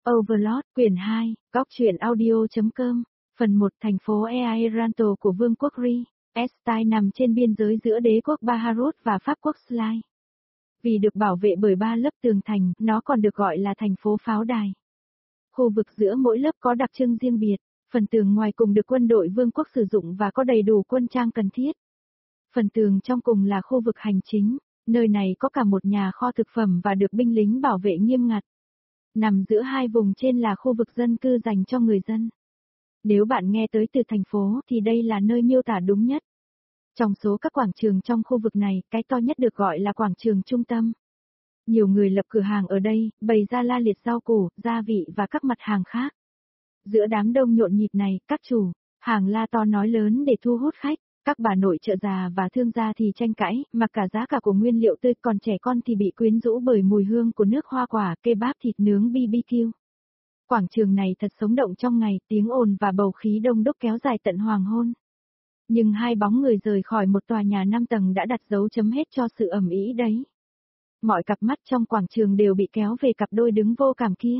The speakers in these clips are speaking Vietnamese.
Overlord, quyển 2, góc truyện audio.com, phần 1 thành phố Eranto của Vương quốc Ri, Estai nằm trên biên giới giữa đế quốc Baharut và Pháp quốc Sly. Vì được bảo vệ bởi 3 lớp tường thành, nó còn được gọi là thành phố pháo đài. Khu vực giữa mỗi lớp có đặc trưng riêng biệt, phần tường ngoài cùng được quân đội vương quốc sử dụng và có đầy đủ quân trang cần thiết. Phần tường trong cùng là khu vực hành chính, nơi này có cả một nhà kho thực phẩm và được binh lính bảo vệ nghiêm ngặt. Nằm giữa hai vùng trên là khu vực dân cư dành cho người dân. Nếu bạn nghe tới từ thành phố thì đây là nơi miêu tả đúng nhất. Trong số các quảng trường trong khu vực này, cái to nhất được gọi là quảng trường trung tâm. Nhiều người lập cửa hàng ở đây, bày ra la liệt rau củ, gia vị và các mặt hàng khác. Giữa đám đông nhộn nhịp này, các chủ hàng la to nói lớn để thu hút khách. Các bà nội chợ già và thương gia thì tranh cãi, mặc cả giá cả của nguyên liệu tươi, còn trẻ con thì bị quyến rũ bởi mùi hương của nước hoa quả, kebab, thịt nướng BBQ. Quảng trường này thật sống động trong ngày, tiếng ồn và bầu khí đông đúc kéo dài tận hoàng hôn. Nhưng hai bóng người rời khỏi một tòa nhà 5 tầng đã đặt dấu chấm hết cho sự ầm ĩ đấy. Mọi cặp mắt trong quảng trường đều bị kéo về cặp đôi đứng vô cảm kia.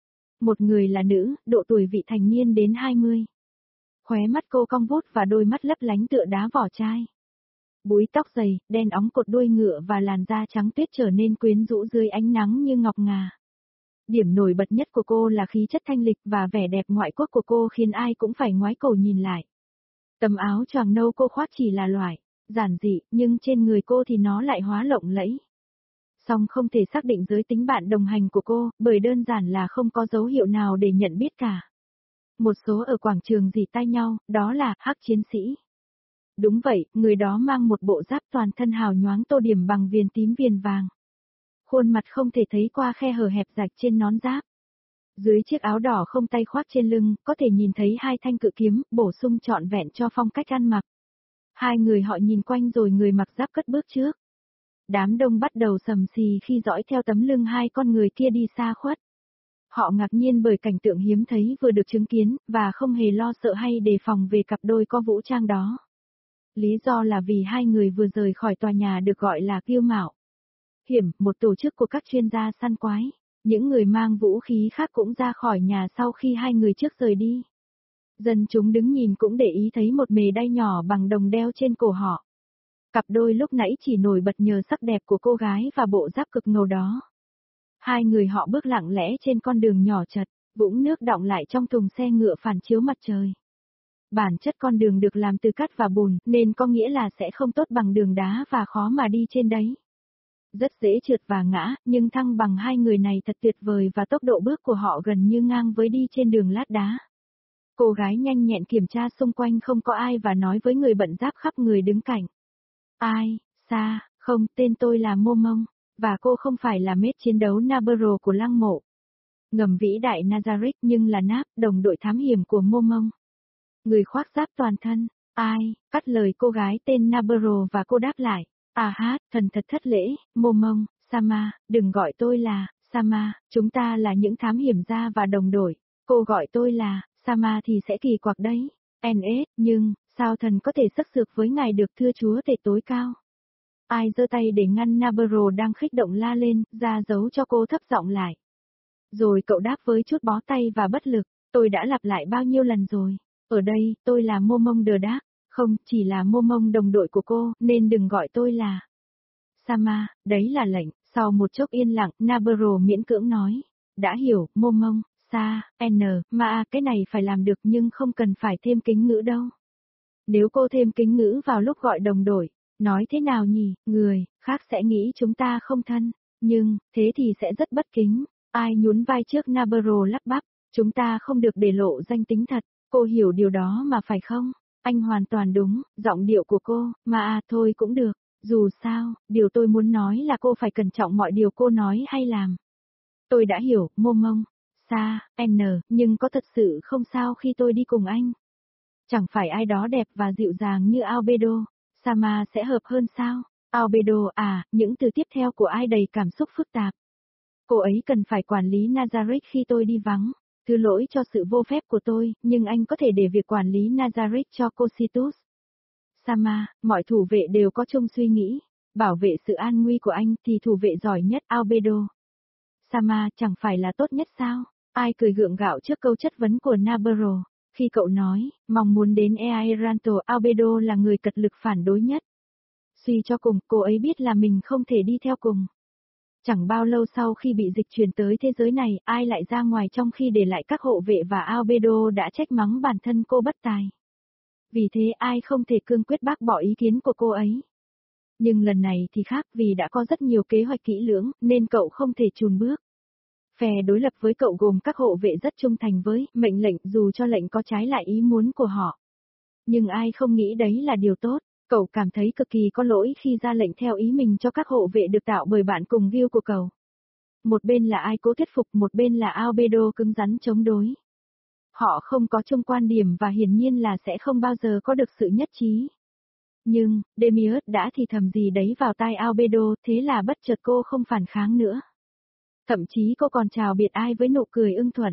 Một người là nữ, độ tuổi vị thành niên đến 20. Khóe mắt cô cong vút và đôi mắt lấp lánh tựa đá vỏ chai. Búi tóc dày, đen óng cột đuôi ngựa và làn da trắng tuyết trở nên quyến rũ dưới ánh nắng như ngọc ngà. Điểm nổi bật nhất của cô là khí chất thanh lịch và vẻ đẹp ngoại quốc của cô khiến ai cũng phải ngoái cổ nhìn lại. Tấm áo choàng nâu cô khoác chỉ là loại giản dị, nhưng trên người cô thì nó lại hóa lộng lẫy. Song không thể xác định giới tính bạn đồng hành của cô, bởi đơn giản là không có dấu hiệu nào để nhận biết cả. Một số ở quảng trường rỉ tai nhau, đó là hắc chiến sĩ. Đúng vậy, người đó mang một bộ giáp toàn thân hào nhoáng tô điểm bằng viền tím viền vàng. Khuôn mặt không thể thấy qua khe hở hẹp rạch trên nón giáp. Dưới chiếc áo đỏ không tay khoác trên lưng, có thể nhìn thấy hai thanh cự kiếm, bổ sung trọn vẹn cho phong cách ăn mặc. Hai người họ nhìn quanh rồi người mặc giáp cất bước trước. Đám đông bắt đầu sầm xì khi dõi theo tấm lưng hai con người kia đi xa khuất. Họ ngạc nhiên bởi cảnh tượng hiếm thấy vừa được chứng kiến, và không hề lo sợ hay đề phòng về cặp đôi có vũ trang đó. Lý do là vì hai người vừa rời khỏi tòa nhà được gọi là kiêu mạo hiểm, một tổ chức của các chuyên gia săn quái. Những người mang vũ khí khác cũng ra khỏi nhà sau khi hai người trước rời đi. Dân chúng đứng nhìn cũng để ý thấy một mề đay nhỏ bằng đồng đeo trên cổ họ. Cặp đôi lúc nãy chỉ nổi bật nhờ sắc đẹp của cô gái và bộ giáp cực ngầu đó. Hai người họ bước lặng lẽ trên con đường nhỏ chật, vũng nước đọng lại trong thùng xe ngựa phản chiếu mặt trời. Bản chất con đường được làm từ cát và bùn, nên có nghĩa là sẽ không tốt bằng đường đá và khó mà đi trên đấy. Rất dễ trượt và ngã, nhưng thăng bằng hai người này thật tuyệt vời và tốc độ bước của họ gần như ngang với đi trên đường lát đá. Cô gái nhanh nhẹn kiểm tra xung quanh không có ai và nói với người bận giáp khắp người đứng cạnh. Ai, xa, không, tên tôi là Mô Mông. Và cô không phải là mết chiến đấu Nabarro của lăng mộ ngầm vĩ đại Nazarick, nhưng là Náp, đồng đội thám hiểm của Mô Mông. Người khoác giáp toàn thân. Ai, cắt lời cô gái tên Nabarro và cô đáp lại. À hát, thần thật thất lễ, Mô Mông, Sama, đừng gọi tôi là Sama, chúng ta là những thám hiểm gia và đồng đội. Cô gọi tôi là Sama thì sẽ kỳ quặc đấy. NS, nhưng, sao thần có thể sắc sược với ngài được thưa chúa tể tối cao? Ai giơ tay để ngăn Nabarro đang khích động la lên, ra dấu cho cô thấp giọng lại. Rồi cậu đáp với chút bó tay và bất lực, tôi đã lặp lại bao nhiêu lần rồi. Ở đây, tôi là Mô Mông đờ đáp, không, chỉ là Mô Mông đồng đội của cô, nên đừng gọi tôi là Sama, đấy là lệnh. Sau một chốc yên lặng, Nabarro miễn cưỡng nói. Đã hiểu, Mô Mông, mà cái này phải làm được nhưng không cần phải thêm kính ngữ đâu. Nếu cô thêm kính ngữ vào lúc gọi đồng đội, nói thế nào nhỉ, người khác sẽ nghĩ chúng ta không thân, nhưng, thế thì sẽ rất bất kính. Ai nhún vai trước Nabarro lắp bắp, chúng ta không được để lộ danh tính thật, cô hiểu điều đó mà phải không? Anh hoàn toàn đúng, giọng điệu của cô, thôi cũng được, dù sao, điều tôi muốn nói là cô phải cẩn trọng mọi điều cô nói hay làm. Tôi đã hiểu, Mô Mông, nhưng có thật sự không sao khi tôi đi cùng anh? Chẳng phải ai đó đẹp và dịu dàng như Albedo, Sama sẽ hợp hơn sao? Albedo những từ tiếp theo của ai đầy cảm xúc phức tạp. Cô ấy cần phải quản lý Nazarick khi tôi đi vắng. Thứ lỗi cho sự vô phép của tôi, nhưng anh có thể để việc quản lý Nazarick cho Cositus. Sama, mọi thủ vệ đều có chung suy nghĩ. Bảo vệ sự an nguy của anh thì thủ vệ giỏi nhất Albedo. Sama chẳng phải là tốt nhất sao? Ai cười gượng gạo trước câu chất vấn của Navarro, khi cậu nói, mong muốn đến AI Ranto Albedo là người cật lực phản đối nhất. Suy cho cùng, cô ấy biết là mình không thể đi theo cùng. Chẳng bao lâu sau khi bị dịch chuyển tới thế giới này, ai lại ra ngoài trong khi để lại các hộ vệ và Albedo đã trách mắng bản thân cô bất tài. Vì thế ai không thể cương quyết bác bỏ ý kiến của cô ấy. Nhưng lần này thì khác vì đã có rất nhiều kế hoạch kỹ lưỡng, nên cậu không thể chùn bước. Phe đối lập với cậu gồm các hộ vệ rất trung thành với mệnh lệnh dù cho lệnh có trái lại ý muốn của họ. Nhưng ai không nghĩ đấy là điều tốt, cậu cảm thấy cực kỳ có lỗi khi ra lệnh theo ý mình cho các hộ vệ được tạo bởi bạn cùng view của cậu. Một bên là ai cố thuyết phục, một bên là Albedo cứng rắn chống đối. Họ không có chung quan điểm và hiển nhiên là sẽ không bao giờ có được sự nhất trí. Nhưng, Demiurge đã thì thầm gì đấy vào tai Albedo, thế là bất chợt cô không phản kháng nữa. Thậm chí cô còn chào biệt ai với nụ cười ưng thuận.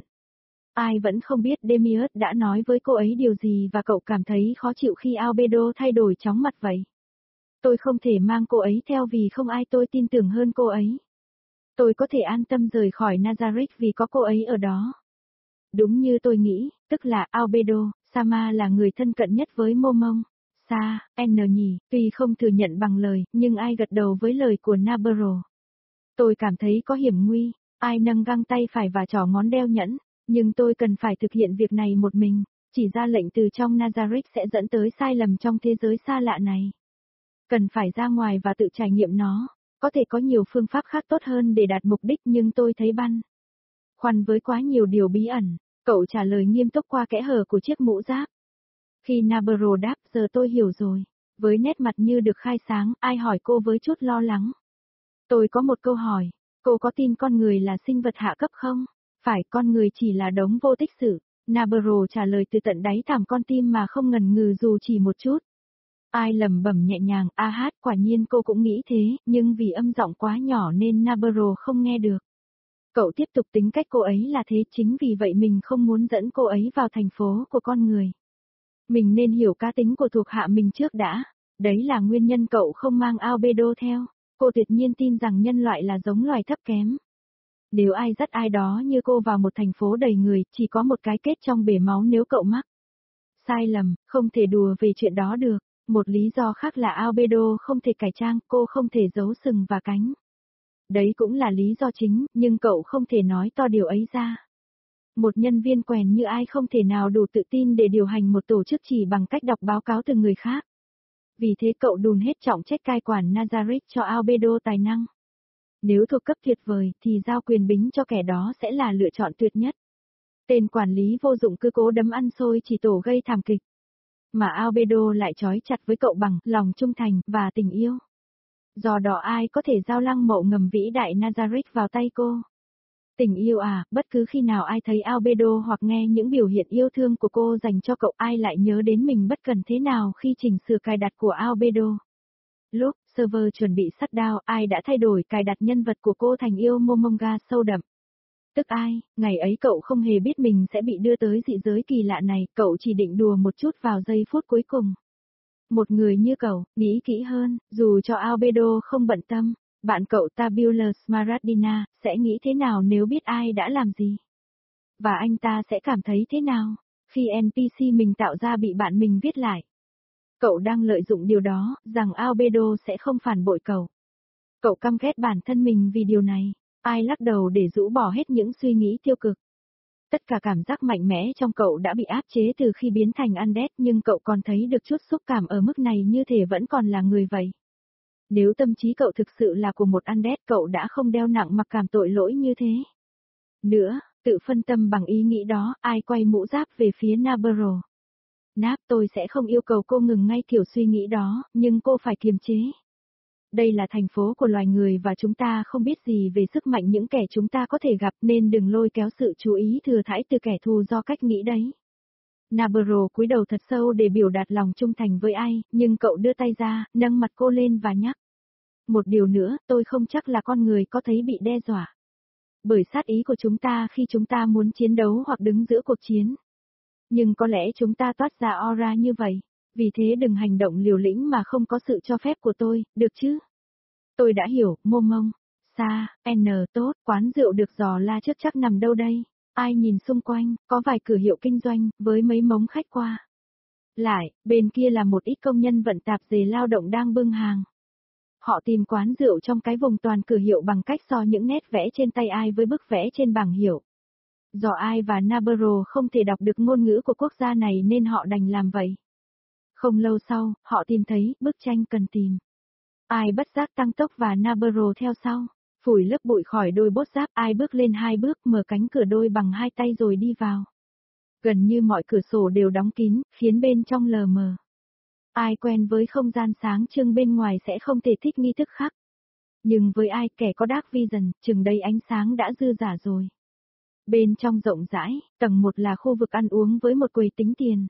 Ai vẫn không biết Demiurge đã nói với cô ấy điều gì và cậu cảm thấy khó chịu khi Albedo thay đổi chóng mặt vậy. Tôi không thể mang cô ấy theo vì không ai tôi tin tưởng hơn cô ấy. Tôi có thể an tâm rời khỏi Nazareth vì có cô ấy ở đó. Đúng như tôi nghĩ, tức là Albedo, Sama là người thân cận nhất với Momon. Sa, N nhỉ, tuy không thừa nhận bằng lời, nhưng ai gật đầu với lời của Navarro. Tôi cảm thấy có hiểm nguy, ai nâng găng tay phải và trỏ ngón đeo nhẫn, nhưng tôi cần phải thực hiện việc này một mình, chỉ ra lệnh từ trong Nazareth sẽ dẫn tới sai lầm trong thế giới xa lạ này. Cần phải ra ngoài và tự trải nghiệm nó, có thể có nhiều phương pháp khác tốt hơn để đạt mục đích nhưng tôi thấy băn khoăn với quá nhiều điều bí ẩn, cậu trả lời nghiêm túc qua kẽ hở của chiếc mũ giáp. Khi Navarro đáp, giờ tôi hiểu rồi, với nét mặt như được khai sáng, ai hỏi cô với chút lo lắng. Tôi có một câu hỏi, cô có tin con người là sinh vật hạ cấp không? Phải, con người chỉ là đống vô tích sự. Navarro trả lời từ tận đáy thẳm con tim mà không ngần ngừ dù chỉ một chút. Ai lẩm bẩm nhẹ nhàng, a hát, quả nhiên cô cũng nghĩ thế, nhưng vì âm giọng quá nhỏ nên Navarro không nghe được. Cậu tiếp tục tính cách cô ấy là thế, chính vì vậy mình không muốn dẫn cô ấy vào thành phố của con người. Mình nên hiểu cá tính của thuộc hạ mình trước đã. Đấy là nguyên nhân cậu không mang Albedo theo. Cô tuyệt nhiên tin rằng nhân loại là giống loài thấp kém. Nếu ai dắt ai đó như cô vào một thành phố đầy người, chỉ có một cái kết trong bể máu nếu cậu mắc. Sai lầm, không thể đùa về chuyện đó được. Một lý do khác là Albedo không thể cải trang, cô không thể giấu sừng và cánh. Đấy cũng là lý do chính, nhưng cậu không thể nói to điều ấy ra. Một nhân viên quèn như ai không thể nào đủ tự tin để điều hành một tổ chức chỉ bằng cách đọc báo cáo từ người khác. Vì thế cậu đùn hết trọng trách cai quản Nazareth cho Albedo tài năng. Nếu thuộc cấp tuyệt vời thì giao quyền bính cho kẻ đó sẽ là lựa chọn tuyệt nhất. Tên quản lý vô dụng cứ cố đấm ăn xôi chỉ tổ gây thảm kịch. Mà Albedo lại trói chặt với cậu bằng lòng trung thành và tình yêu. Do đó ai có thể giao lăng mộ ngầm vĩ đại Nazareth vào tay cô. Tình yêu à, bất cứ khi nào ai thấy Albedo hoặc nghe những biểu hiện yêu thương của cô dành cho cậu ai lại nhớ đến mình bất cần thế nào khi chỉnh sửa cài đặt của Albedo. Lúc server chuẩn bị shutdown, ai đã thay đổi cài đặt nhân vật của cô thành yêu Momonga sâu đậm. Tức ai, ngày ấy cậu không hề biết mình sẽ bị đưa tới dị giới kỳ lạ này, cậu chỉ định đùa một chút vào giây phút cuối cùng. Một người như cậu, nghĩ kỹ hơn, dù cho Albedo không bận tâm, bạn cậu Tabula Smaragdina, sẽ nghĩ thế nào nếu biết ai đã làm gì? Và anh ta sẽ cảm thấy thế nào, khi NPC mình tạo ra bị bạn mình viết lại? Cậu đang lợi dụng điều đó, rằng Albedo sẽ không phản bội cậu. Cậu căm ghét bản thân mình vì điều này, ai lắc đầu để rũ bỏ hết những suy nghĩ tiêu cực. Tất cả cảm giác mạnh mẽ trong cậu đã bị áp chế từ khi biến thành undead nhưng cậu còn thấy được chút xúc cảm ở mức này như thể vẫn còn là người vậy. Nếu tâm trí cậu thực sự là của một undead cậu đã không đeo nặng mặc cảm tội lỗi như thế. Nữa, tự phân tâm bằng ý nghĩ đó, ai quay mũ giáp về phía Navarro. Náp, tôi sẽ không yêu cầu cô ngừng ngay kiểu suy nghĩ đó, nhưng cô phải kiềm chế. Đây là thành phố của loài người và chúng ta không biết gì về sức mạnh những kẻ chúng ta có thể gặp nên đừng lôi kéo sự chú ý thừa thãi từ kẻ thù do cách nghĩ đấy. Navarro cúi đầu thật sâu để biểu đạt lòng trung thành với ai, nhưng cậu đưa tay ra, nâng mặt cô lên và nhắc. Một điều nữa, tôi không chắc là con người có thấy bị đe dọa. Bởi sát ý của chúng ta khi chúng ta muốn chiến đấu hoặc đứng giữa cuộc chiến. Nhưng có lẽ chúng ta toát ra aura như vậy, vì thế đừng hành động liều lĩnh mà không có sự cho phép của tôi, được chứ? Tôi đã hiểu, Momon. Sa, N tốt, quán rượu được dò la trước chắc nằm đâu đây? Ai nhìn xung quanh, có vài cửa hiệu kinh doanh, với mấy mống khách qua. Lại, bên kia là một ít công nhân vận tạp dề lao động đang bưng hàng. Họ tìm quán rượu trong cái vùng toàn cửa hiệu bằng cách so những nét vẽ trên tay ai với bức vẽ trên bảng hiệu. Do ai và Navarro không thể đọc được ngôn ngữ của quốc gia này nên họ đành làm vậy. Không lâu sau, họ tìm thấy bức tranh cần tìm. Ai bất giác tăng tốc và Navarro theo sau, phủi lớp bụi khỏi đôi bốt giáp. Ai bước lên 2 bước, mở cánh cửa đôi bằng 2 tay rồi đi vào. Gần như mọi cửa sổ đều đóng kín, khiến bên trong lờ mờ. Ai quen với không gian sáng trưng bên ngoài sẽ không thể thích nghi thức khác. Nhưng với ai kẻ có dark vision, chừng đây ánh sáng đã dư dả rồi. Bên trong rộng rãi, tầng 1 là khu vực ăn uống với một quầy tính tiền.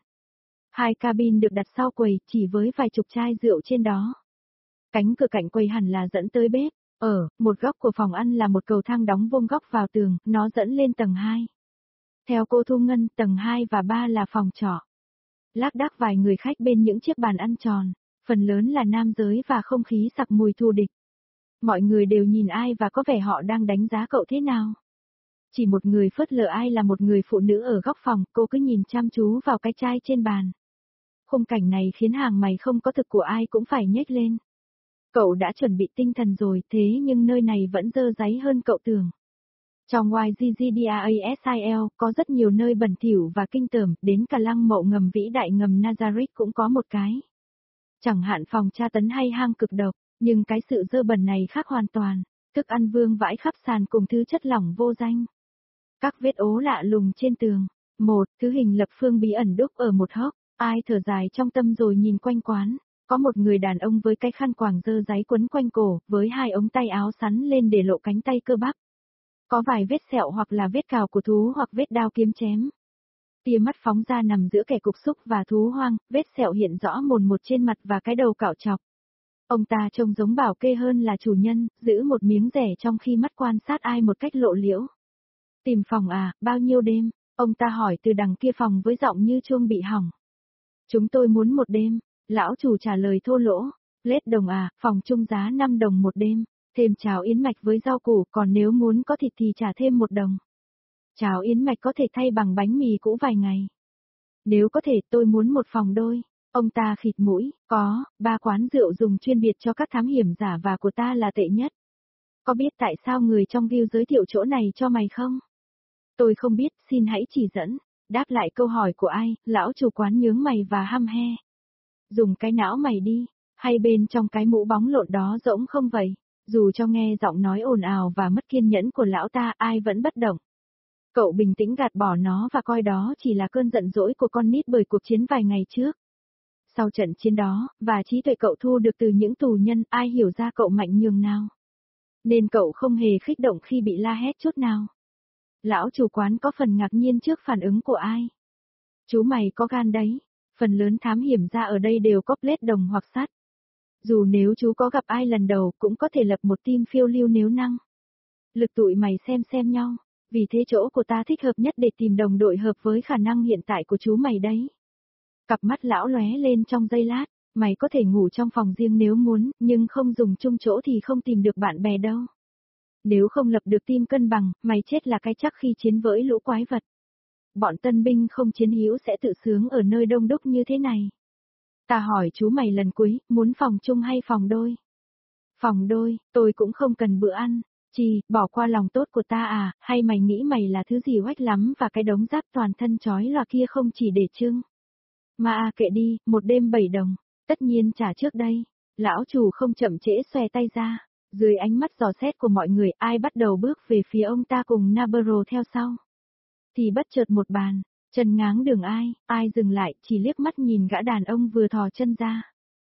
2 cabin được đặt sau quầy, chỉ với vài chục chai rượu trên đó. Cánh cửa cạnh quầy hẳn là dẫn tới bếp. Ở một góc của phòng ăn là một cầu thang đóng vuông góc vào tường, nó dẫn lên tầng 2. Theo cô Thu Ngân, tầng 2 và 3 là phòng trọ. Lác đác vài người khách bên những chiếc bàn ăn tròn, phần lớn là nam giới và không khí sặc mùi thù địch. Mọi người đều nhìn ai và có vẻ họ đang đánh giá cậu thế nào. Chỉ một người phớt lờ ai là một người phụ nữ ở góc phòng, cô cứ nhìn chăm chú vào cái chai trên bàn. Khung cảnh này khiến hàng mày không có thực của ai cũng phải nhếch lên. Cậu đã chuẩn bị tinh thần rồi thế nhưng nơi này vẫn dơ dáy hơn cậu tưởng. Trong YGGDAASIL có rất nhiều nơi bẩn thỉu và kinh tởm, đến cả lăng mộ ngầm vĩ đại ngầm Nazareth cũng có một cái. Chẳng hạn phòng tra tấn hay hang cực độc, nhưng cái sự dơ bẩn này khác hoàn toàn, thức ăn vương vãi khắp sàn cùng thứ chất lỏng vô danh. Các vết ố lạ lùng trên tường. Một, thứ hình lập phương bí ẩn đúc ở một hốc, ai thở dài trong tâm rồi nhìn quanh quán. Có một người đàn ông với cái khăn quàng dơ dáy quấn quanh cổ, với 2 ống tay áo sắn lên để lộ cánh tay cơ bắp. Có vài vết sẹo hoặc là vết cào của thú hoặc vết đao kiếm chém. Tia mắt phóng ra nằm giữa kẻ cục xúc và thú hoang, vết sẹo hiện rõ mồn một trên mặt và cái đầu cạo chọc. Ông ta trông giống bảo kê hơn là chủ nhân, giữ một miếng rẻ trong khi mắt quan sát ai một cách lộ liễu. Tìm phòng à, bao nhiêu đêm? Ông ta hỏi từ đằng kia phòng với giọng như chuông bị hỏng. Chúng tôi muốn 1 đêm. Lão chủ trả lời thô lỗ. Lết đồng à, phòng chung giá 5 đồng 1 đêm. Thêm cháo yến mạch với rau củ, còn nếu muốn có thịt thì trả thêm 1 đồng. Cháo yến mạch có thể thay bằng bánh mì cũ vài ngày. Nếu có thể tôi muốn 1 phòng đôi. Ông ta khịt mũi, có, 3 quán rượu dùng chuyên biệt cho các thám hiểm giả và của ta là tệ nhất. Có biết tại sao người trong view giới thiệu chỗ này cho mày không? Tôi không biết, xin hãy chỉ dẫn. Đáp lại câu hỏi của ai, lão chủ quán nhướng mày và hăm he. Dùng cái não mày đi, hay bên trong cái mũ bóng lộn đó rỗng không vậy? Dù cho nghe giọng nói ồn ào và mất kiên nhẫn của lão ta, ai vẫn bất động. Cậu bình tĩnh gạt bỏ nó và coi đó chỉ là cơn giận dỗi của con nít bởi cuộc chiến vài ngày trước. Sau trận chiến đó, và trí tuệ cậu thu được từ những tù nhân, ai hiểu ra cậu mạnh nhường nào. Nên cậu không hề khích động khi bị la hét chút nào. Lão chủ quán có phần ngạc nhiên trước phản ứng của ai. Chú mày có gan đấy, phần lớn thám hiểm ra ở đây đều có plate đồng hoặc sắt. Dù nếu chú có gặp ai lần đầu cũng có thể lập một team phiêu lưu nếu năng. Lực tụi mày xem nhau, vì thế chỗ của ta thích hợp nhất để tìm đồng đội hợp với khả năng hiện tại của chú mày đấy. Cặp mắt lão lóe lên trong giây lát, mày có thể ngủ trong phòng riêng nếu muốn, nhưng không dùng chung chỗ thì không tìm được bạn bè đâu. Nếu không lập được team cân bằng, mày chết là cái chắc khi chiến với lũ quái vật. Bọn tân binh không chiến hữu sẽ tự sướng ở nơi đông đúc như thế này. Ta hỏi chú mày lần cuối, muốn phòng chung hay phòng đôi? Phòng đôi, tôi cũng không cần bữa ăn. Chỉ, bỏ qua lòng tốt của ta à, hay mày nghĩ mày là thứ gì oách lắm và cái đống giáp toàn thân chói lòa kia không chỉ để trưng. Mà à kệ đi, 1 đêm 7 đồng, tất nhiên trả trước đây. Lão chủ không chậm trễ xòe tay ra. Dưới ánh mắt dò xét của mọi người, ai bắt đầu bước về phía ông ta cùng Navarro theo sau. Thì bất chợt một bàn, chân ngáng đường ai dừng lại, chỉ liếc mắt nhìn gã đàn ông vừa thò chân ra.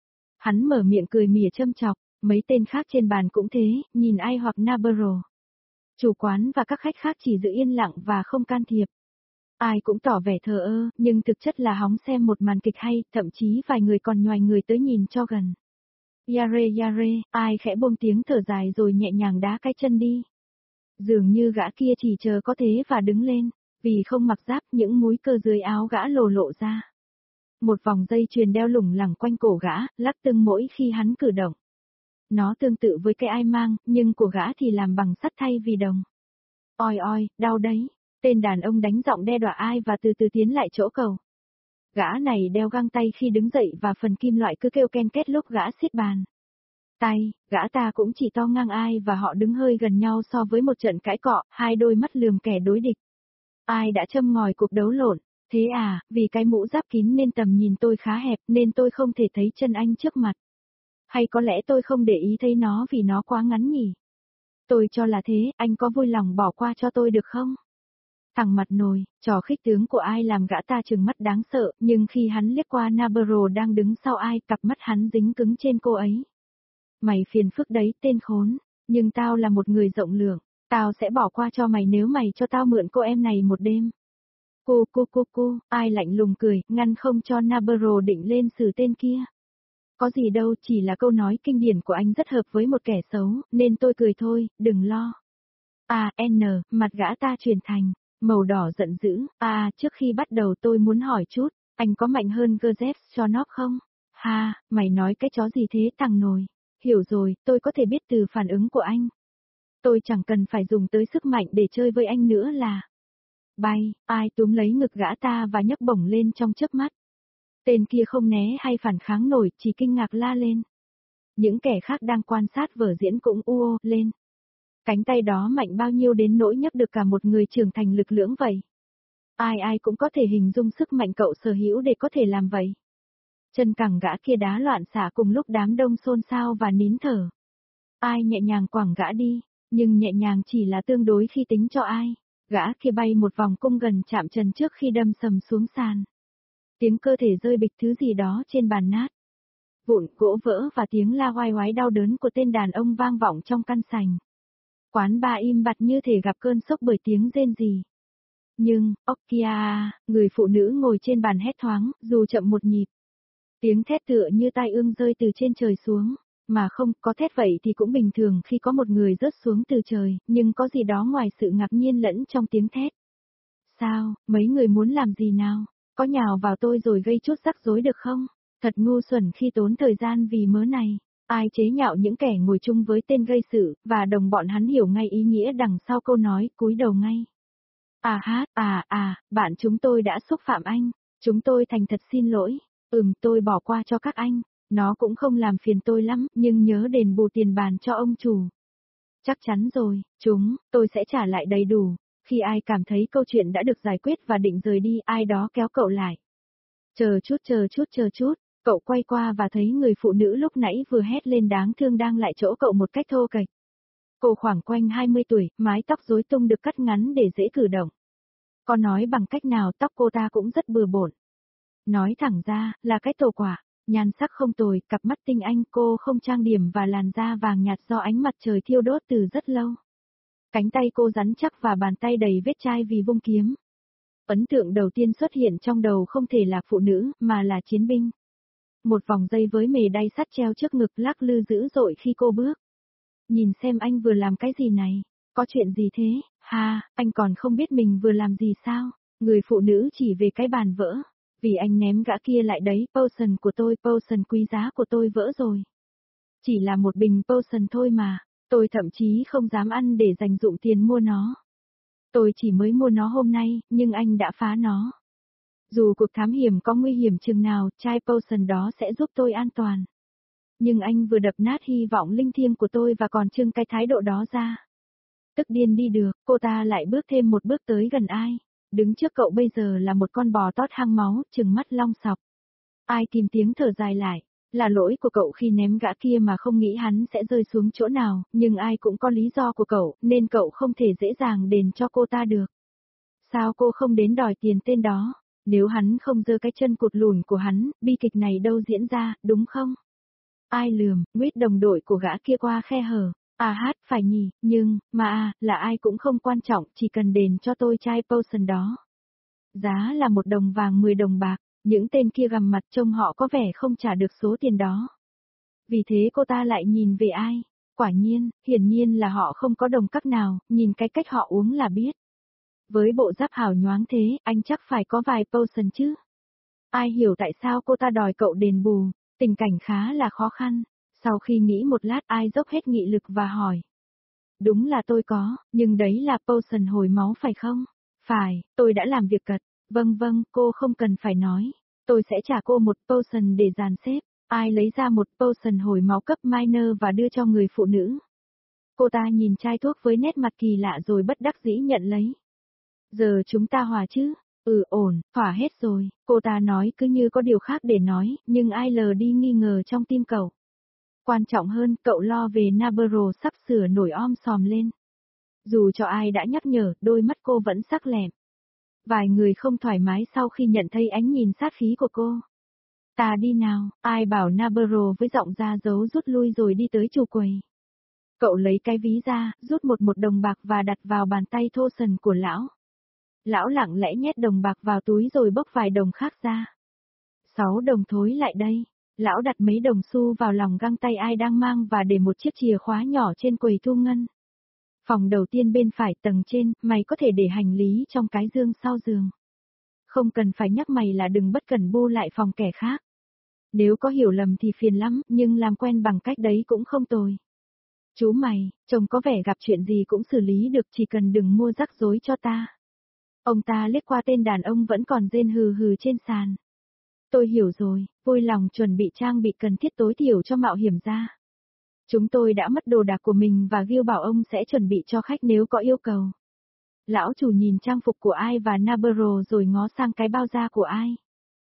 Hắn mở miệng cười mỉa châm chọc, mấy tên khác trên bàn cũng thế, nhìn ai hoặc Navarro. Chủ quán và các khách khác chỉ giữ yên lặng và không can thiệp. Ai cũng tỏ vẻ thờ ơ, nhưng thực chất là hóng xem một màn kịch hay, thậm chí vài người còn nhoài người tới nhìn cho gần. Yare, ai khẽ buông tiếng thở dài rồi nhẹ nhàng đá cái chân đi. Dường như gã kia chỉ chờ có thế và đứng lên, vì không mặc giáp những múi cơ dưới áo gã lộ ra. Một vòng dây chuyền đeo lủng lẳng quanh cổ gã, lắc tưng mỗi khi hắn cử động. Nó tương tự với cái ai mang, nhưng của gã thì làm bằng sắt thay vì đồng. Oi, đau đấy. Tên đàn ông đánh giọng đe dọa ai và từ từ tiến lại chỗ cầu. Gã này đeo găng tay khi đứng dậy và phần kim loại cứ kêu ken két lúc gã siết bàn. Tay, gã ta cũng chỉ to ngang ai và họ đứng hơi gần nhau so với một trận cãi cọ, hai đôi mắt lườm kẻ đối địch. Ai đã châm ngòi cuộc đấu lộn, thế à, vì cái mũ giáp kín nên tầm nhìn tôi khá hẹp nên tôi không thể thấy chân anh trước mặt. Hay có lẽ tôi không để ý thấy nó vì nó quá ngắn nhỉ? Tôi cho là thế, anh có vui lòng bỏ qua cho tôi được không? Thằng mặt nồi, trò khích tướng của ai làm gã ta trừng mắt đáng sợ, nhưng khi hắn liếc qua Navarro đang đứng sau ai, cặp mắt hắn dính cứng trên cô ấy. Mày phiền phức đấy, tên khốn, nhưng tao là một người rộng lượng, tao sẽ bỏ qua cho mày nếu mày cho tao mượn cô em này một đêm. Cô, ai lạnh lùng cười, ngăn không cho Navarro định lên xử tên kia. Có gì đâu, chỉ là câu nói kinh điển của anh rất hợp với một kẻ xấu, nên tôi cười thôi, đừng lo. Mặt gã ta chuyển thành màu đỏ giận dữ. Trước khi bắt đầu tôi muốn hỏi chút, anh có mạnh hơn Joseph Chonop không? Ha, mày nói cái chó gì thế thằng nồi? Hiểu rồi, tôi có thể biết từ phản ứng của anh. Tôi chẳng cần phải dùng tới sức mạnh để chơi với anh nữa là. Bay, ai túm lấy ngực gã ta và nhấc bổng lên trong chớp mắt. Tên kia không né hay phản kháng nổi, chỉ kinh ngạc la lên. Những kẻ khác đang quan sát vở diễn cũng lên. Cánh tay đó mạnh bao nhiêu đến nỗi nhấc được cả một người trưởng thành lực lưỡng vậy. Ai cũng có thể hình dung sức mạnh cậu sở hữu để có thể làm vậy. Chân cẳng gã kia đá loạn xạ cùng lúc đám đông xôn xao và nín thở. Ai nhẹ nhàng quẳng gã đi, nhưng nhẹ nhàng chỉ là tương đối khi tính cho ai. Gã kia bay một vòng cung gần chạm trần trước khi đâm sầm xuống sàn. Tiếng cơ thể rơi bịch thứ gì đó trên bàn nát. Vụn gỗ vỡ và tiếng la oai oái đau đớn của tên đàn ông vang vọng trong căn sành. Quán bar im bặt như thể gặp cơn sốc bởi tiếng rên rỉ. Nhưng, Okia, người phụ nữ ngồi trên bàn hét thoáng, dù chậm một nhịp. Tiếng thét tựa như tai ương rơi từ trên trời xuống, mà không có thét vậy thì cũng bình thường khi có một người rớt xuống từ trời, nhưng có gì đó ngoài sự ngạc nhiên lẫn trong tiếng thét. Sao, mấy người muốn làm gì nào? Có nhào vào tôi rồi gây chút rắc rối được không? Thật ngu xuẩn khi tốn thời gian vì mớ này. Ai chế nhạo những kẻ ngồi chung với tên gây sự, và đồng bọn hắn hiểu ngay ý nghĩa đằng sau câu nói, cúi đầu ngay. Bạn chúng tôi đã xúc phạm anh. Chúng tôi thành thật xin lỗi. Tôi bỏ qua cho các anh. Nó cũng không làm phiền tôi lắm, nhưng nhớ đền bù tiền bàn cho ông chủ. Chắc chắn rồi, tôi sẽ trả lại đầy đủ. Khi ai cảm thấy câu chuyện đã được giải quyết và định rời đi, ai đó kéo cậu lại. Chờ chút. Cậu quay qua và thấy người phụ nữ lúc nãy vừa hét lên đáng thương đang lại chỗ cậu một cách thô kệch. Cô khoảng quanh 20 tuổi, mái tóc rối tung được cắt ngắn để dễ cử động. Có nói bằng cách nào tóc cô ta cũng rất bừa bộn. Nói thẳng ra, là cái tổ quả, nhan sắc không tồi, cặp mắt tinh anh, cô không trang điểm và làn da vàng nhạt do ánh mặt trời thiêu đốt từ rất lâu. Cánh tay cô rắn chắc và bàn tay đầy vết chai vì vung kiếm. Ấn tượng đầu tiên xuất hiện trong đầu không thể là phụ nữ, mà là chiến binh. Một vòng dây với mề đay sắt treo trước ngực lắc lư dữ dội khi cô bước. Nhìn xem anh vừa làm cái gì này, có chuyện gì thế, anh còn không biết mình vừa làm gì sao, người phụ nữ chỉ về cái bàn vỡ, vì anh ném gã kia lại đấy, potion của tôi, potion quý giá của tôi vỡ rồi. Chỉ là một bình potion thôi mà, tôi thậm chí không dám ăn để dành dụm tiền mua nó. Tôi chỉ mới mua nó hôm nay, nhưng anh đã phá nó. Dù cuộc thám hiểm có nguy hiểm chừng nào, chai potion đó sẽ giúp tôi an toàn. Nhưng anh vừa đập nát hy vọng linh thiêng của tôi và còn trưng cái thái độ đó ra. Tức điên đi được, cô ta lại bước thêm một bước tới gần ai. Đứng trước cậu bây giờ là một con bò tót hang máu, trừng mắt long sọc. Ai kìm tiếng thở dài lại, là lỗi của cậu khi ném gã kia mà không nghĩ hắn sẽ rơi xuống chỗ nào, nhưng ai cũng có lý do của cậu, nên cậu không thể dễ dàng đền cho cô ta được. Sao cô không đến đòi tiền tên đó? Nếu hắn không giơ cái chân cụt lùn của hắn, bi kịch này đâu diễn ra, đúng không? Ai lườm, nguyết đồng đội của gã kia qua khe hở. Phải nhỉ, nhưng, là ai cũng không quan trọng, chỉ cần đền cho tôi chai potion đó. Giá là 1 đồng vàng 10 đồng bạc, những tên kia gằm mặt trông họ có vẻ không trả được số tiền đó. Vì thế cô ta lại nhìn về ai? Quả nhiên, hiển nhiên là họ không có đồng các nào, nhìn cái cách họ uống là biết. Với bộ giáp hào nhoáng thế, anh chắc phải có vài potion chứ. Ai hiểu tại sao cô ta đòi cậu đền bù, tình cảnh khá là khó khăn. Sau khi nghĩ một lát ai dốc hết nghị lực và hỏi. Đúng là tôi có, nhưng đấy là potion hồi máu phải không? Phải, tôi đã làm việc cật. Vâng vâng, cô không cần phải nói. Tôi sẽ trả cô một potion để dàn xếp. Ai lấy ra một potion hồi máu cấp minor và đưa cho người phụ nữ. Cô ta nhìn chai thuốc với nét mặt kỳ lạ rồi bất đắc dĩ nhận lấy. Giờ chúng ta hòa chứ? Ổn, thỏa hết rồi, cô ta nói cứ như có điều khác để nói, nhưng ai lờ đi nghi ngờ trong tim cậu. Quan trọng hơn, cậu lo về Navarro sắp sửa nổi om sòm lên. Dù cho ai đã nhắc nhở, đôi mắt cô vẫn sắc lẹm. Vài người không thoải mái sau khi nhận thấy ánh nhìn sát khí của cô. Ta đi nào, ai bảo Navarro với giọng ra dấu rút lui rồi đi tới chủ quầy. Cậu lấy cái ví ra, rút một đồng bạc và đặt vào bàn tay thô sần của lão. Lão lặng lẽ nhét đồng bạc vào túi rồi bốc vài đồng khác ra. 6 đồng thối lại đây. Lão đặt mấy đồng xu vào lòng găng tay ai đang mang và để một chiếc chìa khóa nhỏ trên quầy thu ngân. Phòng đầu tiên bên phải tầng trên, mày có thể để hành lý trong cái dương sau giường. Không cần phải nhắc mày là đừng bất cẩn bu lại phòng kẻ khác. Nếu có hiểu lầm thì phiền lắm, nhưng làm quen bằng cách đấy cũng không tồi. Chú mày, chồng có vẻ gặp chuyện gì cũng xử lý được, chỉ cần đừng mua rắc rối cho ta. Ông ta liếc qua tên đàn ông vẫn còn rên hừ hừ trên sàn. Tôi hiểu rồi, vui lòng chuẩn bị trang bị cần thiết tối thiểu cho mạo hiểm ra. Chúng tôi đã mất đồ đạc của mình và Gil bảo ông sẽ chuẩn bị cho khách nếu có yêu cầu. Lão chủ nhìn trang phục của ai và Navarro rồi ngó sang cái bao da của ai.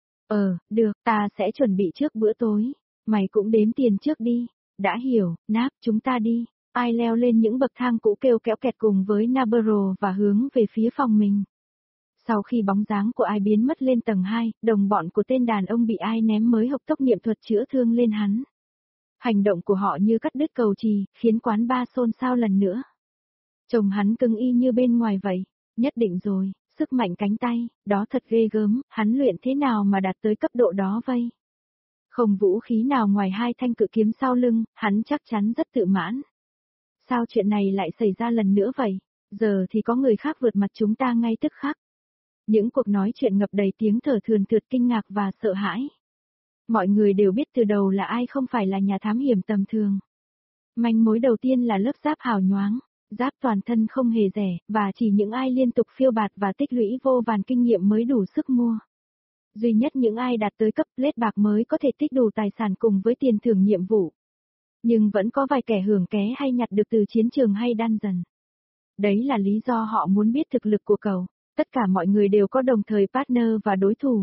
Được, ta sẽ chuẩn bị trước bữa tối. Mày cũng đếm tiền trước đi. Đã hiểu, Náp, chúng ta đi. Ai leo lên những bậc thang cũ kêu kéo kẹt cùng với Navarro và hướng về phía phòng mình. Sau khi bóng dáng của ai biến mất lên tầng 2, đồng bọn của tên đàn ông bị ai ném mới hộc tốc niệm thuật chữa thương lên hắn. Hành động của họ như cắt đứt cầu trì, khiến quán bar xôn xao lần nữa. Chồng hắn cứng y như bên ngoài vậy. Nhất định rồi, sức mạnh cánh tay, đó thật ghê gớm, hắn luyện thế nào mà đạt tới cấp độ đó vây. Không vũ khí nào ngoài 2 thanh cự kiếm sau lưng, hắn chắc chắn rất tự mãn. Sao chuyện này lại xảy ra lần nữa vậy? Giờ thì có người khác vượt mặt chúng ta ngay tức khắc. Những cuộc nói chuyện ngập đầy tiếng thở thườn thượt kinh ngạc và sợ hãi. Mọi người đều biết từ đầu là ai không phải là nhà thám hiểm tầm thường. Manh mối đầu tiên là lớp giáp hào nhoáng, giáp toàn thân không hề rẻ, và chỉ những ai liên tục phiêu bạt và tích lũy vô vàn kinh nghiệm mới đủ sức mua. Duy nhất những ai đạt tới cấp plate bạc mới có thể tích đủ tài sản cùng với tiền thưởng nhiệm vụ. Nhưng vẫn có vài kẻ hưởng ké hay nhặt được từ chiến trường hay dungeon. Đấy là lý do họ muốn biết thực lực của cậu. Tất cả mọi người đều có đồng thời partner và đối thủ.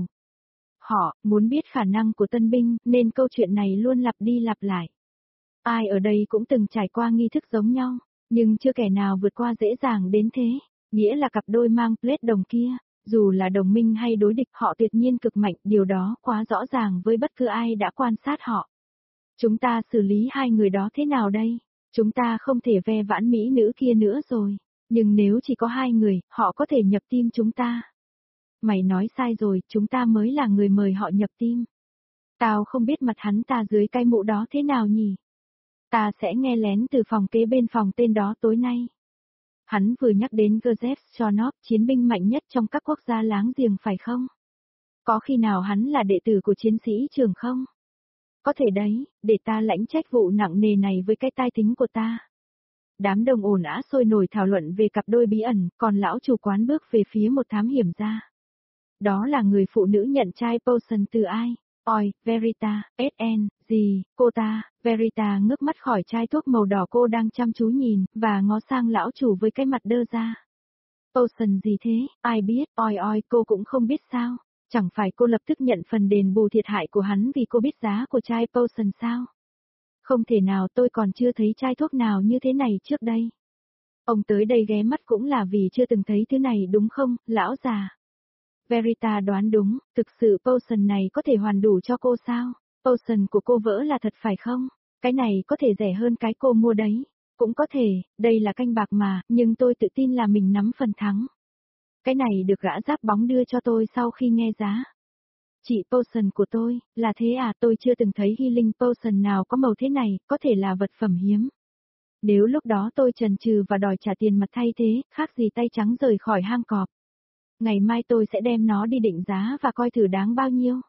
Họ muốn biết khả năng của tân binh, nên câu chuyện này luôn lặp đi lặp lại. Ai ở đây cũng từng trải qua nghi thức giống nhau, nhưng chưa kẻ nào vượt qua dễ dàng đến thế. Nghĩa là cặp đôi mang plate đồng kia, dù là đồng minh hay đối địch họ tuyệt nhiên cực mạnh, điều đó quá rõ ràng với bất cứ ai đã quan sát họ. Chúng ta xử lý hai người đó thế nào đây? Chúng ta không thể ve vãn mỹ nữ kia nữa rồi. Nhưng nếu chỉ có 2 người, họ có thể nhập team chúng ta. Mày nói sai rồi, chúng ta mới là người mời họ nhập team. Tao không biết mặt hắn ta dưới cái mũ đó thế nào nhỉ? Ta sẽ nghe lén từ phòng kế bên phòng tên đó tối nay. Hắn vừa nhắc đến Joseph Chonov, chiến binh mạnh nhất trong các quốc gia láng giềng phải không? Có khi nào hắn là đệ tử của chiến sĩ trường không? Có thể đấy, để ta lãnh trách vụ nặng nề này với cái tai tính của ta. Đám đông ồn ào sôi nổi thảo luận về cặp đôi bí ẩn, còn lão chủ quán bước về phía một thám hiểm gia. Đó là người phụ nữ nhận chai potion từ ai? Oi, Verita, SN, gì, cô ta, Verita ngước mắt khỏi chai thuốc màu đỏ cô đang chăm chú nhìn, và ngó sang lão chủ với cái mặt đơ ra. Potion gì thế, ai biết, oi cô cũng không biết sao, chẳng phải cô lập tức nhận phần đền bù thiệt hại của hắn vì cô biết giá của chai potion sao? Không thể nào, tôi còn chưa thấy chai thuốc nào như thế này trước đây. Ông tới đây ghé mắt cũng là vì chưa từng thấy thứ này đúng không, lão già? Verita đoán đúng, thực sự potion này có thể hoàn đủ cho cô sao? Potion của cô vỡ là thật phải không? Cái này có thể rẻ hơn cái cô mua đấy. Cũng có thể, đây là canh bạc mà, nhưng tôi tự tin là mình nắm phần thắng. Cái này được gã giáp bóng đưa cho tôi sau khi nghe giá. Chị potion của tôi, là thế à, tôi chưa từng thấy healing potion nào có màu thế này, có thể là vật phẩm hiếm. Nếu lúc đó tôi chần chừ và đòi trả tiền mặt thay thế, khác gì tay trắng rời khỏi hang cọp. Ngày mai tôi sẽ đem nó đi định giá và coi thử đáng bao nhiêu.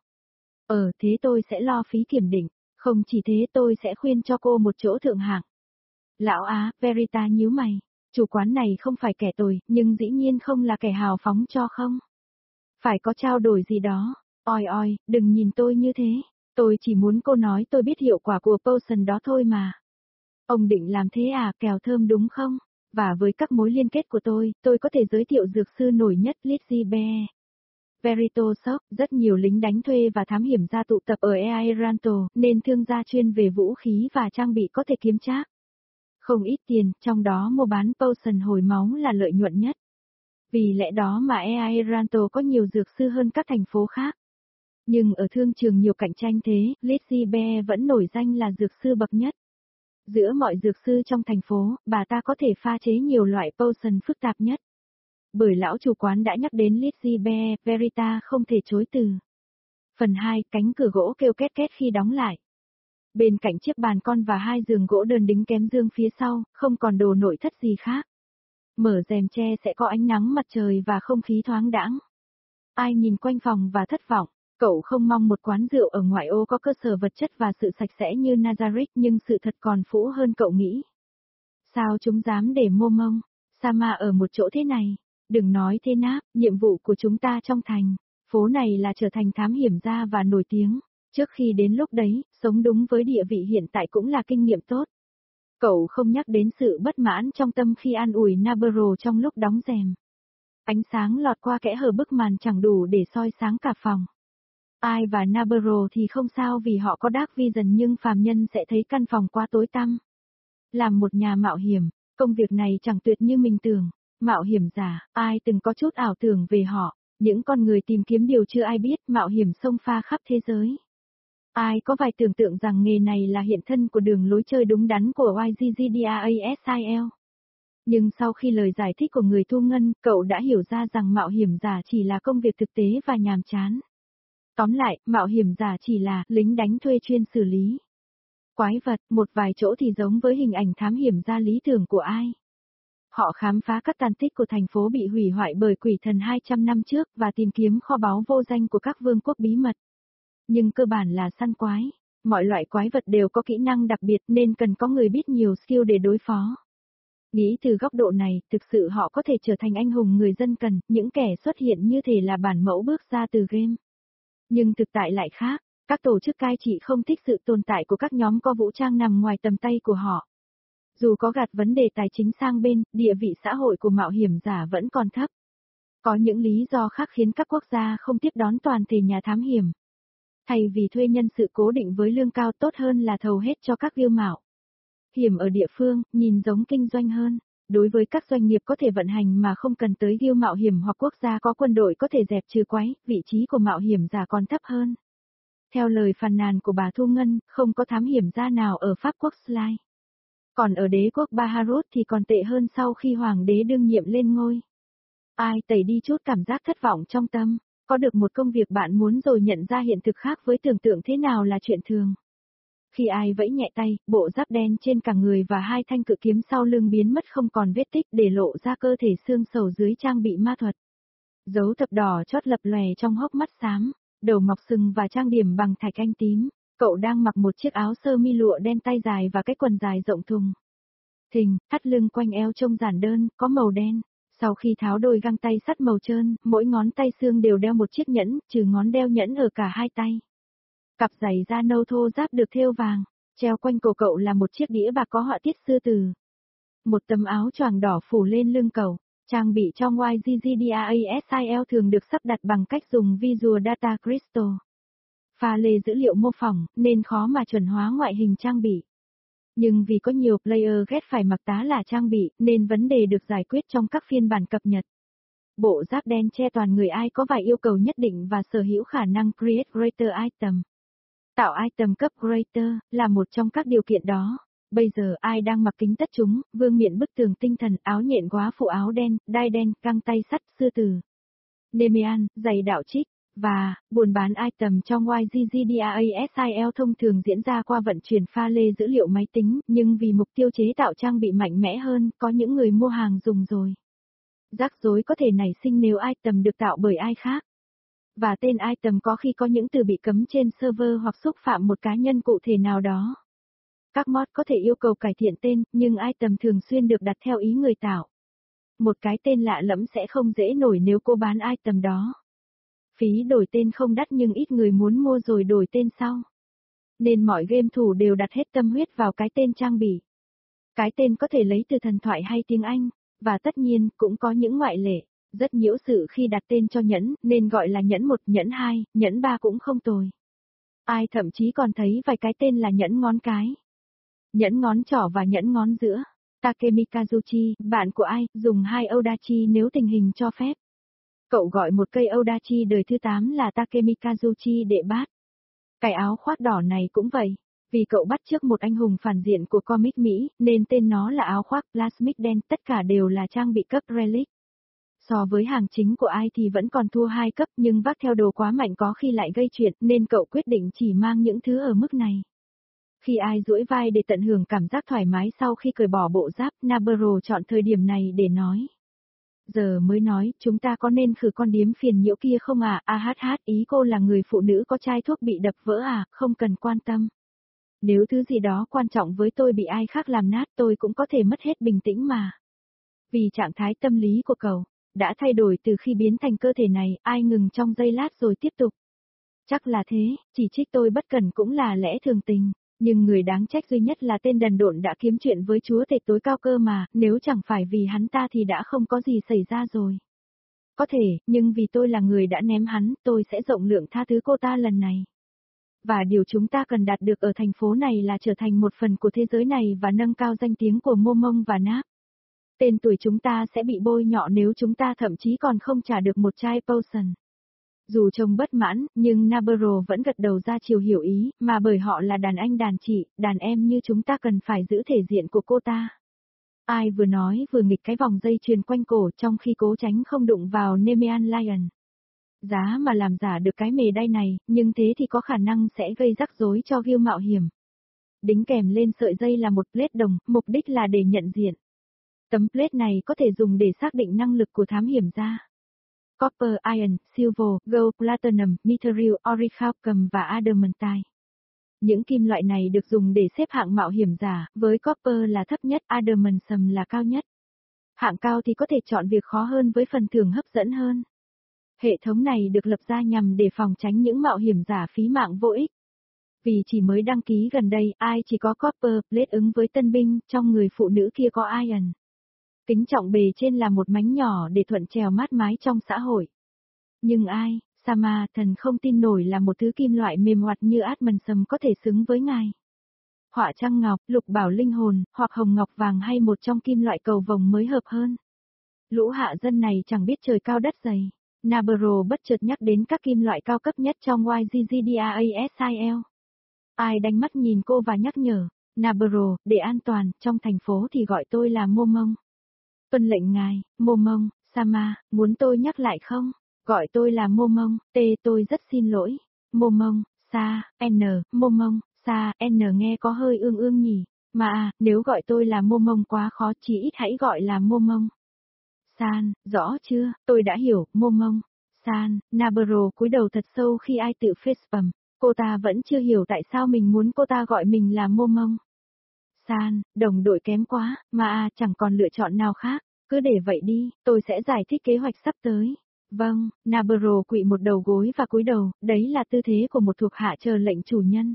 Thế tôi sẽ lo phí kiểm định, không chỉ thế tôi sẽ khuyên cho cô một chỗ thượng hạng. Lão Á, Verita nhíu mày, Chủ quán này không phải kẻ tồi, nhưng dĩ nhiên không là kẻ hào phóng cho không. Phải có trao đổi gì đó. Oi oi, đừng nhìn tôi như thế. Tôi chỉ muốn cô nói tôi biết hiệu quả của potion đó thôi mà. Ông định làm thế à, kèo thơm đúng không? Và với các mối liên kết của tôi có thể giới thiệu dược sư nổi nhất Lizzie Bear. Verito Shop, rất nhiều lính đánh thuê và thám hiểm gia tụ tập ở AI Ranto, nên thương gia chuyên về vũ khí và trang bị có thể kiếm trác. Không ít tiền, trong đó mua bán potion hồi máu là lợi nhuận nhất. Vì lẽ đó mà AI Ranto có nhiều dược sư hơn các thành phố khác. Nhưng ở thương trường nhiều cạnh tranh thế, Lizzie Bear vẫn nổi danh là dược sư bậc nhất. Giữa mọi dược sư trong thành phố, bà ta có thể pha chế nhiều loại potion phức tạp nhất. Bởi lão chủ quán đã nhắc đến Lizzie Bear, Verita không thể chối từ. Phần 2, cánh cửa gỗ kêu két két khi đóng lại. Bên cạnh chiếc bàn con và 2 giường gỗ đơn đính kém dương phía sau, không còn đồ nội thất gì khác. Mở rèm tre sẽ có ánh nắng mặt trời và không khí thoáng đãng. Ai nhìn quanh phòng và thất vọng, cậu không mong một quán rượu ở ngoại ô có cơ sở vật chất và sự sạch sẽ như Nazareth, nhưng sự thật còn phũ hơn cậu nghĩ. Sao chúng dám để mô mông, Sama ở một chỗ thế này? Đừng nói thế náp, nhiệm vụ của chúng ta trong thành, phố này là trở thành thám hiểm gia và nổi tiếng. Trước khi đến lúc đấy, sống đúng với địa vị hiện tại cũng là kinh nghiệm tốt. Cậu không nhắc đến sự bất mãn trong tâm khi an ủi Navarro trong lúc đóng rèm. Ánh sáng lọt qua kẽ hở bức màn chẳng đủ để soi sáng cả phòng. Ai và Navarro thì không sao vì họ có Dark Vision, nhưng phàm nhân sẽ thấy căn phòng quá tối tăm. Làm một nhà mạo hiểm, công việc này chẳng tuyệt như mình tưởng. Mạo hiểm giả, ai từng có chút ảo tưởng về họ, những con người tìm kiếm điều chưa ai biết, mạo hiểm xông pha khắp thế giới. Ai có vài tưởng tượng rằng nghề này là hiện thân của đường lối chơi đúng đắn của YGGDAASIL. Nhưng sau khi lời giải thích của người thu ngân, cậu đã hiểu ra rằng mạo hiểm giả chỉ là công việc thực tế và nhàm chán. Tóm lại, mạo hiểm giả chỉ là lính đánh thuê chuyên xử lý quái vật, một vài chỗ thì giống với hình ảnh thám hiểm gia lý tưởng của ai. Họ khám phá các tàn tích của thành phố bị hủy hoại bởi quỷ thần 200 năm trước và tìm kiếm kho báu vô danh của các vương quốc bí mật. Nhưng cơ bản là săn quái, mọi loại quái vật đều có kỹ năng đặc biệt nên cần có người biết nhiều skill để đối phó. Nghĩ từ góc độ này, thực sự họ có thể trở thành anh hùng người dân cần, những kẻ xuất hiện như thể là bản mẫu bước ra từ game. Nhưng thực tại lại khác, các tổ chức cai trị không thích sự tồn tại của các nhóm có vũ trang nằm ngoài tầm tay của họ. Dù có gạt vấn đề tài chính sang bên, địa vị xã hội của mạo hiểm giả vẫn còn thấp. Có những lý do khác khiến các quốc gia không tiếp đón toàn thể nhà thám hiểm. Thay vì thuê nhân sự cố định với lương cao, tốt hơn là thầu hết cho các viêu mạo hiểm ở địa phương, nhìn giống kinh doanh hơn. Đối với các doanh nghiệp có thể vận hành mà không cần tới viêu mạo hiểm hoặc quốc gia có quân đội có thể dẹp trừ quái, vị trí của mạo hiểm giả còn thấp hơn. Theo lời phàn nàn của bà Thu Ngân, không có thám hiểm gia nào ở Pháp quốc Sly. Còn ở đế quốc Baharut thì còn tệ hơn sau khi hoàng đế đương nhiệm lên ngôi. Ai tẩy đi chút cảm giác thất vọng trong tâm, có được một công việc bạn muốn rồi nhận ra hiện thực khác với tưởng tượng thế nào là chuyện thường. Khi ai vẫy nhẹ tay, bộ giáp đen trên cả người và 2 thanh cự kiếm sau lưng biến mất không còn vết tích, để lộ ra cơ thể xương sầu dưới trang bị ma thuật. Dấu thập đỏ chót lập lòe trong hốc mắt xám, đầu mọc sừng và trang điểm bằng thạch anh tím. Cậu đang mặc một chiếc áo sơ mi lụa đen tay dài và cái quần dài rộng thùng thình, thắt lưng quanh eo trông giản đơn, có màu đen. Sau khi tháo đôi găng tay sắt màu trơn, mỗi ngón tay xương đều đeo một chiếc nhẫn, trừ ngón đeo nhẫn ở cả 2 tay. Cặp giày da nâu thô ráp được thêu vàng, treo quanh cổ cậu là một chiếc đĩa bạc có họa tiết sư tử. Một tấm áo choàng đỏ phủ lên lưng cậu, trang bị trong YGGDAASIL thường được sắp đặt bằng cách dùng Visual Data Crystal. Pha lê dữ liệu mô phỏng, nên khó mà chuẩn hóa ngoại hình trang bị. Nhưng vì có nhiều player ghét phải mặc tá là trang bị, nên vấn đề được giải quyết trong các phiên bản cập nhật. Bộ giáp đen che toàn người, ai có vài yêu cầu nhất định và sở hữu khả năng Create Greater Item. Tạo item cấp Greater, là một trong các điều kiện đó. Bây giờ ai đang mặc kính tất chúng, vương miện bức tường tinh thần, áo nhện quá phụ áo đen, đai đen, găng tay sắt, sư tử. Nemean, giày đạo trích. Và, buôn bán item trong YGGDAASIL thông thường diễn ra qua vận chuyển pha lê dữ liệu máy tính, nhưng vì mục tiêu chế tạo trang bị mạnh mẽ hơn, có những người mua hàng dùng rồi. Rắc rối có thể nảy sinh nếu item được tạo bởi ai khác. Và tên item có khi có những từ bị cấm trên server hoặc xúc phạm một cá nhân cụ thể nào đó. Các mod có thể yêu cầu cải thiện tên, nhưng item thường xuyên được đặt theo ý người tạo. Một cái tên lạ lẫm sẽ không dễ nổi nếu cô bán item đó. Phí đổi tên không đắt nhưng ít người muốn mua rồi đổi tên sau. Nên mọi game thủ đều đặt hết tâm huyết vào cái tên trang bị. Cái tên có thể lấy từ thần thoại hay tiếng Anh, và tất nhiên cũng có những ngoại lệ. Rất nhiễu sự khi đặt tên cho nhẫn, nên gọi là nhẫn 1, nhẫn 2, nhẫn 3 cũng không tồi. Ai thậm chí còn thấy vài cái tên là nhẫn ngón cái, nhẫn ngón trỏ và nhẫn ngón giữa. Takemi Kazuchi, bạn của ai, dùng 2 Odachi nếu tình hình cho phép. Cậu gọi một cây Odachi đời thứ 8 là Takemi Kazuchi đệ bát. Cái áo khoác đỏ này cũng vậy. Vì cậu bắt chước một anh hùng phản diện của comic Mỹ, nên tên nó là áo khoác Plasmic đen, tất cả đều là trang bị cấp Relic. So với hàng chính của ai thì vẫn còn thua 2 cấp, nhưng vác theo đồ quá mạnh có khi lại gây chuyện, nên cậu quyết định chỉ mang những thứ ở mức này. Khi ai duỗi vai để tận hưởng cảm giác thoải mái sau khi cởi bỏ bộ giáp, Nabarro chọn thời điểm này để nói. Giờ mới nói, chúng ta có nên khử con điếm phiền nhiễu kia không à? Ý cô là người phụ nữ có chai thuốc bị đập vỡ à? Không cần quan tâm. Nếu thứ gì đó quan trọng với tôi bị ai khác làm nát tôi cũng có thể mất hết bình tĩnh mà. Vì trạng thái tâm lý của cậu đã thay đổi từ khi biến thành cơ thể này, ai ngừng trong giây lát rồi tiếp tục. Chắc là thế, chỉ trích tôi bất cần cũng là lẽ thường tình. Nhưng người đáng trách duy nhất là tên đần độn đã kiếm chuyện với chúa tể tối cao cơ mà, nếu chẳng phải vì hắn ta thì đã không có gì xảy ra rồi. Có thể, nhưng vì tôi là người đã ném hắn, tôi sẽ rộng lượng tha thứ cô ta lần này. Và điều chúng ta cần đạt được ở thành phố này là trở thành một phần của thế giới này và nâng cao danh tiếng của Momong và Nap. Tên tuổi chúng ta sẽ bị bôi nhọ nếu chúng ta thậm chí còn không trả được một chai potion. Dù trông bất mãn, nhưng Nabarro vẫn gật đầu ra chiều hiểu ý, mà bởi họ là đàn anh đàn chị, đàn em như chúng ta cần phải giữ thể diện của cô ta. Ai vừa nói vừa nghịch cái vòng dây chuyền quanh cổ trong khi cố tránh không đụng vào Nemean Lion. Giá mà làm giả được cái mề đay này, nhưng thế thì có khả năng sẽ gây rắc rối cho Gil mạo hiểm. Đính kèm lên sợi dây là một plate đồng, mục đích là để nhận diện. Tấm plate này có thể dùng để xác định năng lực của thám hiểm gia. Copper, Iron, Silver, Gold, Platinum, Mithril, Orichalcum và Adamantine. Những kim loại này được dùng để xếp hạng mạo hiểm giả, với Copper là thấp nhất, Adamantine là cao nhất. Hạng cao thì có thể chọn việc khó hơn với phần thưởng hấp dẫn hơn. Hệ thống này được lập ra nhằm để phòng tránh những mạo hiểm giả phí mạng vô ích. Vì chỉ mới đăng ký gần đây, ai chỉ có Copper plate ứng với tân binh, trong người phụ nữ kia có Iron. Kính trọng bề trên là một mánh nhỏ để thuận trèo mát mái trong xã hội. Nhưng ai, Sama thần không tin nổi là một thứ kim loại mềm hoạt như Atmansum có thể xứng với ngài. Họa trăng ngọc, lục bảo linh hồn, hoặc hồng ngọc vàng hay một trong kim loại cầu vồng mới hợp hơn. Lũ hạ dân này chẳng biết trời cao đất dày. Nabarro bất chợt nhắc đến các kim loại cao cấp nhất trong YGGDAASIL. Ai đánh mắt nhìn cô và nhắc nhở, Nabarro, để an toàn, trong thành phố thì gọi tôi là Momong. Tuân lệnh ngài, Momong, Sama, muốn tôi nhắc lại không? Gọi tôi là Momong, tôi rất xin lỗi. Momong, Sa, N, Momong, Sa, N nghe có hơi ương ương nhỉ, mà nếu gọi tôi là Momong quá khó chỉ ít hãy gọi là Momong. San, rõ chưa, tôi đã hiểu, Momong. San, Nabarro cúi đầu thật sâu khi ai tự facepalm, cô ta vẫn chưa hiểu tại sao mình muốn cô ta gọi mình là Momong. San, đồng đội kém quá, mà chẳng còn lựa chọn nào khác, cứ để vậy đi, tôi sẽ giải thích kế hoạch sắp tới. Vâng, Nabarro quỵ một đầu gối và cúi đầu, đấy là tư thế của một thuộc hạ chờ lệnh chủ nhân.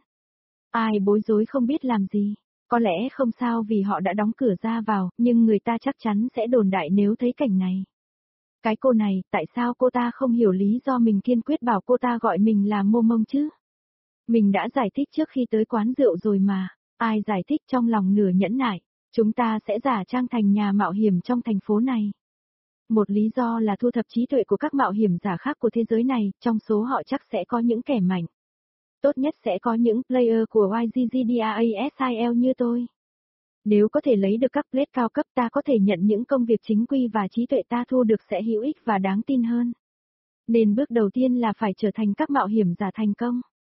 Ai bối rối không biết làm gì, có lẽ không sao vì họ đã đóng cửa ra vào, nhưng người ta chắc chắn sẽ đồn đại nếu thấy cảnh này. Cái cô này, tại sao cô ta không hiểu lý do mình kiên quyết bảo cô ta gọi mình là Momong chứ? Mình đã giải thích trước khi tới quán rượu rồi mà. Ai giải thích trong lòng nửa nhẫn nại, chúng ta sẽ giả trang thành nhà mạo hiểm trong thành phố này. Một lý do là thu thập trí tuệ của các mạo hiểm giả khác của thế giới này, trong số họ chắc sẽ có những kẻ mạnh. Tốt nhất sẽ có những player của YGGDAASIL như tôi. Nếu có thể lấy được các plate cao cấp ta có thể nhận những công việc chính quy và trí tuệ ta thu được sẽ hữu ích và đáng tin hơn. Nên bước đầu tiên là phải trở thành các mạo hiểm giả thành công.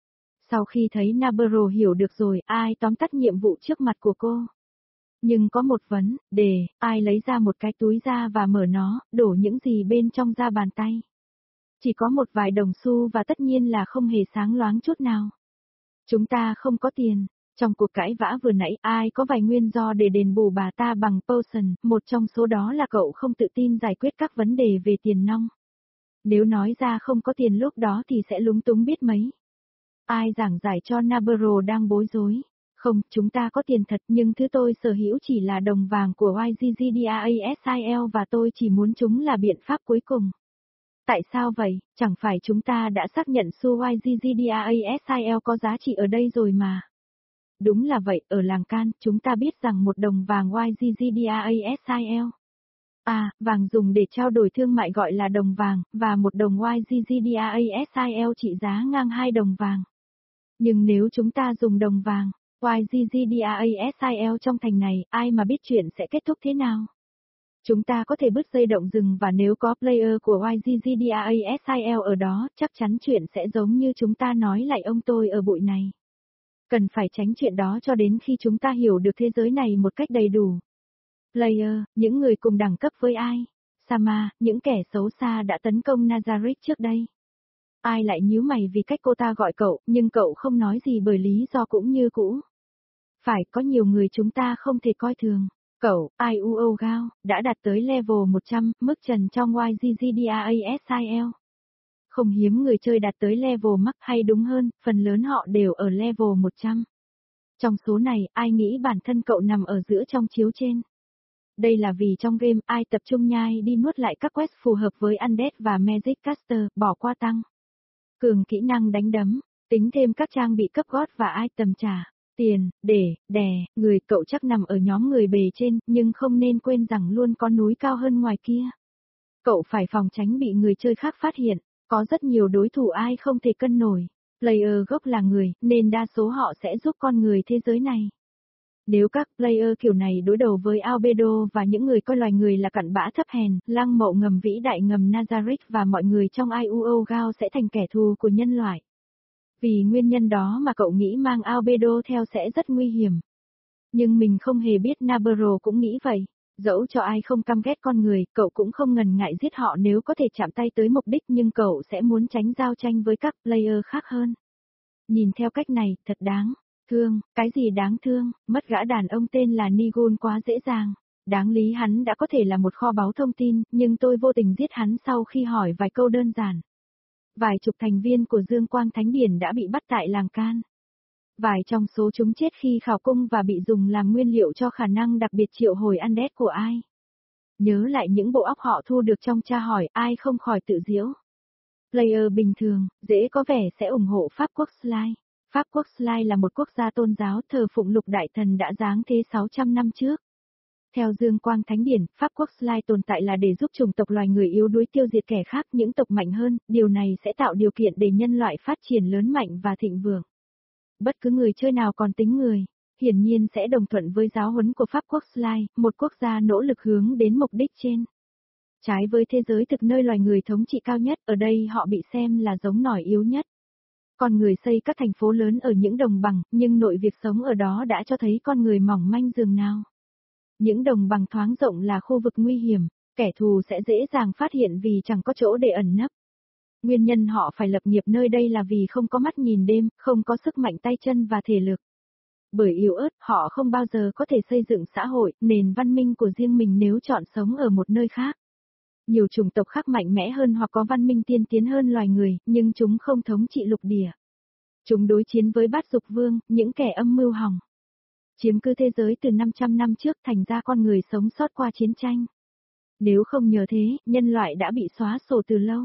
Sau khi thấy Nabarro hiểu được rồi, ai tóm tắt nhiệm vụ trước mặt của cô. Nhưng có một vấn đề, ai lấy ra một cái túi ra và mở nó, đổ những gì bên trong ra bàn tay. Chỉ có một vài đồng xu và tất nhiên là không hề sáng loáng chút nào. Chúng ta không có tiền. Trong cuộc cãi vã vừa nãy, ai có vài nguyên do để đền bù bà ta bằng potion, một trong số đó là cậu không tự tin giải quyết các vấn đề về tiền nong. Nếu nói ra không có tiền lúc đó thì sẽ lúng túng biết mấy. Ai giảng giải cho Navarro đang bối rối. Không, chúng ta có tiền thật nhưng thứ tôi sở hữu chỉ là đồng vàng của YZZDAASIL và tôi chỉ muốn chúng là biện pháp cuối cùng. Tại sao vậy, chẳng phải chúng ta đã xác nhận xu YZZDAASIL có giá trị ở đây rồi mà. Đúng là vậy, ở làng Can, chúng ta biết rằng một đồng vàng YZZDAASIL. À, vàng dùng để trao đổi thương mại gọi là đồng vàng, và một đồng YZZDAASIL trị giá ngang 2 đồng vàng. Nhưng nếu chúng ta dùng đồng vàng, YZZDAASIL trong thành này, ai mà biết chuyện sẽ kết thúc thế nào? Chúng ta có thể bứt dây động rừng và nếu có player của YZZDAASIL ở đó, chắc chắn chuyện sẽ giống như chúng ta nói lại ông tôi ở bụi này. Cần phải tránh chuyện đó cho đến khi chúng ta hiểu được thế giới này một cách đầy đủ. Player, những người cùng đẳng cấp với ai? Sama, những kẻ xấu xa đã tấn công Nazareth trước đây. Ai lại nhíu mày vì cách cô ta gọi cậu, nhưng cậu không nói gì bởi lý do cũng như cũ. Phải có nhiều người chúng ta không thể coi thường. Cậu, IUO Gao, đã đạt tới level 100, mức trần trong YZZDAASIL. Không hiếm người chơi đạt tới level max hay đúng hơn, phần lớn họ đều ở level 100. Trong số này, ai nghĩ bản thân cậu nằm ở giữa trong chiếu trên? Đây là vì trong game, ai tập trung nhai đi nuốt lại các quest phù hợp với Undead và Magic Caster, bỏ qua tăng. Cường kỹ năng đánh đấm, tính thêm các trang bị cấp gót và item trả. Tiền, để, đè, người cậu chắc nằm ở nhóm người bề trên, nhưng không nên quên rằng luôn có núi cao hơn ngoài kia. Cậu phải phòng tránh bị người chơi khác phát hiện, có rất nhiều đối thủ ai không thể cân nổi. Player gốc là người, nên đa số họ sẽ giúp con người thế giới này. Nếu các player kiểu này đối đầu với Albedo và những người coi loài người là cặn bã thấp hèn, lăng mộ ngầm vĩ đại ngầm Nazareth và mọi người trong IUO Gao sẽ thành kẻ thù của nhân loại. Vì nguyên nhân đó mà cậu nghĩ mang Albedo theo sẽ rất nguy hiểm. Nhưng mình không hề biết Navarro cũng nghĩ vậy. Dẫu cho ai không căm ghét con người, cậu cũng không ngần ngại giết họ nếu có thể chạm tay tới mục đích nhưng cậu sẽ muốn tránh giao tranh với các player khác hơn. Nhìn theo cách này, thật đáng thương, cái gì đáng thương, mất gã đàn ông tên là Nigun quá dễ dàng. Đáng lý hắn đã có thể là một kho báu thông tin, nhưng tôi vô tình giết hắn sau khi hỏi vài câu đơn giản. Vài chục thành viên của Dương Quang Thánh Điển đã bị bắt tại làng Can. Vài trong số chúng chết khi khảo cung và bị dùng làm nguyên liệu cho khả năng đặc biệt triệu hồi Undead của ai. Nhớ lại những bộ óc họ thu được trong tra hỏi ai không khỏi tự giễu. Player bình thường, dễ có vẻ sẽ ủng hộ Pháp quốc Sly. Pháp quốc Sly là một quốc gia tôn giáo thờ phụng lục đại thần đã giáng thế 600 năm trước. Theo Dương Quang Thánh Điển, Pháp quốc Sly tồn tại là để giúp chủng tộc loài người yếu đuối tiêu diệt kẻ khác những tộc mạnh hơn, điều này sẽ tạo điều kiện để nhân loại phát triển lớn mạnh và thịnh vượng. Bất cứ người chơi nào còn tính người, hiển nhiên sẽ đồng thuận với giáo huấn của Pháp quốc Sly, một quốc gia nỗ lực hướng đến mục đích trên. Trái với thế giới thực nơi loài người thống trị cao nhất, ở đây họ bị xem là giống nòi yếu nhất. Con người xây các thành phố lớn ở những đồng bằng, nhưng nội việc sống ở đó đã cho thấy con người mỏng manh dường nào. Những đồng bằng thoáng rộng là khu vực nguy hiểm, kẻ thù sẽ dễ dàng phát hiện vì chẳng có chỗ để ẩn nấp. Nguyên nhân họ phải lập nghiệp nơi đây là vì không có mắt nhìn đêm, không có sức mạnh tay chân và thể lực. Bởi yếu ớt, họ không bao giờ có thể xây dựng xã hội, nền văn minh của riêng mình nếu chọn sống ở một nơi khác. Nhiều chủng tộc khác mạnh mẽ hơn hoặc có văn minh tiên tiến hơn loài người, nhưng chúng không thống trị lục địa. Chúng đối chiến với bát dục vương, những kẻ âm mưu hỏng. Chiếm cứ thế giới từ 500 năm trước thành ra con người sống sót qua chiến tranh. Nếu không nhờ thế, nhân loại đã bị xóa sổ từ lâu.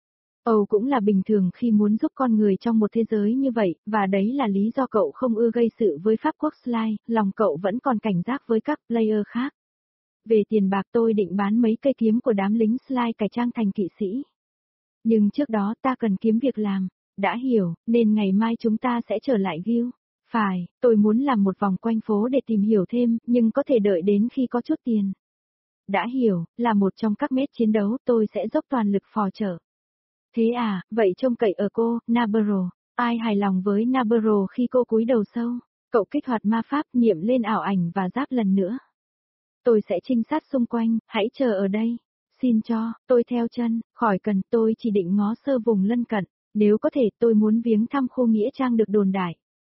Âu cũng là bình thường khi muốn giúp con người trong một thế giới như vậy, và đấy là lý do cậu không ưa gây sự với Pháp quốc Sly, lòng cậu vẫn còn cảnh giác với các player khác. Về tiền bạc tôi định bán mấy cây kiếm của đám lính Sly cải trang thành kỵ sĩ. Nhưng trước đó ta cần kiếm việc làm, đã hiểu, nên ngày mai chúng ta sẽ trở lại Guild. Phải, tôi muốn làm một vòng quanh phố để tìm hiểu thêm, nhưng có thể đợi đến khi có chút tiền. Đã hiểu, là một trong các mét chiến đấu tôi sẽ dốc toàn lực phò trợ. Thế à, vậy trông cậy ở cô, Navarro. Ai hài lòng với Navarro khi cô cúi đầu sâu? Cậu kích hoạt ma pháp niệm lên ảo ảnh và giáp lần nữa. Tôi sẽ trinh sát xung quanh, hãy chờ ở đây. Xin cho, tôi theo chân, khỏi cần tôi chỉ định ngó sơ vùng lân cận. Nếu có thể tôi muốn viếng thăm khu nghĩa trang được đồn đại.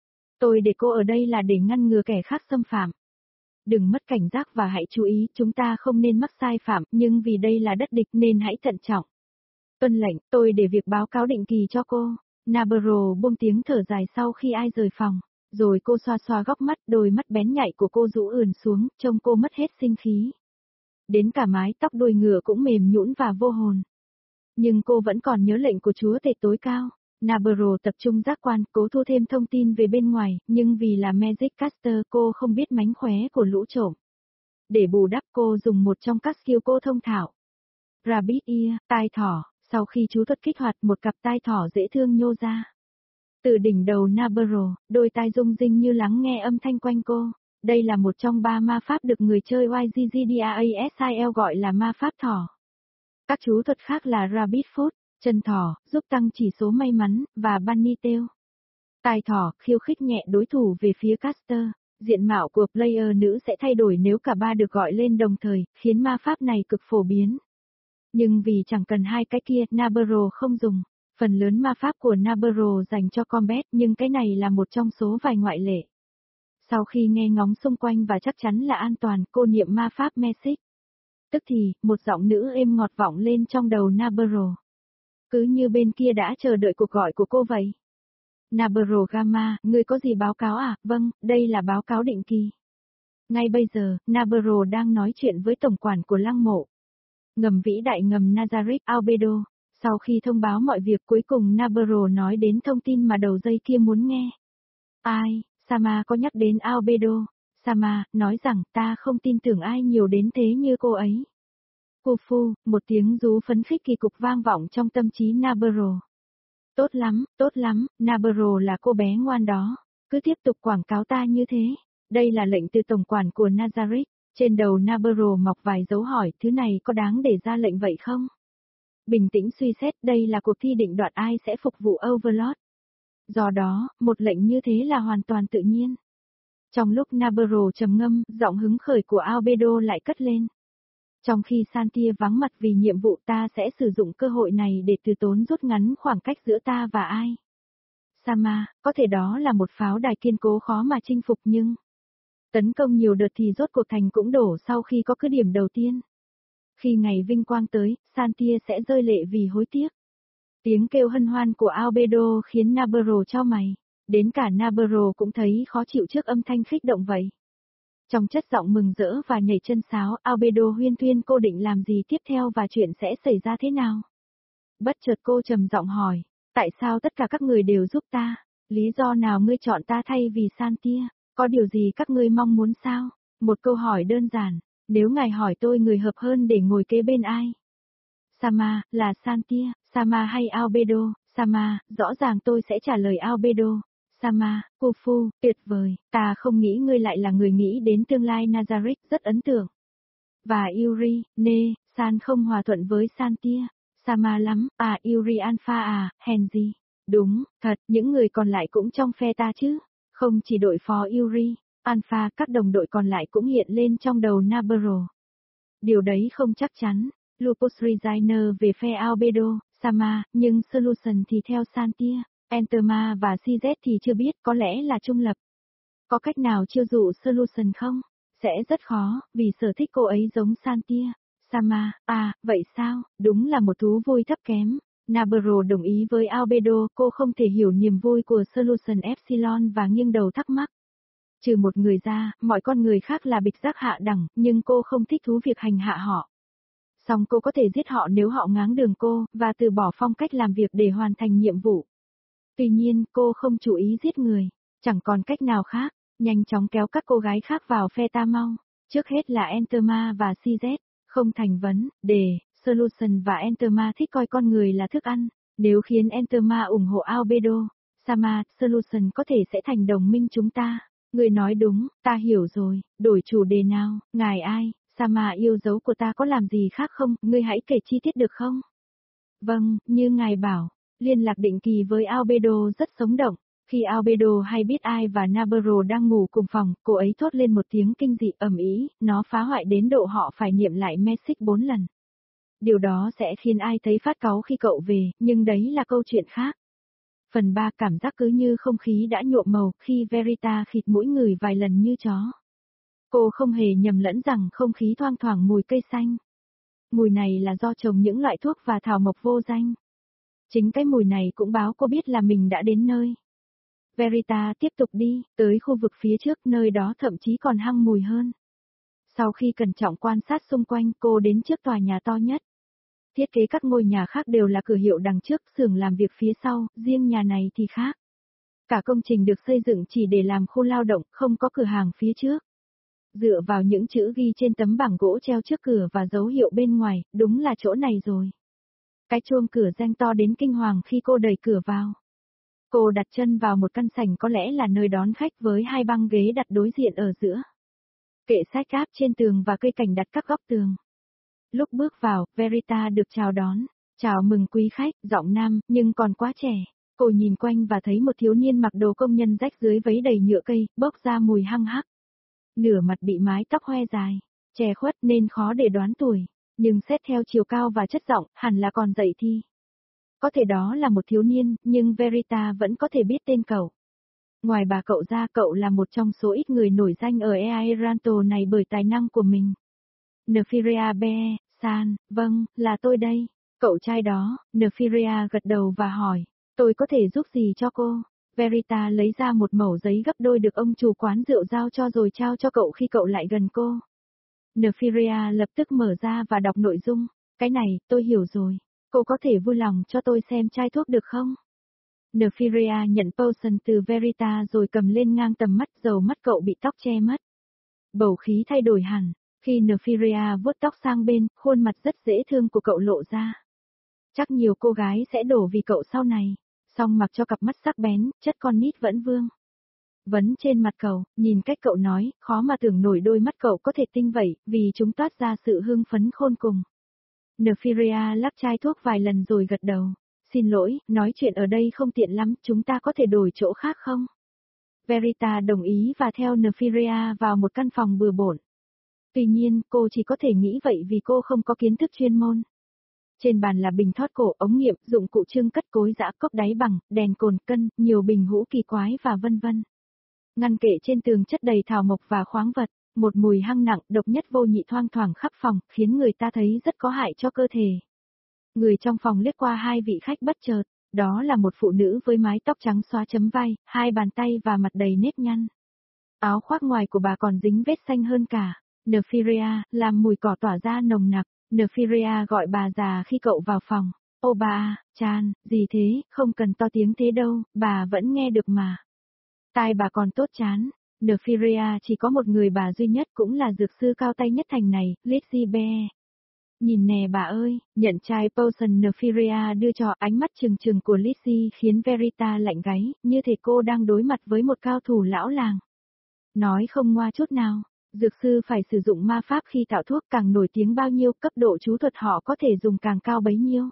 Tôi để cô ở đây là để ngăn ngừa kẻ khác xâm phạm. Đừng mất cảnh giác và hãy chú ý, chúng ta không nên mắc sai phạm, nhưng vì đây là đất địch nên hãy thận trọng. Tuân lệnh, tôi để việc báo cáo định kỳ cho cô. Navarro buông tiếng thở dài sau khi ai rời phòng. Rồi cô xoa xoa góc mắt, đôi mắt bén nhạy của cô rũ ườn xuống, trông cô mất hết sinh khí. Đến cả mái tóc đuôi ngựa cũng mềm nhũn và vô hồn. Nhưng cô vẫn còn nhớ lệnh của chúa tể tối cao. Navarro tập trung giác quan, cố thu thêm thông tin về bên ngoài, nhưng vì là Magic Caster cô không biết mánh khóe của lũ trộm. Để bù đắp cô dùng một trong các skill cô thông thạo. Rabbit Ear, tai thỏ, sau khi chú thuật kích hoạt một cặp tai thỏ dễ thương nhô ra. Từ đỉnh đầu Navarro, đôi tai rung rinh như lắng nghe âm thanh quanh cô. Đây là một trong 3 ma pháp được người chơi YGGDAASIL gọi là ma pháp thỏ. Các chú thuật khác là Rabbit Foot, chân thỏ, giúp tăng chỉ số may mắn, và Bunny Tail. Tai thỏ, khiêu khích nhẹ đối thủ về phía caster. Diện mạo của player nữ sẽ thay đổi nếu cả ba được gọi lên đồng thời, khiến ma pháp này cực phổ biến. Nhưng vì chẳng cần hai cái kia, Navarro không dùng. Phần lớn ma pháp của Navarro dành cho combat, nhưng cái này là một trong số vài ngoại lệ. Sau khi nghe ngóng xung quanh và chắc chắn là an toàn, cô niệm ma pháp Magic. Tức thì, một giọng nữ êm ngọt vọng lên trong đầu Navarro. Cứ như bên kia đã chờ đợi cuộc gọi của cô vậy. Navarro Gamma, ngươi có gì báo cáo à? Vâng, đây là báo cáo định kỳ. Ngay bây giờ, Navarro đang nói chuyện với tổng quản của lăng mộ. Ngầm vĩ đại ngầm Nazarick Albedo. Sau khi thông báo mọi việc cuối cùng Navarro nói đến thông tin mà đầu dây kia muốn nghe. Ai, Sama có nhắc đến Albedo. Sama, nói rằng ta không tin tưởng ai nhiều đến thế như cô ấy. Kufu, một tiếng rú phấn khích kỳ cục vang vọng trong tâm trí Navarro. Tốt lắm, Navarro là cô bé ngoan đó. Cứ tiếp tục quảng cáo ta như thế. Đây là lệnh từ tổng quản của Nazarick. Trên đầu Navarro mọc vài dấu hỏi, thứ này có đáng để ra lệnh vậy không? Bình tĩnh suy xét, đây là cuộc thi định đoạt ai sẽ phục vụ Overlord. Do đó, một lệnh như thế là hoàn toàn tự nhiên. Trong lúc Navarro trầm ngâm, giọng hứng khởi của Albedo lại cất lên. Trong khi Santia vắng mặt vì nhiệm vụ ta sẽ sử dụng cơ hội này để từ tốn rút ngắn khoảng cách giữa ta và ai. Sama, có thể đó là một pháo đài kiên cố khó mà chinh phục nhưng... Tấn công nhiều đợt thì rốt cuộc thành cũng đổ sau khi có cứ điểm đầu tiên. Khi ngày vinh quang tới, Santia sẽ rơi lệ vì hối tiếc. Tiếng kêu hân hoan của Albedo khiến Navarro chau mày. Đến cả Navarro cũng thấy khó chịu trước âm thanh khích động vậy. Trong chất giọng mừng rỡ và nhảy chân sáo, Albedo huyên thuyên cô định làm gì tiếp theo và chuyện sẽ xảy ra thế nào. Bất chợt cô trầm giọng hỏi, tại sao tất cả các người đều giúp ta? Lý do nào ngươi chọn ta thay vì Santia? Có điều gì các ngươi mong muốn sao? Một câu hỏi đơn giản, nếu ngài hỏi tôi người hợp hơn để ngồi kế bên ai? Sama, là Santia, Sama hay Albedo? Sama, rõ ràng tôi sẽ trả lời Albedo. Sama, Kufu, tuyệt vời, ta không nghĩ ngươi lại là người nghĩ đến tương lai Nazarick, rất ấn tượng. Và Yuri, San không hòa thuận với Santia. Sama lắm, Yuri Alpha hèn gì? Đúng, thật, những người còn lại cũng trong phe ta chứ. Không chỉ đội phó Yuri, Alpha, các đồng đội còn lại cũng hiện lên trong đầu Navarro. Điều đấy không chắc chắn. Lupus Resigner về phe Albedo, Sama, nhưng Solution thì theo Santia. Enterma và CZ thì chưa biết, có lẽ là trung lập. Có cách nào chiêu dụ Solution không? Sẽ rất khó, vì sở thích cô ấy giống Santia. Sama, vậy sao? Đúng là một thú vui thấp kém. Navarro đồng ý với Albedo, cô không thể hiểu niềm vui của Solution Epsilon và nghiêng đầu thắc mắc. Trừ một người ra, mọi con người khác là bịch rác hạ đẳng, nhưng cô không thích thú việc hành hạ họ. Song cô có thể giết họ nếu họ ngáng đường cô, và từ bỏ phong cách làm việc để hoàn thành nhiệm vụ. Tuy nhiên, cô không chú ý giết người, chẳng còn cách nào khác, nhanh chóng kéo các cô gái khác vào phe ta mau. Trước hết là Enterma và CZ, không thành vấn đề, Solution và Enterma thích coi con người là thức ăn. Nếu khiến Enterma ủng hộ Albedo, Sama, Solution có thể sẽ thành đồng minh chúng ta. Người nói đúng, ta hiểu rồi, đổi chủ đề nào, ngài ai? Sama yêu dấu của ta có làm gì khác không, ngươi hãy kể chi tiết được không? Vâng, như ngài bảo, liên lạc định kỳ với Albedo rất sống động. Khi Albedo hay biết ai và Navarro đang ngủ cùng phòng, cô ấy thốt lên một tiếng kinh dị ầm ĩ, nó phá hoại đến độ họ phải niệm lại message 4 lần. Điều đó sẽ khiến ai thấy phát cáu khi cậu về, nhưng đấy là câu chuyện khác. Phần 3 cảm giác cứ như không khí đã nhuộm màu khi Verita khịt mũi người vài lần như chó. Cô không hề nhầm lẫn rằng không khí thoang thoảng mùi cây xanh. Mùi này là do trồng những loại thuốc và thảo mộc vô danh. Chính cái mùi này cũng báo cô biết là mình đã đến nơi. Verita tiếp tục đi, tới khu vực phía trước, nơi đó thậm chí còn hăng mùi hơn. Sau khi cẩn trọng quan sát xung quanh, cô đến trước tòa nhà to nhất. Thiết kế các ngôi nhà khác đều là cửa hiệu đằng trước, xưởng làm việc phía sau, riêng nhà này thì khác. Cả công trình được xây dựng chỉ để làm khu lao động, không có cửa hàng phía trước. Dựa vào những chữ ghi trên tấm bảng gỗ treo trước cửa và dấu hiệu bên ngoài, đúng là chỗ này rồi. Cái chuông cửa reng to đến kinh hoàng khi cô đẩy cửa vào. Cô đặt chân vào một căn sảnh có lẽ là nơi đón khách với 2 băng ghế đặt đối diện ở giữa. Kệ sách áp trên tường và cây cảnh đặt các góc tường. Lúc bước vào, Verita được chào đón. Chào mừng quý khách, giọng nam, nhưng còn quá trẻ. Cô nhìn quanh và thấy một thiếu niên mặc đồ công nhân rách dưới váy đầy nhựa cây, bốc ra mùi hăng hắc. Nửa mặt bị mái tóc hoe dài, che khuất nên khó để đoán tuổi. Nhưng xét theo chiều cao và chất giọng, hẳn là còn dậy thi. Có thể đó là một thiếu niên, nhưng Verita vẫn có thể biết tên cậu. Ngoài bà cậu ra, cậu là một trong số ít người nổi danh ở AI Ranto này bởi tài năng của mình. Nefiria Be, San, vâng, là tôi đây. Cậu trai đó, Nefiria gật đầu và hỏi, tôi có thể giúp gì cho cô? Verita lấy ra một mẩu giấy gấp đôi được ông chủ quán rượu giao cho rồi trao cho cậu khi cậu lại gần cô. Nefiria lập tức mở ra và đọc nội dung. Cái này, tôi hiểu rồi. Cô có thể vui lòng cho tôi xem chai thuốc được không? Nefiria nhận potion từ Verita rồi cầm lên ngang tầm mắt, dầu mắt cậu bị tóc che mất. Bầu khí thay đổi hẳn. Khi Nefiria vuốt tóc sang bên, khuôn mặt rất dễ thương của cậu lộ ra. Chắc nhiều cô gái sẽ đổ vì cậu sau này. Song mặc cho cặp mắt sắc bén, chất con nít vẫn vương. Vấn trên mặt cậu, nhìn cách cậu nói, khó mà tưởng nổi đôi mắt cậu có thể tinh vậy, vì chúng toát ra sự hưng phấn khôn cùng. Nefiria lắc chai thuốc vài lần rồi gật đầu. Xin lỗi, nói chuyện ở đây không tiện lắm, chúng ta có thể đổi chỗ khác không? Verita đồng ý và theo Nefiria vào một căn phòng bừa bộn. Tuy nhiên, cô chỉ có thể nghĩ vậy vì cô không có kiến thức chuyên môn. Trên bàn là bình thoát cổ, ống nghiệm, dụng cụ trưng cất, cối giã, cốc đáy bằng, đèn cồn, cân, nhiều bình hũ kỳ quái và vân vân. Ngăn kệ trên tường chất đầy thảo mộc và khoáng vật, một mùi hăng nặng, độc nhất vô nhị thoang thoảng khắp phòng, khiến người ta thấy rất có hại cho cơ thể. Người trong phòng liếc qua 2 vị khách bất chợt, đó là một phụ nữ với mái tóc trắng xóa chấm vai, 2 bàn tay và mặt đầy nếp nhăn. Áo khoác ngoài của bà còn dính vết xanh hơn cả. Nefiria, làm mùi cỏ tỏa ra nồng nặc. Nefiria gọi bà già khi cậu vào phòng. Ô bà, Chan, gì thế, không cần to tiếng thế đâu, bà vẫn nghe được mà. Tai bà còn tốt chán. Nefiria chỉ có một người bà duy nhất cũng là dược sư cao tay nhất thành này, Lizzie Bear. Nhìn nè bà ơi, nhận chai potion Nefiria đưa cho, ánh mắt trừng trừng của Lizzie khiến Verita lạnh gáy, như thể cô đang đối mặt với một cao thủ lão làng. Nói không ngoa chút nào. Dược sư phải sử dụng ma pháp khi tạo thuốc, càng nổi tiếng bao nhiêu, cấp độ chú thuật họ có thể dùng càng cao bấy nhiêu.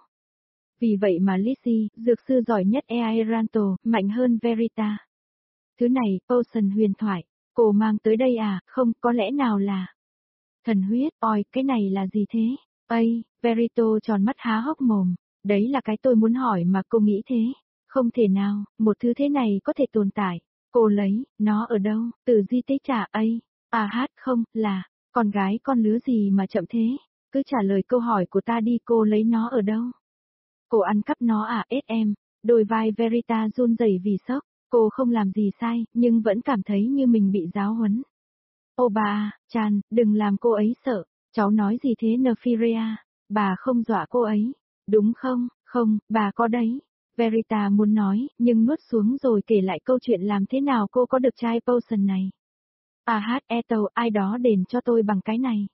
Vì vậy mà Lizzie, dược sư giỏi nhất AI Ranto, mạnh hơn Verita. Thứ này, potion huyền thoại, cô mang tới đây à, không, có lẽ nào là thần huyết, oi, cái này là gì thế? Ây, Verito tròn mắt há hốc mồm, đấy là cái tôi muốn hỏi mà cô nghĩ thế. Không thể nào, một thứ thế này có thể tồn tại. Cô lấy, nó ở đâu, từ di tích trả ấy. À hát không, là, con gái con lứa gì mà chậm thế, cứ trả lời câu hỏi của ta đi, cô lấy nó ở đâu? Cô ăn cắp nó à, em, đôi vai Verita run rẩy vì sốc, cô không làm gì sai, nhưng vẫn cảm thấy như mình bị giáo huấn. Ô bà, Chan, đừng làm cô ấy sợ, cháu nói gì thế Nefiria, bà không dọa cô ấy, đúng không, không, bà có đấy. Verita muốn nói, nhưng nuốt xuống rồi kể lại câu chuyện làm thế nào cô có được chai potion này. À hát ai đó đền cho tôi bằng cái này.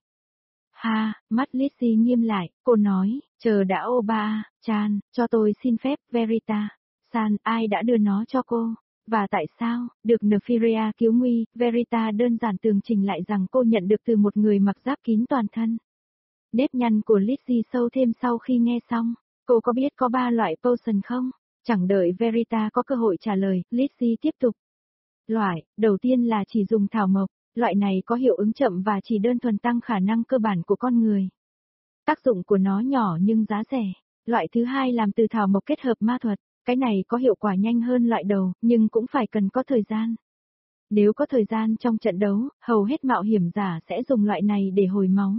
Ha, mắt Lizzie nghiêm lại, cô nói, chờ đã ô ba, Chan, cho tôi xin phép, Verita. San, ai đã đưa nó cho cô? Và tại sao, được Nefiria cứu nguy, Verita đơn giản tường trình lại rằng cô nhận được từ một người mặc giáp kín toàn thân. Nếp nhăn của Lizzie sâu thêm sau khi nghe xong. Cô có biết có 3 loại potion không? Chẳng đợi Verita có cơ hội trả lời, Lizzie tiếp tục. Loại, đầu tiên là chỉ dùng thảo mộc, loại này có hiệu ứng chậm và chỉ đơn thuần tăng khả năng cơ bản của con người. Tác dụng của nó nhỏ nhưng giá rẻ. Loại thứ hai làm từ thảo mộc kết hợp ma thuật, Cái này có hiệu quả nhanh hơn loại đầu, nhưng cũng phải cần có thời gian. Nếu có thời gian trong trận đấu, hầu hết mạo hiểm giả sẽ dùng loại này để hồi máu.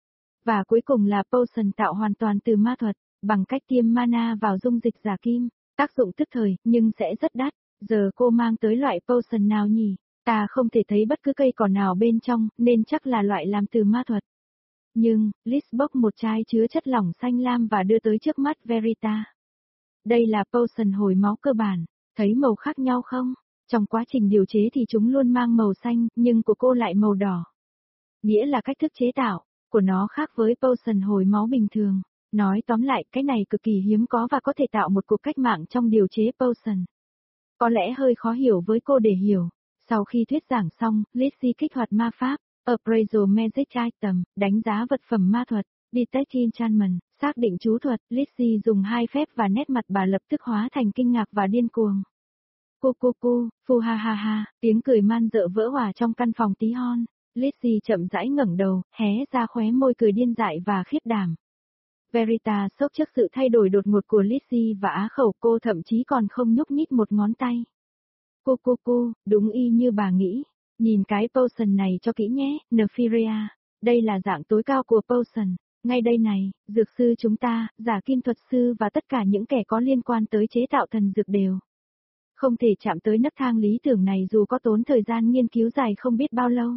Và cuối cùng là Potion tạo hoàn toàn từ ma thuật, bằng cách tiêm mana vào dung dịch giả kim. Tác dụng tức thời, nhưng sẽ rất đắt. Giờ cô mang tới loại Potion nào nhỉ? Ta không thể thấy bất cứ cây cỏ nào bên trong, nên chắc là loại làm từ ma thuật. Nhưng, Liz bốc một chai chứa chất lỏng xanh lam và đưa tới trước mắt Verita. Đây là Potion hồi máu cơ bản, thấy màu khác nhau không? Trong quá trình điều chế thì chúng luôn mang màu xanh, nhưng của cô lại màu đỏ. Nghĩa là cách thức chế tạo của nó khác với Potion hồi máu bình thường. Nói tóm lại, cái này cực kỳ hiếm có và có thể tạo một cuộc cách mạng trong điều chế Potion. Có lẽ hơi khó hiểu với cô để hiểu. Sau khi thuyết giảng xong, Lizzie kích hoạt ma pháp, Appraisal Magic Item, đánh giá vật phẩm ma thuật, Detect Enchantment, xác định chú thuật, Lizzie dùng 2 phép và nét mặt bà lập tức hóa thành kinh ngạc và điên cuồng. Cu cu cu, phu ha ha ha, tiếng cười man dợ vỡ hòa trong căn phòng tí hon. Lizzie chậm rãi ngẩng đầu, hé ra khóe môi cười điên dại và khiếp đảm. Verita sốc trước sự thay đổi đột ngột của Lizzie và á khẩu cô thậm chí còn không nhúc nhích một ngón tay. Cu cu cu, đúng y như bà nghĩ. Nhìn cái Potion này cho kỹ nhé, Nefiria. Đây là dạng tối cao của Potion. Ngay đây này, dược sư chúng ta, giả kim thuật sư và tất cả những kẻ có liên quan tới chế tạo thần dược đều. Không thể chạm tới nấc thang lý tưởng này dù có tốn thời gian nghiên cứu dài không biết bao lâu.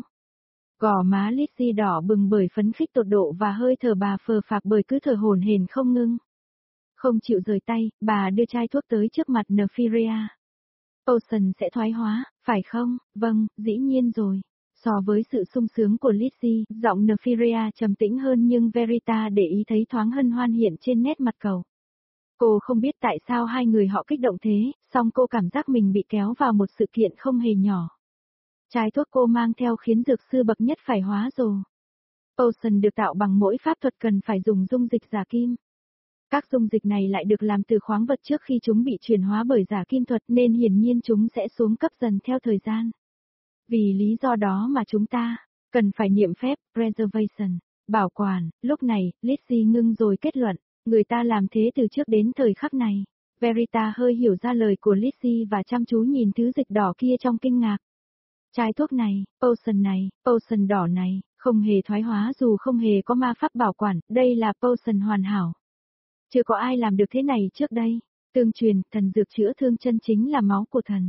Gò má Lizzie đỏ bừng bởi phấn khích tột độ và hơi thở bà phờ phạc bởi cứ thở hổn hển không ngưng. Không chịu rời tay, bà đưa chai thuốc tới trước mặt Nefiria. Potion sẽ thoái hóa, phải không? Vâng, dĩ nhiên rồi. So với sự sung sướng của Lizzie, giọng Nefiria trầm tĩnh hơn nhưng Verita để ý thấy thoáng hân hoan hiện trên nét mặt cậu. Cô không biết tại sao hai người họ kích động thế, song cô cảm giác mình bị kéo vào một sự kiện không hề nhỏ. Chai thuốc cô mang theo khiến dược sư bậc nhất phải hóa rồ. Potion được tạo bằng mỗi pháp thuật cần phải dùng dung dịch giả kim. Các dung dịch này lại được làm từ khoáng vật trước khi chúng bị chuyển hóa bởi giả kim thuật nên hiển nhiên chúng sẽ xuống cấp dần theo thời gian. Vì lý do đó mà chúng ta cần phải niệm phép preservation, bảo quản. Lúc này, Lizzie ngưng rồi kết luận, người ta làm thế từ trước đến thời khắc này. Verita hơi hiểu ra lời của Lizzie và chăm chú nhìn thứ dịch đỏ kia trong kinh ngạc. Chai thuốc này, Potion đỏ này, không hề thoái hóa dù không hề có ma pháp bảo quản, đây là Potion hoàn hảo. Chưa có ai làm được thế này trước đây. Tương truyền, thần dược chữa thương chân chính là máu của thần.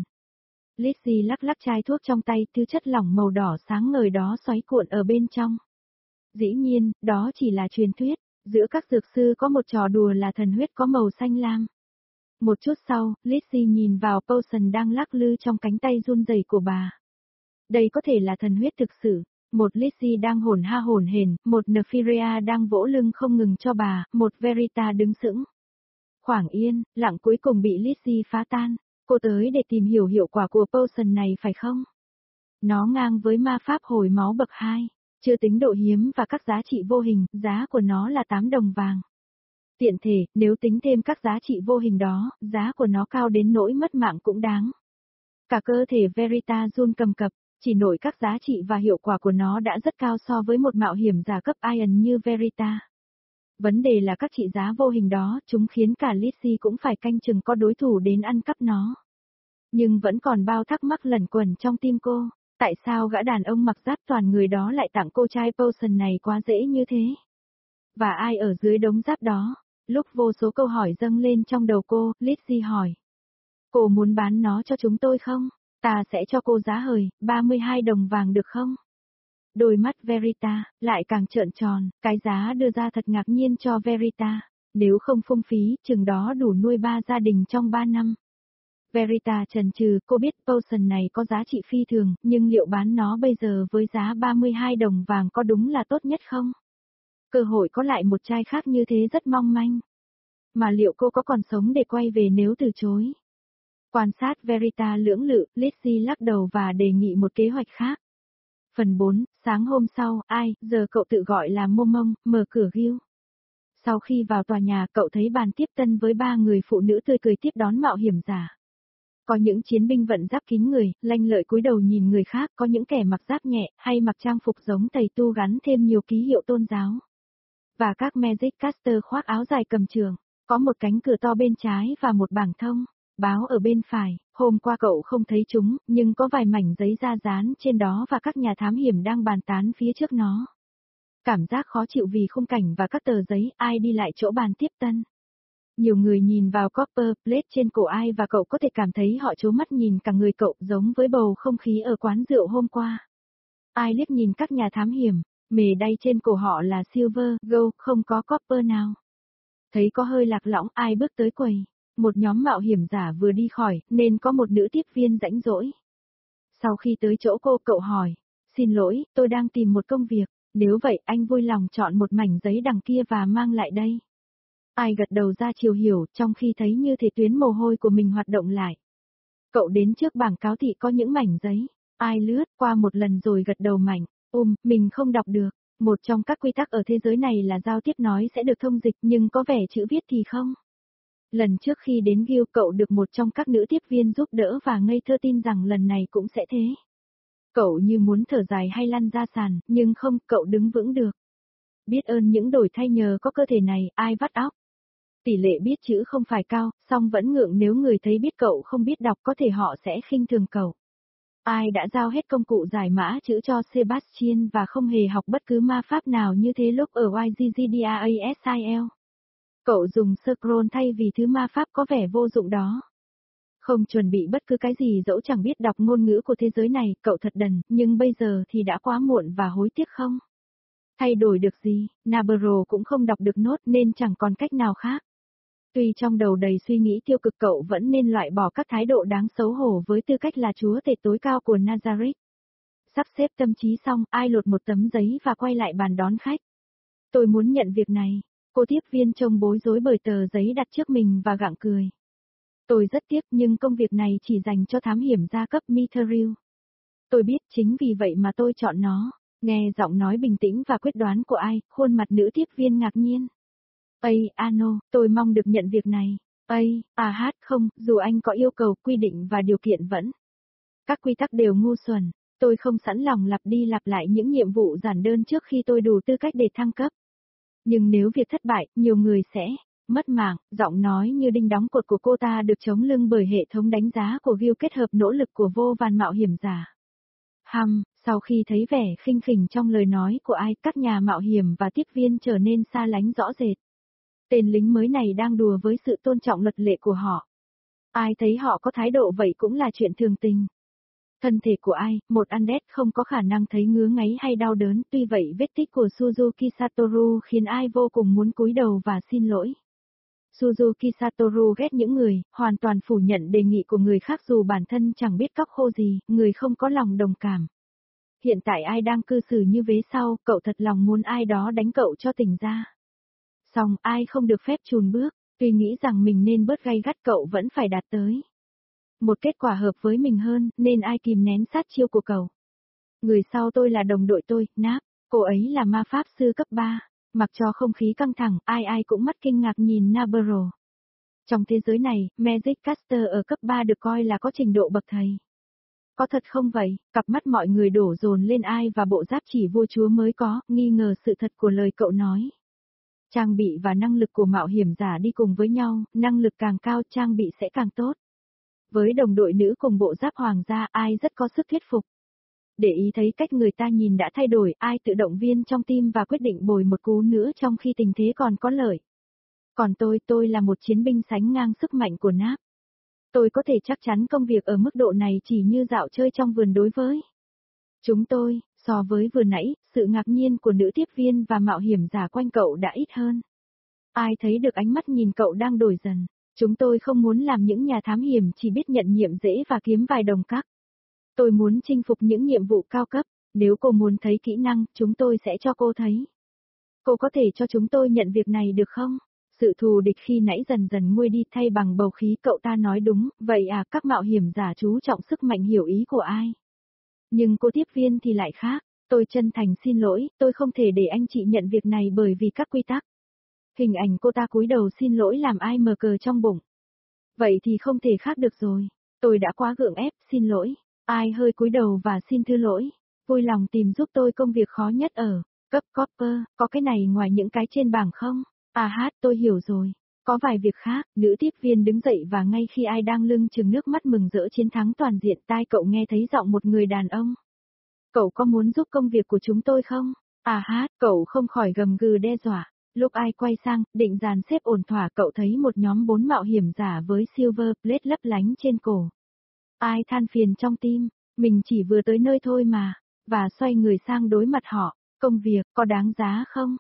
Lizzie lắc lắc chai thuốc trong tay, thứ chất lỏng màu đỏ sáng ngời đó xoáy cuộn ở bên trong. Dĩ nhiên, đó chỉ là truyền thuyết. Giữa các dược sư có một trò đùa là thần huyết có màu xanh lam. Một chút sau, Lizzie nhìn vào Potion đang lắc lư trong cánh tay run rẩy của bà. Đây có thể là thần huyết thực sự. Một Lizzie đang hổn ha hổn hển, một Nefiria đang vỗ lưng không ngừng cho bà, một Verita đứng sững. Khoảng yên, lặng cuối cùng bị Lizzie phá tan. Cô tới để tìm hiểu hiệu quả của Potion này phải không? Nó ngang với ma pháp hồi máu bậc 2, chưa tính độ hiếm và các giá trị vô hình, giá của nó là 8 đồng vàng. Tiện thể, nếu tính thêm các giá trị vô hình đó, giá của nó cao đến nỗi mất mạng cũng đáng. Cả cơ thể Verita run cầm cập, chỉ nổi các giá trị và hiệu quả của nó đã rất cao so với một mạo hiểm giả cấp Iron như Verita. Vấn đề là các trị giá vô hình đó, chúng khiến cả Lizzie cũng phải canh chừng có đối thủ đến ăn cắp nó. Nhưng vẫn còn bao thắc mắc lẩn quẩn trong tim cô, tại sao gã đàn ông mặc giáp toàn người đó lại tặng cô chai Potion này quá dễ như thế? Và ai ở dưới đống giáp đó? Lúc vô số câu hỏi dâng lên trong đầu cô, Lizzie hỏi. Cô muốn bán nó cho chúng tôi không? Ta sẽ cho cô giá hời, 32 đồng vàng được không? Đôi mắt Verita lại càng trợn tròn, cái giá đưa ra thật ngạc nhiên cho Verita. Nếu không phung phí, chừng đó đủ nuôi 3 gia đình trong 3 năm. Verita chần chừ, cô biết Potion này có giá trị phi thường, nhưng liệu bán nó bây giờ với giá 32 đồng vàng có đúng là tốt nhất không? Cơ hội có lại một chai khác như thế rất mong manh. Mà liệu cô có còn sống để quay về nếu từ chối? Quan sát Verita lưỡng lự, Lizzie lắc đầu và đề nghị một kế hoạch khác. Phần 4, sáng hôm sau, giờ cậu tự gọi là Momong, mở cửa Gil. Sau khi vào tòa nhà, cậu thấy bàn tiếp tân với 3 người phụ nữ tươi cười tiếp đón mạo hiểm giả. Có những chiến binh vận giáp kín người, lanh lợi cúi đầu nhìn người khác, có những kẻ mặc giáp nhẹ, hay mặc trang phục giống thầy tu gắn thêm nhiều ký hiệu tôn giáo. Và các Magic Caster khoác áo dài cầm trường, có một cánh cửa to bên trái và một bảng thông. Báo ở bên phải, hôm qua cậu không thấy chúng, nhưng có vài mảnh giấy da dán trên đó và các nhà thám hiểm đang bàn tán phía trước nó. Cảm giác khó chịu vì khung cảnh và các tờ giấy, ai đi lại chỗ bàn tiếp tân. Nhiều người nhìn vào copper plate trên cổ ai và cậu có thể cảm thấy họ trố mắt nhìn cả người cậu giống với bầu không khí ở quán rượu hôm qua. Ai liếc nhìn các nhà thám hiểm, mề đay trên cổ họ là silver, gold, không có copper nào. Thấy có hơi lạc lõng, ai bước tới quầy. Một nhóm mạo hiểm giả vừa đi khỏi, nên có một nữ tiếp viên rãnh rỗi. Sau khi tới chỗ cô, cậu hỏi, xin lỗi, tôi đang tìm một công việc, nếu vậy anh vui lòng chọn một mảnh giấy đằng kia và mang lại đây. Ai gật đầu ra chiều hiểu, trong khi thấy như thể tuyến mồ hôi của mình hoạt động lại. Cậu đến trước bảng cáo thị có những mảnh giấy, ai lướt qua một lần rồi gật đầu mạnh, mình không đọc được. Một trong các quy tắc ở thế giới này là giao tiếp nói sẽ được thông dịch nhưng có vẻ chữ viết thì không. Lần trước khi đến Guild cậu được một trong các nữ tiếp viên giúp đỡ và ngây thơ tin rằng lần này cũng sẽ thế. Cậu như muốn thở dài hay lăn ra sàn, nhưng không, cậu đứng vững được. Biết ơn những đổi thay nhờ có cơ thể này, ai vắt óc. Tỷ lệ biết chữ không phải cao, song vẫn ngượng nếu người thấy biết cậu không biết đọc có thể họ sẽ khinh thường cậu. Ai đã giao hết công cụ giải mã chữ cho Sebastian và không hề học bất cứ ma pháp nào như thế lúc ở YGGDAASIL. Cậu dùng scroll thay vì thứ ma pháp có vẻ vô dụng đó. Không chuẩn bị bất cứ cái gì dẫu chẳng biết đọc ngôn ngữ của thế giới này, cậu thật đần, nhưng bây giờ thì đã quá muộn và hối tiếc không? Thay đổi được gì, Navarro cũng không đọc được nốt nên chẳng còn cách nào khác. Tuy trong đầu đầy suy nghĩ tiêu cực cậu vẫn nên loại bỏ các thái độ đáng xấu hổ với tư cách là chúa tể tối cao của Nazareth. Sắp xếp tâm trí xong, ai lột một tấm giấy và quay lại bàn đón khách. Tôi muốn nhận việc này. Cô tiếp viên trông bối rối bởi tờ giấy đặt trước mình và gặng cười. Tôi rất tiếc nhưng công việc này chỉ dành cho thám hiểm gia cấp Mithril. Tôi biết chính vì vậy mà tôi chọn nó. Nghe giọng nói bình tĩnh và quyết đoán của ai, khuôn mặt nữ tiếp viên ngạc nhiên. Ano, tôi mong được nhận việc này. Không, dù anh có yêu cầu, quy định và điều kiện vẫn. Các quy tắc đều ngu xuẩn. Tôi không sẵn lòng lặp đi lặp lại những nhiệm vụ giản đơn trước khi tôi đủ tư cách để thăng cấp. Nhưng nếu việc thất bại, nhiều người sẽ mất mạng. Giọng nói như đinh đóng cột của cô ta được chống lưng bởi hệ thống đánh giá của Guild kết hợp nỗ lực của vô vàn mạo hiểm giả. Sau khi thấy vẻ khinh khỉnh trong lời nói của ai, các nhà mạo hiểm và tiếp viên trở nên xa lánh rõ rệt. Tên lính mới này đang đùa với sự tôn trọng luật lệ của họ. Ai thấy họ có thái độ vậy cũng là chuyện thường tình. Thân thể của ai, một undead không có khả năng thấy ngứa ngáy hay đau đớn, tuy vậy vết tích của Suzuki Satoru khiến ai vô cùng muốn cúi đầu và xin lỗi. Suzuki Satoru ghét những người, hoàn toàn phủ nhận đề nghị của người khác dù bản thân chẳng biết cóc khô gì, người không có lòng đồng cảm. Hiện tại ai đang cư xử như vế sau, cậu thật lòng muốn ai đó đánh cậu cho tỉnh ra. Xong, ai không được phép chùn bước, tuy nghĩ rằng mình nên bớt gay gắt cậu vẫn phải đạt tới một kết quả hợp với mình hơn, nên ai kìm nén sát chiêu của cậu. Người sau tôi là đồng đội tôi, Náp, cô ấy là ma pháp sư cấp 3, mặc cho không khí căng thẳng, ai cũng mắt kinh ngạc nhìn Navarro. Trong thế giới này, Magic Caster ở cấp 3 được coi là có trình độ bậc thầy. Có thật không vậy? Cặp mắt mọi người đổ dồn lên ai và bộ giáp chỉ vua chúa mới có, nghi ngờ sự thật của lời cậu nói. Trang bị và năng lực của mạo hiểm giả đi cùng với nhau, năng lực càng cao trang bị sẽ càng tốt. Với đồng đội nữ cùng bộ giáp hoàng gia, ai rất có sức thuyết phục. Để ý thấy cách người ta nhìn đã thay đổi, ai tự động viên trong tim và quyết định bồi một cú nữa trong khi tình thế còn có lợi. Còn tôi là một chiến binh sánh ngang sức mạnh của Náp. Tôi có thể chắc chắn công việc ở mức độ này chỉ như dạo chơi trong vườn đối với chúng tôi, so với vừa nãy, sự ngạc nhiên của nữ tiếp viên và mạo hiểm giả quanh cậu đã ít hơn. Ai thấy được ánh mắt nhìn cậu đang đổi dần. Chúng tôi không muốn làm những nhà thám hiểm chỉ biết nhận nhiệm dễ và kiếm vài đồng các. Tôi muốn chinh phục những nhiệm vụ cao cấp. Nếu cô muốn thấy kỹ năng, chúng tôi sẽ cho cô thấy. Cô có thể cho chúng tôi nhận việc này được không? Sự thù địch khi nãy dần dần nguôi đi thay bằng bầu khí, cậu ta nói đúng, vậy à, các mạo hiểm giả chú trọng sức mạnh hiểu ý của ai. Nhưng cô tiếp viên thì lại khác, tôi chân thành xin lỗi, tôi không thể để anh chị nhận việc này bởi vì các quy tắc. Hình ảnh cô ta cúi đầu xin lỗi làm ai mờ cờ trong bụng. Vậy thì không thể khác được rồi, tôi đã quá gượng ép, xin lỗi. Ai hơi cúi đầu và xin thứ lỗi, vui lòng tìm giúp tôi công việc khó nhất ở cấp Copper, có cái này ngoài những cái trên bảng không? Tôi hiểu rồi. Có vài việc khác, nữ tiếp viên đứng dậy và ngay khi ai đang lưng chừng nước mắt mừng rỡ chiến thắng toàn diện tai cậu nghe thấy giọng một người đàn ông. Cậu có muốn giúp công việc của chúng tôi không? À hát, cậu không khỏi gầm gừ đe dọa. Lúc ai quay sang, định dàn xếp ổn thỏa cậu thấy một nhóm 4 mạo hiểm giả với silver plate lấp lánh trên cổ. Ai than phiền trong tim, mình chỉ vừa tới nơi thôi mà, và xoay người sang đối mặt họ. Công việc, có đáng giá không?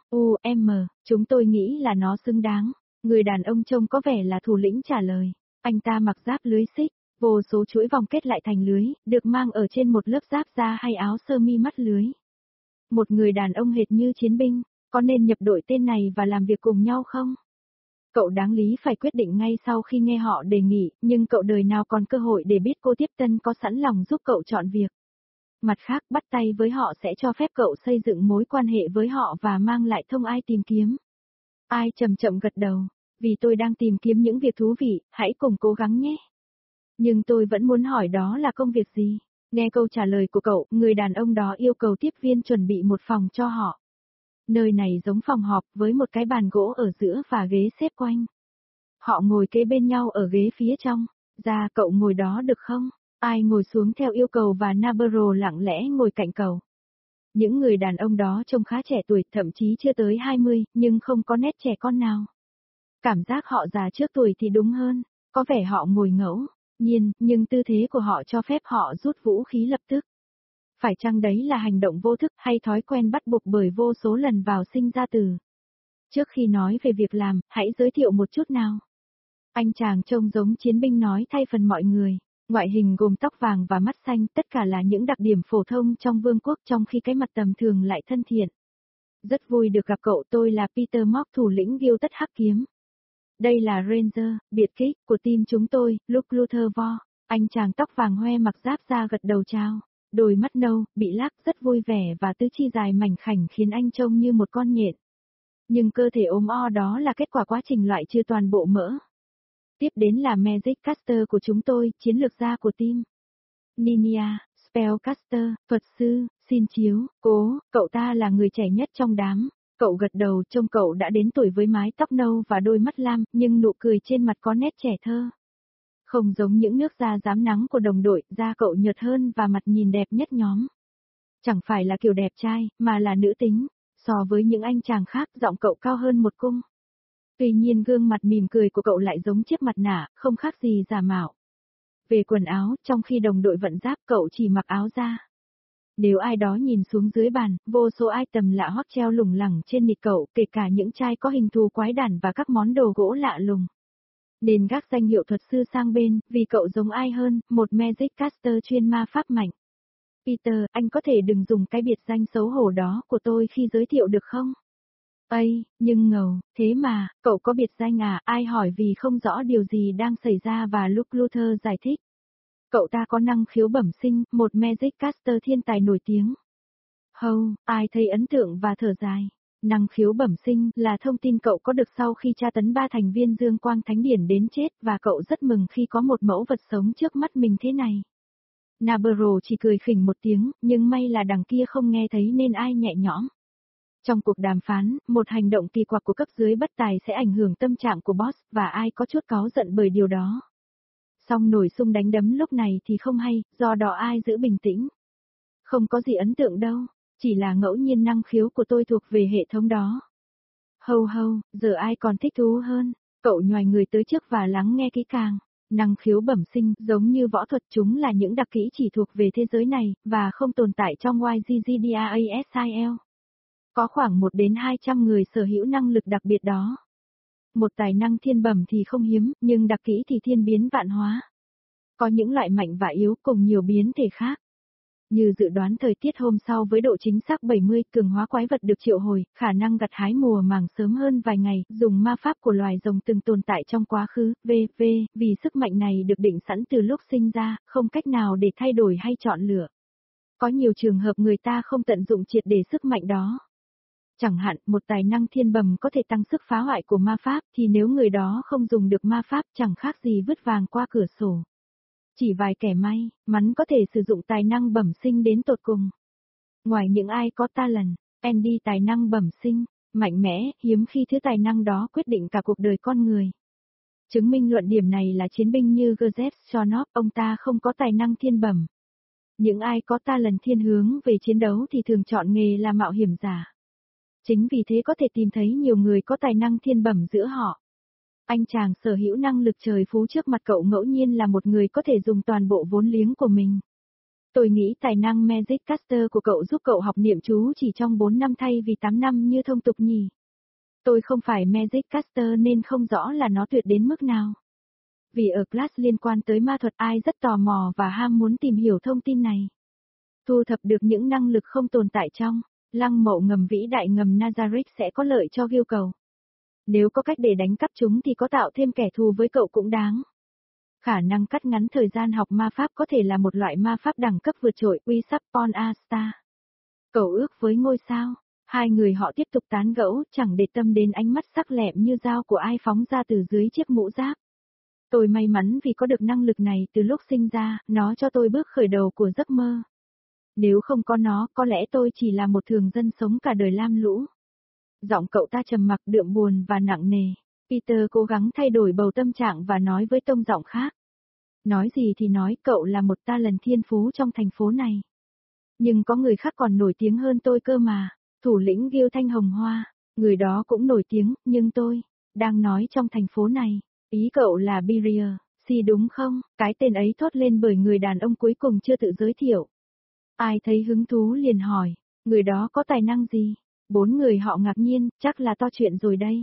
Chúng tôi nghĩ là nó xứng đáng. Người đàn ông trông có vẻ là thủ lĩnh trả lời. Anh ta mặc giáp lưới xích, vô số chuỗi vòng kết lại thành lưới, được mang ở trên một lớp giáp da hay áo sơ mi mắt lưới. Một người đàn ông hệt như chiến binh, có nên nhập đội tên này và làm việc cùng nhau không? Cậu đáng lý phải quyết định ngay sau khi nghe họ đề nghị, nhưng cậu đời nào còn cơ hội để biết cô tiếp tân có sẵn lòng giúp cậu chọn việc. Mặt khác, bắt tay với họ sẽ cho phép cậu xây dựng mối quan hệ với họ và mang lại thông ai tìm kiếm. Ai chậm chậm gật đầu, vì tôi đang tìm kiếm những việc thú vị, hãy cùng cố gắng nhé. Nhưng tôi vẫn muốn hỏi đó là công việc gì? Nghe câu trả lời của cậu, người đàn ông đó yêu cầu tiếp viên chuẩn bị một phòng cho họ. Nơi này giống phòng họp với một cái bàn gỗ ở giữa và ghế xếp quanh. Họ ngồi kế bên nhau ở ghế phía trong. Ra cậu ngồi đó được không? Ai ngồi xuống theo yêu cầu và Navarro lặng lẽ ngồi cạnh cậu. Những người đàn ông đó trông khá trẻ tuổi, thậm chí chưa tới 20, nhưng không có nét trẻ con nào. Cảm giác họ già trước tuổi thì đúng hơn, có vẻ họ ngồi ngẫu nhiên, nhưng tư thế của họ cho phép họ rút vũ khí lập tức. Phải chăng đấy là hành động vô thức hay thói quen bắt buộc bởi vô số lần vào sinh ra từ? Trước khi nói về việc làm, hãy giới thiệu một chút nào. Anh chàng trông giống chiến binh nói thay phần mọi người. Ngoại hình gồm tóc vàng và mắt xanh, tất cả là những đặc điểm phổ thông trong vương quốc trong khi cái mặt tầm thường lại thân thiện. Rất vui được gặp cậu, tôi là Peter Mock, thủ lĩnh Guild Tất Hắc Kiếm. Đây là Ranger, biệt kích của team chúng tôi, Luke Luther Vo. Anh chàng tóc vàng hoe mặc giáp da gật đầu chào. Đôi mắt nâu, bị lác rất vui vẻ và tứ chi dài mảnh khảnh khiến anh trông như một con nhện. Nhưng cơ thể ốm o đó là kết quả quá trình loại trừ toàn bộ mỡ. Tiếp đến là Magic Caster của chúng tôi, chiến lược gia của team. Ninja, Spellcaster, thuật sư, xin chiếu, cố, cậu ta là người trẻ nhất trong đám. Cậu gật đầu, trông cậu đã đến tuổi với mái tóc nâu và đôi mắt lam, nhưng nụ cười trên mặt có nét trẻ thơ. Không giống những nước da rám nắng của đồng đội, da cậu nhợt hơn và mặt nhìn đẹp nhất nhóm. Chẳng phải là kiểu đẹp trai, mà là nữ tính. So với những anh chàng khác, giọng cậu cao hơn một cung. Tuy nhiên gương mặt mỉm cười của cậu lại giống chiếc mặt nạ, không khác gì giả mạo. Về quần áo, trong khi đồng đội vận giáp cậu chỉ mặc áo da. Nếu ai đó nhìn xuống dưới bàn, vô số item lạ hoắc treo lủng lẳng trên nịt cậu, kể cả những chai có hình thù quái đản và các món đồ gỗ lạ lùng. Nên gác danh hiệu thuật sư sang bên, vì cậu giống ai hơn, một Magic Caster chuyên ma pháp mạnh. Peter, anh có thể đừng dùng cái biệt danh xấu hổ đó của tôi khi giới thiệu được không? Nhưng ngầu, thế mà, cậu có biệt danh à? Ai hỏi vì không rõ điều gì đang xảy ra và Luke Luther giải thích. Cậu ta có năng khiếu bẩm sinh, một Magic Caster thiên tài nổi tiếng. Ai thấy ấn tượng và thở dài. Năng khiếu bẩm sinh là thông tin cậu có được sau khi tra tấn 3 thành viên Dương Quang Thánh Điển đến chết và cậu rất mừng khi có một mẫu vật sống trước mắt mình thế này. Navarro chỉ cười khỉnh một tiếng, nhưng may là đằng kia không nghe thấy nên ai nhẹ nhõm. Trong cuộc đàm phán, một hành động kỳ quặc của cấp dưới bất tài sẽ ảnh hưởng tâm trạng của boss và ai có chút cáu giận bởi điều đó. Song nổi xung đánh đấm lúc này thì không hay, do đó ai giữ bình tĩnh. Không có gì ấn tượng đâu, chỉ là ngẫu nhiên năng khiếu của tôi thuộc về hệ thống đó. Giờ ai còn thích thú hơn, cậu nhoài người tới trước và lắng nghe kỹ càng. Năng khiếu bẩm sinh, giống như võ thuật chúng là những đặc kỹ chỉ thuộc về thế giới này, và không tồn tại trong YGGDAASIL. Có khoảng 1 đến 200 người sở hữu năng lực đặc biệt đó. Một tài năng thiên bẩm thì không hiếm, nhưng đặc kỹ thì thiên biến vạn hóa. Có những loại mạnh và yếu cùng nhiều biến thể khác. Như dự đoán thời tiết hôm sau với độ chính xác 70, cường hóa quái vật được triệu hồi, khả năng gặt hái mùa màng sớm hơn vài ngày, dùng ma pháp của loài rồng từng tồn tại trong quá khứ, vì sức mạnh này được định sẵn từ lúc sinh ra, không cách nào để thay đổi hay chọn lựa. Có nhiều trường hợp người ta không tận dụng triệt để sức mạnh đó. Chẳng hạn, một tài năng thiên bẩm có thể tăng sức phá hoại của ma pháp, thì nếu người đó không dùng được ma pháp chẳng khác gì vứt vàng qua cửa sổ. Chỉ vài kẻ may mắn có thể sử dụng tài năng bẩm sinh đến tột cùng. Ngoài những ai có talent, Andy tài năng bẩm sinh, mạnh mẽ, hiếm khi thứ tài năng đó quyết định cả cuộc đời con người. Chứng minh luận điểm này là chiến binh như Joseph Chonov, ông ta không có tài năng thiên bẩm. Những ai có talent thiên hướng về chiến đấu thì thường chọn nghề là mạo hiểm giả. Chính vì thế có thể tìm thấy nhiều người có tài năng thiên bẩm giữa họ. Anh chàng sở hữu năng lực trời phú trước mặt cậu ngẫu nhiên là một người có thể dùng toàn bộ vốn liếng của mình. Tôi nghĩ tài năng Magic Caster của cậu giúp cậu học niệm chú chỉ trong 4 năm thay vì 8 năm như thông tục nhỉ. Tôi không phải Magic Caster nên không rõ là nó tuyệt đến mức nào. Vì ở class liên quan tới ma thuật ai rất tò mò và ham muốn tìm hiểu thông tin này. Thu thập được những năng lực không tồn tại trong lăng mộ ngầm vĩ đại ngầm Nazareth sẽ có lợi cho yêu cầu. Nếu có cách để đánh cắp chúng thì có tạo thêm kẻ thù với cậu cũng đáng. Khả năng cắt ngắn thời gian học ma pháp có thể là một loại ma pháp đẳng cấp vượt trội, We Sup on a Star. Cậu ước với ngôi sao. Hai người họ tiếp tục tán gẫu, chẳng để tâm đến ánh mắt sắc lẹm như dao của ai phóng ra từ dưới chiếc mũ giáp. Tôi may mắn vì có được năng lực này từ lúc sinh ra, nó cho tôi bước khởi đầu của giấc mơ. Nếu không có nó, có lẽ tôi chỉ là một thường dân sống cả đời lam lũ. Giọng cậu ta trầm mặc đượm buồn và nặng nề. Peter cố gắng thay đổi bầu tâm trạng và nói với tông giọng khác. Nói gì thì nói, cậu là một talent thiên phú trong thành phố này. Nhưng có người khác còn nổi tiếng hơn tôi cơ mà. Thủ lĩnh Gil Thanh Hồng Hoa. Người đó cũng nổi tiếng, nhưng tôi đang nói trong thành phố này. Ý cậu là Birrier, si đúng không? Cái tên ấy thốt lên bởi người đàn ông cuối cùng chưa tự giới thiệu. Ai thấy hứng thú liền hỏi, người đó có tài năng gì? 4 người họ ngạc nhiên, chắc là to chuyện rồi đây.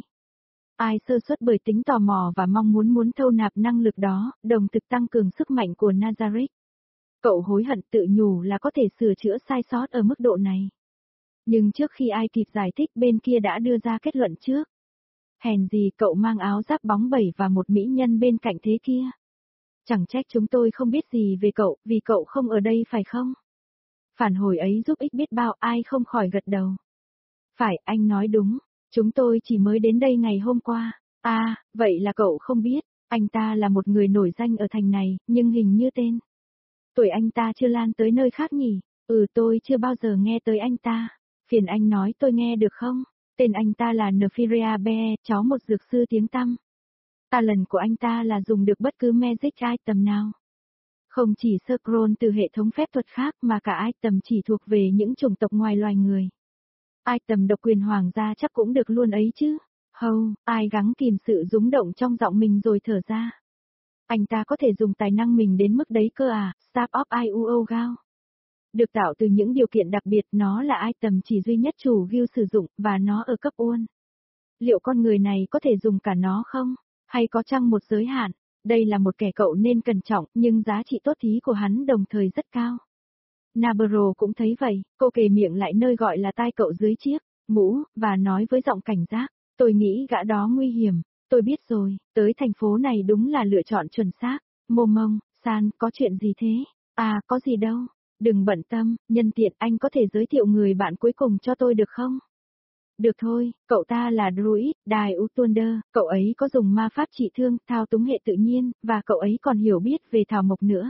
Ai sơ suất bởi tính tò mò và mong muốn thâu nạp năng lực đó, đồng thực tăng cường sức mạnh của Nazareth. Cậu hối hận tự nhủ là có thể sửa chữa sai sót ở mức độ này. Nhưng trước khi ai kịp giải thích bên kia đã đưa ra kết luận trước. Hèn gì cậu mang áo giáp bóng bẩy và một mỹ nhân bên cạnh thế kia. Chẳng trách chúng tôi không biết gì về cậu, vì cậu không ở đây phải không? Phản hồi ấy giúp ích biết bao, ai không khỏi gật đầu. Phải, anh nói đúng, chúng tôi chỉ mới đến đây ngày hôm qua. À, vậy là cậu không biết, anh ta là một người nổi danh ở thành này, nhưng hình như tên. Tuổi anh ta chưa lan tới nơi khác nhỉ? Tôi chưa bao giờ nghe tới anh ta. Phiền anh nói tôi nghe được không? Tên anh ta là Nefiria Be, cháu một dược sư tiếng tăm. Talent của anh ta là dùng được bất cứ magic item nào. Không chỉ scroll từ hệ thống phép thuật khác mà cả item chỉ thuộc về những chủng tộc ngoài loài người. Item độc quyền hoàng gia chắc cũng được luôn ấy chứ. Hầu, ai gắng kìm sự rúng động trong giọng mình rồi thở ra. Anh ta có thể dùng tài năng mình đến mức đấy cơ à, Staff of Iuo Gao. Được tạo từ những điều kiện đặc biệt, nó là item chỉ duy nhất chủ Guild sử dụng, và nó ở cấp uôn. Liệu con người này có thể dùng cả nó không? Hay có chăng một giới hạn? Đây là một kẻ cậu nên cẩn trọng, nhưng giá trị tốt thí của hắn đồng thời rất cao. Navarro cũng thấy vậy, cô kề miệng lại nơi gọi là tai cậu dưới chiếc mũ, và nói với giọng cảnh giác, tôi nghĩ gã đó nguy hiểm, tôi biết rồi, tới thành phố này đúng là lựa chọn chuẩn xác. Mô Mông, San, có chuyện gì thế? À, có gì đâu, đừng bận tâm, nhân tiện anh có thể giới thiệu người bạn cuối cùng cho tôi được không? Được thôi, cậu ta là Druid, Đài Utunder, cậu ấy có dùng ma pháp trị thương, thao túng hệ tự nhiên, và cậu ấy còn hiểu biết về thảo mộc nữa.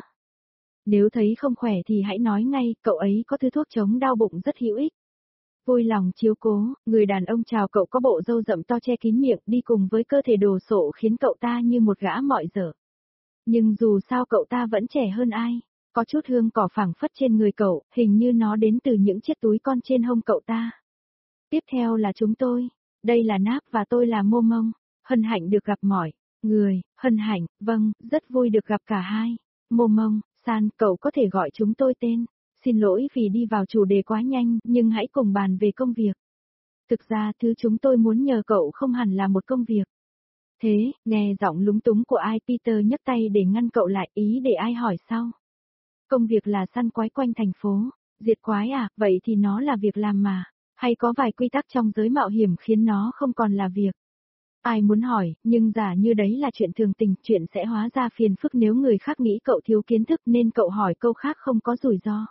Nếu thấy không khỏe thì hãy nói ngay, cậu ấy có thứ thuốc chống đau bụng rất hữu ích. Vui lòng chiếu cố, người đàn ông chào cậu có bộ râu rậm to che kín miệng đi cùng với cơ thể đồ sộ khiến cậu ta như một gã mọi dở. Nhưng dù sao cậu ta vẫn trẻ hơn ai, có chút hương cỏ phảng phất trên người cậu, hình như nó đến từ những chiếc túi con trên hông cậu ta. Tiếp theo là chúng tôi, đây là Náp và tôi là Mô Mông, hân hạnh được gặp mọi người, hân hạnh, vâng, rất vui được gặp cả hai. Mô Mông, San, cậu có thể gọi chúng tôi tên. Xin lỗi vì đi vào chủ đề quá nhanh, nhưng hãy cùng bàn về công việc. Thực ra thứ chúng tôi muốn nhờ cậu không hẳn là một công việc. Thế, nghe giọng lúng túng của ai, Peter nhấc tay để ngăn cậu lại, ý để ai hỏi sau. Công việc là săn quái quanh thành phố. Diệt quái à, vậy thì nó là việc làm mà. Hay có vài quy tắc trong giới mạo hiểm khiến nó không còn là việc. Ai muốn hỏi, nhưng giả như đấy là chuyện thường tình, chuyện sẽ hóa ra phiền phức nếu người khác nghĩ cậu thiếu kiến thức nên cậu hỏi câu khác không có rủi ro.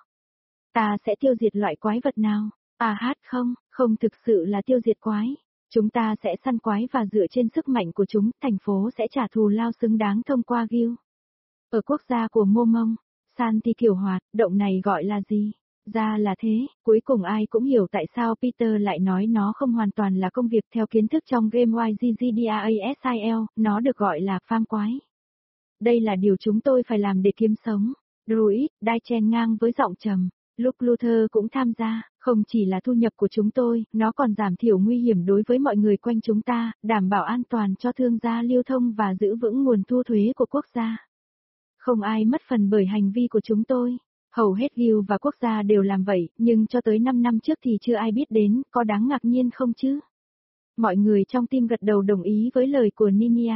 Ta sẽ tiêu diệt loại quái vật nào? À hát không, không thực sự là tiêu diệt quái. Chúng ta sẽ săn quái và dựa trên sức mạnh của chúng, thành phố sẽ trả thù lao xứng đáng thông qua Guild. Ở quốc gia của Mô Mông, San thì kiểu hoạt động này gọi là gì? Ra là thế, cuối cùng ai cũng hiểu tại sao Peter lại nói nó không hoàn toàn là công việc theo kiến thức trong game YGGDAASIL, nó được gọi là farm quái. Đây là điều chúng tôi phải làm để kiếm sống. Druid, đai chen ngang với giọng trầm. Lúc Luther cũng tham gia, không chỉ là thu nhập của chúng tôi, nó còn giảm thiểu nguy hiểm đối với mọi người quanh chúng ta, đảm bảo an toàn cho thương gia lưu thông và giữ vững nguồn thu thuế của quốc gia. Không ai mất phần bởi hành vi của chúng tôi. Hầu hết guild và quốc gia đều làm vậy, nhưng cho tới 5 năm trước thì chưa ai biết đến, có đáng ngạc nhiên không chứ? Mọi người trong team gật đầu đồng ý với lời của Ninia.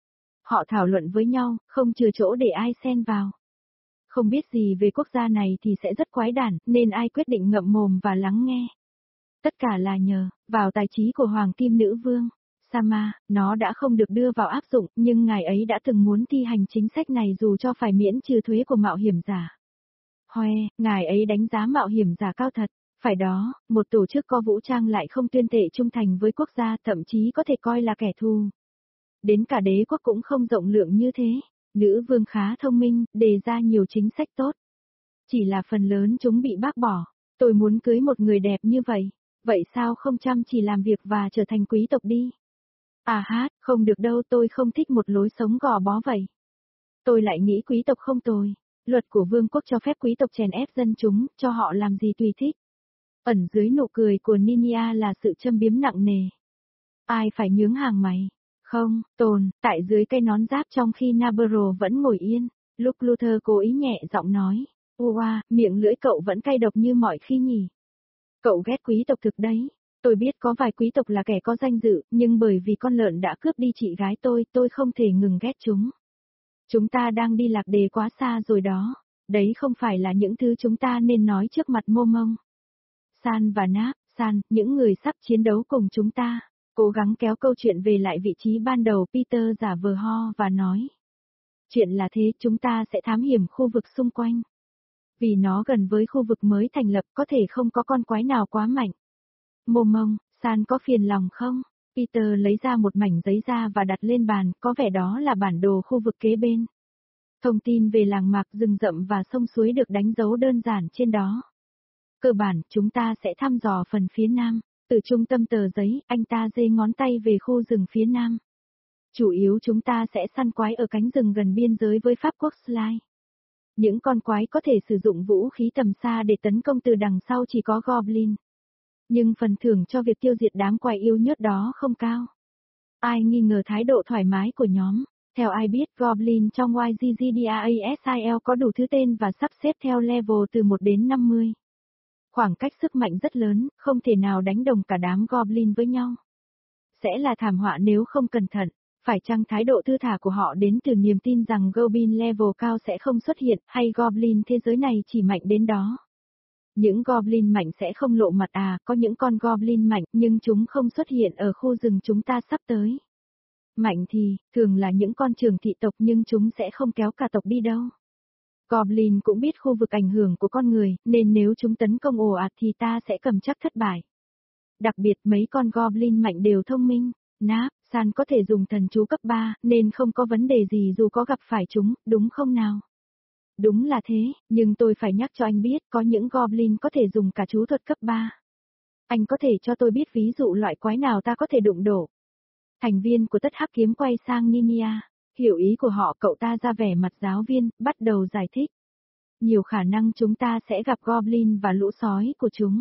Họ thảo luận với nhau, không chừa chỗ để ai xen vào. Không biết gì về quốc gia này thì sẽ rất quái đản, nên ai quyết định ngậm mồm và lắng nghe. Tất cả là nhờ vào tài trí của Hoàng Kim Nữ Vương. Sama, nó đã không được đưa vào áp dụng, nhưng ngài ấy đã từng muốn thi hành chính sách này dù cho phải miễn trừ thuế của mạo hiểm giả. Hoe, ngài ấy đánh giá mạo hiểm giả cao thật. Phải đó, một tổ chức có vũ trang lại không tuyên thệ trung thành với quốc gia, thậm chí có thể coi là kẻ thù. Đến cả đế quốc cũng không rộng lượng như thế. Nữ vương khá thông minh, đề ra nhiều chính sách tốt. Chỉ là phần lớn chúng bị bác bỏ. Tôi muốn cưới một người đẹp như vậy. Vậy sao không chăm chỉ làm việc và trở thành quý tộc đi? À hát, không được đâu, tôi không thích một lối sống gò bó vậy. Tôi lại nghĩ quý tộc không tồi. Luật của vương quốc cho phép quý tộc chèn ép dân chúng, cho họ làm gì tùy thích. Ẩn dưới nụ cười của Ninia là sự châm biếm nặng nề. Ai phải nhướng hàng mày? Không, Tồn, tại dưới cây nón giáp trong khi Navarro vẫn ngồi yên. Lúc Luther cố ý nhẹ giọng nói. Ua, miệng lưỡi cậu vẫn cay độc như mọi khi nhỉ. Cậu ghét quý tộc thực đấy. Tôi biết có vài quý tộc là kẻ có danh dự, nhưng bởi vì con lợn đã cướp đi chị gái tôi không thể ngừng ghét chúng. Chúng ta đang đi lạc đề quá xa rồi đó. Đấy không phải là những thứ chúng ta nên nói trước mặt mô mông. San và Náp, San, những người sắp chiến đấu cùng chúng ta, cố gắng kéo câu chuyện về lại vị trí ban đầu. Peter giả vờ ho và nói. Chuyện là thế, chúng ta sẽ thám hiểm khu vực xung quanh. Vì nó gần với khu vực mới thành lập, có thể không có con quái nào quá mạnh. Mô mông, San có phiền lòng không? Peter lấy ra một mảnh giấy ra và đặt lên bàn, có vẻ đó là bản đồ khu vực kế bên. Thông tin về làng mạc, rừng rậm và sông suối được đánh dấu đơn giản trên đó. Cơ bản, chúng ta sẽ thăm dò phần phía nam. Từ trung tâm tờ giấy, anh ta giơ ngón tay về khu rừng phía nam. Chủ yếu chúng ta sẽ săn quái ở cánh rừng gần biên giới với Pháp quốc Sly. Những con quái có thể sử dụng vũ khí tầm xa để tấn công từ đằng sau chỉ có Goblin. Nhưng phần thưởng cho việc tiêu diệt đám quái yêu nhớt đó không cao. Ai nghi ngờ thái độ thoải mái của nhóm? Theo ai biết, Goblin trong YGGDAASIL có đủ thứ tên và sắp xếp theo level từ 1 đến 50. Khoảng cách sức mạnh rất lớn, không thể nào đánh đồng cả đám Goblin với nhau. Sẽ là thảm họa nếu không cẩn thận. Phải chăng thái độ thư thả của họ đến từ niềm tin rằng Goblin level cao sẽ không xuất hiện, hay Goblin thế giới này chỉ mạnh đến đó? Những Goblin mạnh sẽ không lộ mặt à, có những con Goblin mạnh nhưng chúng không xuất hiện ở khu rừng chúng ta sắp tới. Mạnh thì, thường là những con trưởng thị tộc nhưng chúng sẽ không kéo cả tộc đi đâu. Goblin cũng biết khu vực ảnh hưởng của con người, nên nếu chúng tấn công ồ ạt thì ta sẽ cầm chắc thất bại. Đặc biệt mấy con Goblin mạnh đều thông minh. Náp, San có thể dùng thần chú cấp 3, nên không có vấn đề gì dù có gặp phải chúng, đúng không nào? Đúng là thế, nhưng tôi phải nhắc cho anh biết, có những Goblin có thể dùng cả chú thuật cấp 3. Anh có thể cho tôi biết ví dụ loại quái nào ta có thể đụng đổ. Thành viên của Tất Hắc Kiếm quay sang Ninia, hiểu ý của họ, cậu ta ra vẻ mặt giáo viên, bắt đầu giải thích. Nhiều khả năng chúng ta sẽ gặp Goblin và lũ sói của chúng.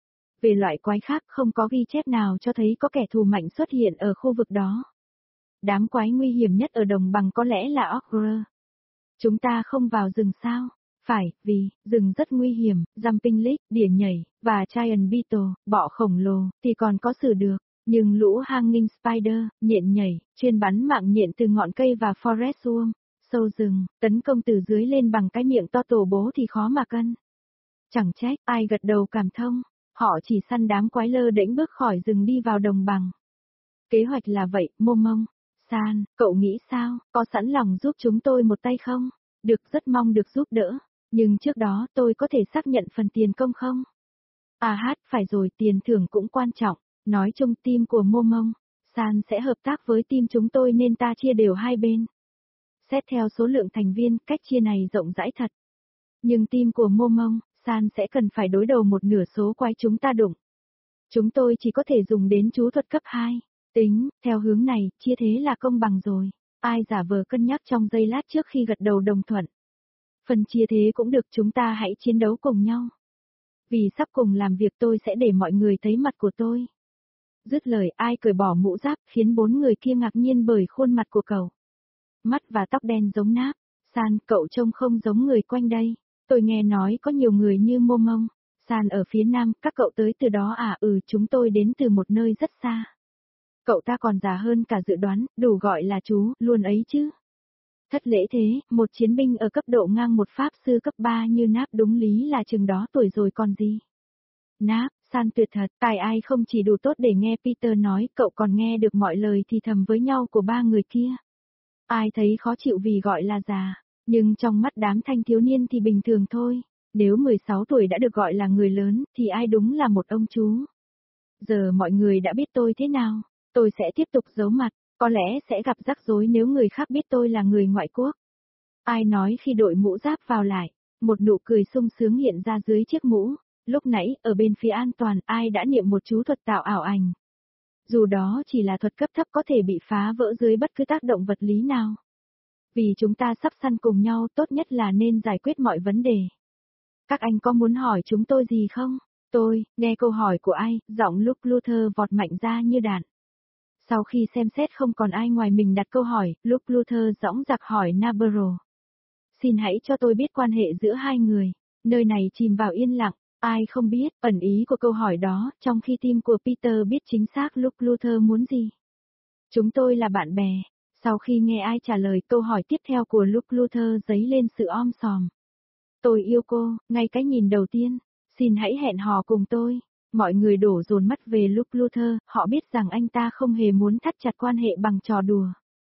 Về loại quái khác không có ghi chép nào cho thấy có kẻ thù mạnh xuất hiện ở khu vực đó. Đám quái nguy hiểm nhất ở đồng bằng có lẽ là Ogre. Chúng ta không vào rừng sao? Phải, vì, rừng rất nguy hiểm, Jumping League, đỉa nhảy, và Giant Beetle, bọ khổng lồ, thì còn có xử được. Nhưng lũ Hanging Spider, nhện nhảy, chuyên bắn mạng nhện từ ngọn cây và Forest Worm, sâu rừng, tấn công từ dưới lên bằng cái miệng to tổ bố thì khó mà cân. Chẳng trách, ai gật đầu cảm thông. Họ chỉ săn đám quái lơ đễnh bước khỏi rừng đi vào đồng bằng. Kế hoạch là vậy, Mô Mông. San, cậu nghĩ sao, có sẵn lòng giúp chúng tôi một tay không? Được, rất mong được giúp đỡ. Nhưng trước đó tôi có thể xác nhận phần tiền công không? À hát, phải rồi, tiền thưởng cũng quan trọng. Nói chung team của Mô Mông, San sẽ hợp tác với team chúng tôi nên ta chia đều hai bên. Xét theo số lượng thành viên, cách chia này rộng rãi thật. Nhưng team của Mô Mông, San sẽ cần phải đối đầu một nửa số quái chúng ta đụng. Chúng tôi chỉ có thể dùng đến chú thuật cấp 2. Tính, theo hướng này, chia thế là công bằng rồi. Ai giả vờ cân nhắc trong giây lát trước khi gật đầu đồng thuận. Phần chia thế cũng được, chúng ta hãy chiến đấu cùng nhau. Vì sắp cùng làm việc tôi sẽ để mọi người thấy mặt của tôi. Dứt lời ai cởi bỏ mũ giáp khiến 4 người kia ngạc nhiên bởi khuôn mặt của cậu. Mắt và tóc đen giống Náp. San, cậu trông không giống người quanh đây. Tôi nghe nói có nhiều người như Mô Mông. San ở phía nam, các cậu tới từ đó à? Chúng tôi đến từ một nơi rất xa. Cậu ta còn già hơn cả dự đoán, đủ gọi là chú, luôn ấy chứ. Thất lễ thế, một chiến binh ở cấp độ ngang một pháp sư cấp 3 như Náp đúng lý là chừng đó tuổi rồi còn gì. Náp, San tuyệt thật, tài ai không chỉ đủ tốt để nghe Peter nói, cậu còn nghe được mọi lời thì thầm với nhau của 3 người kia. Ai thấy khó chịu vì gọi là già, nhưng trong mắt đám thanh thiếu niên thì bình thường thôi. Nếu 16 tuổi đã được gọi là người lớn, thì ai đúng là một ông chú. Giờ mọi người đã biết tôi thế nào, tôi sẽ tiếp tục giấu mặt, có lẽ sẽ gặp rắc rối nếu người khác biết tôi là người ngoại quốc. Ai nói khi đội mũ giáp vào lại, một nụ cười sung sướng hiện ra dưới chiếc mũ. Lúc nãy, ở bên phía an toàn, ai đã niệm một chú thuật tạo ảo ảnh. Dù đó chỉ là thuật cấp thấp có thể bị phá vỡ dưới bất cứ tác động vật lý nào. Vì chúng ta sắp săn cùng nhau, tốt nhất là nên giải quyết mọi vấn đề. Các anh có muốn hỏi chúng tôi gì không? Tôi, nghe câu hỏi của ai, giọng Luke Luther vọt mạnh ra như đạn. Sau khi xem xét không còn ai ngoài mình đặt câu hỏi, Luke Luther dõng dạc hỏi Navarro. Xin hãy cho tôi biết quan hệ giữa hai người. Nơi này chìm vào yên lặng. Ai không biết ẩn ý của câu hỏi đó, trong khi tim của Peter biết chính xác Luke Luther muốn gì. Chúng tôi là bạn bè. Sau khi nghe ai trả lời câu hỏi tiếp theo của Luke Luther dấy lên sự om sòm. Tôi yêu cô, ngay cái nhìn đầu tiên. Xin hãy hẹn hò cùng tôi. Mọi người đổ dồn mắt về Luke Luther, họ biết rằng anh ta không hề muốn thắt chặt quan hệ bằng trò đùa.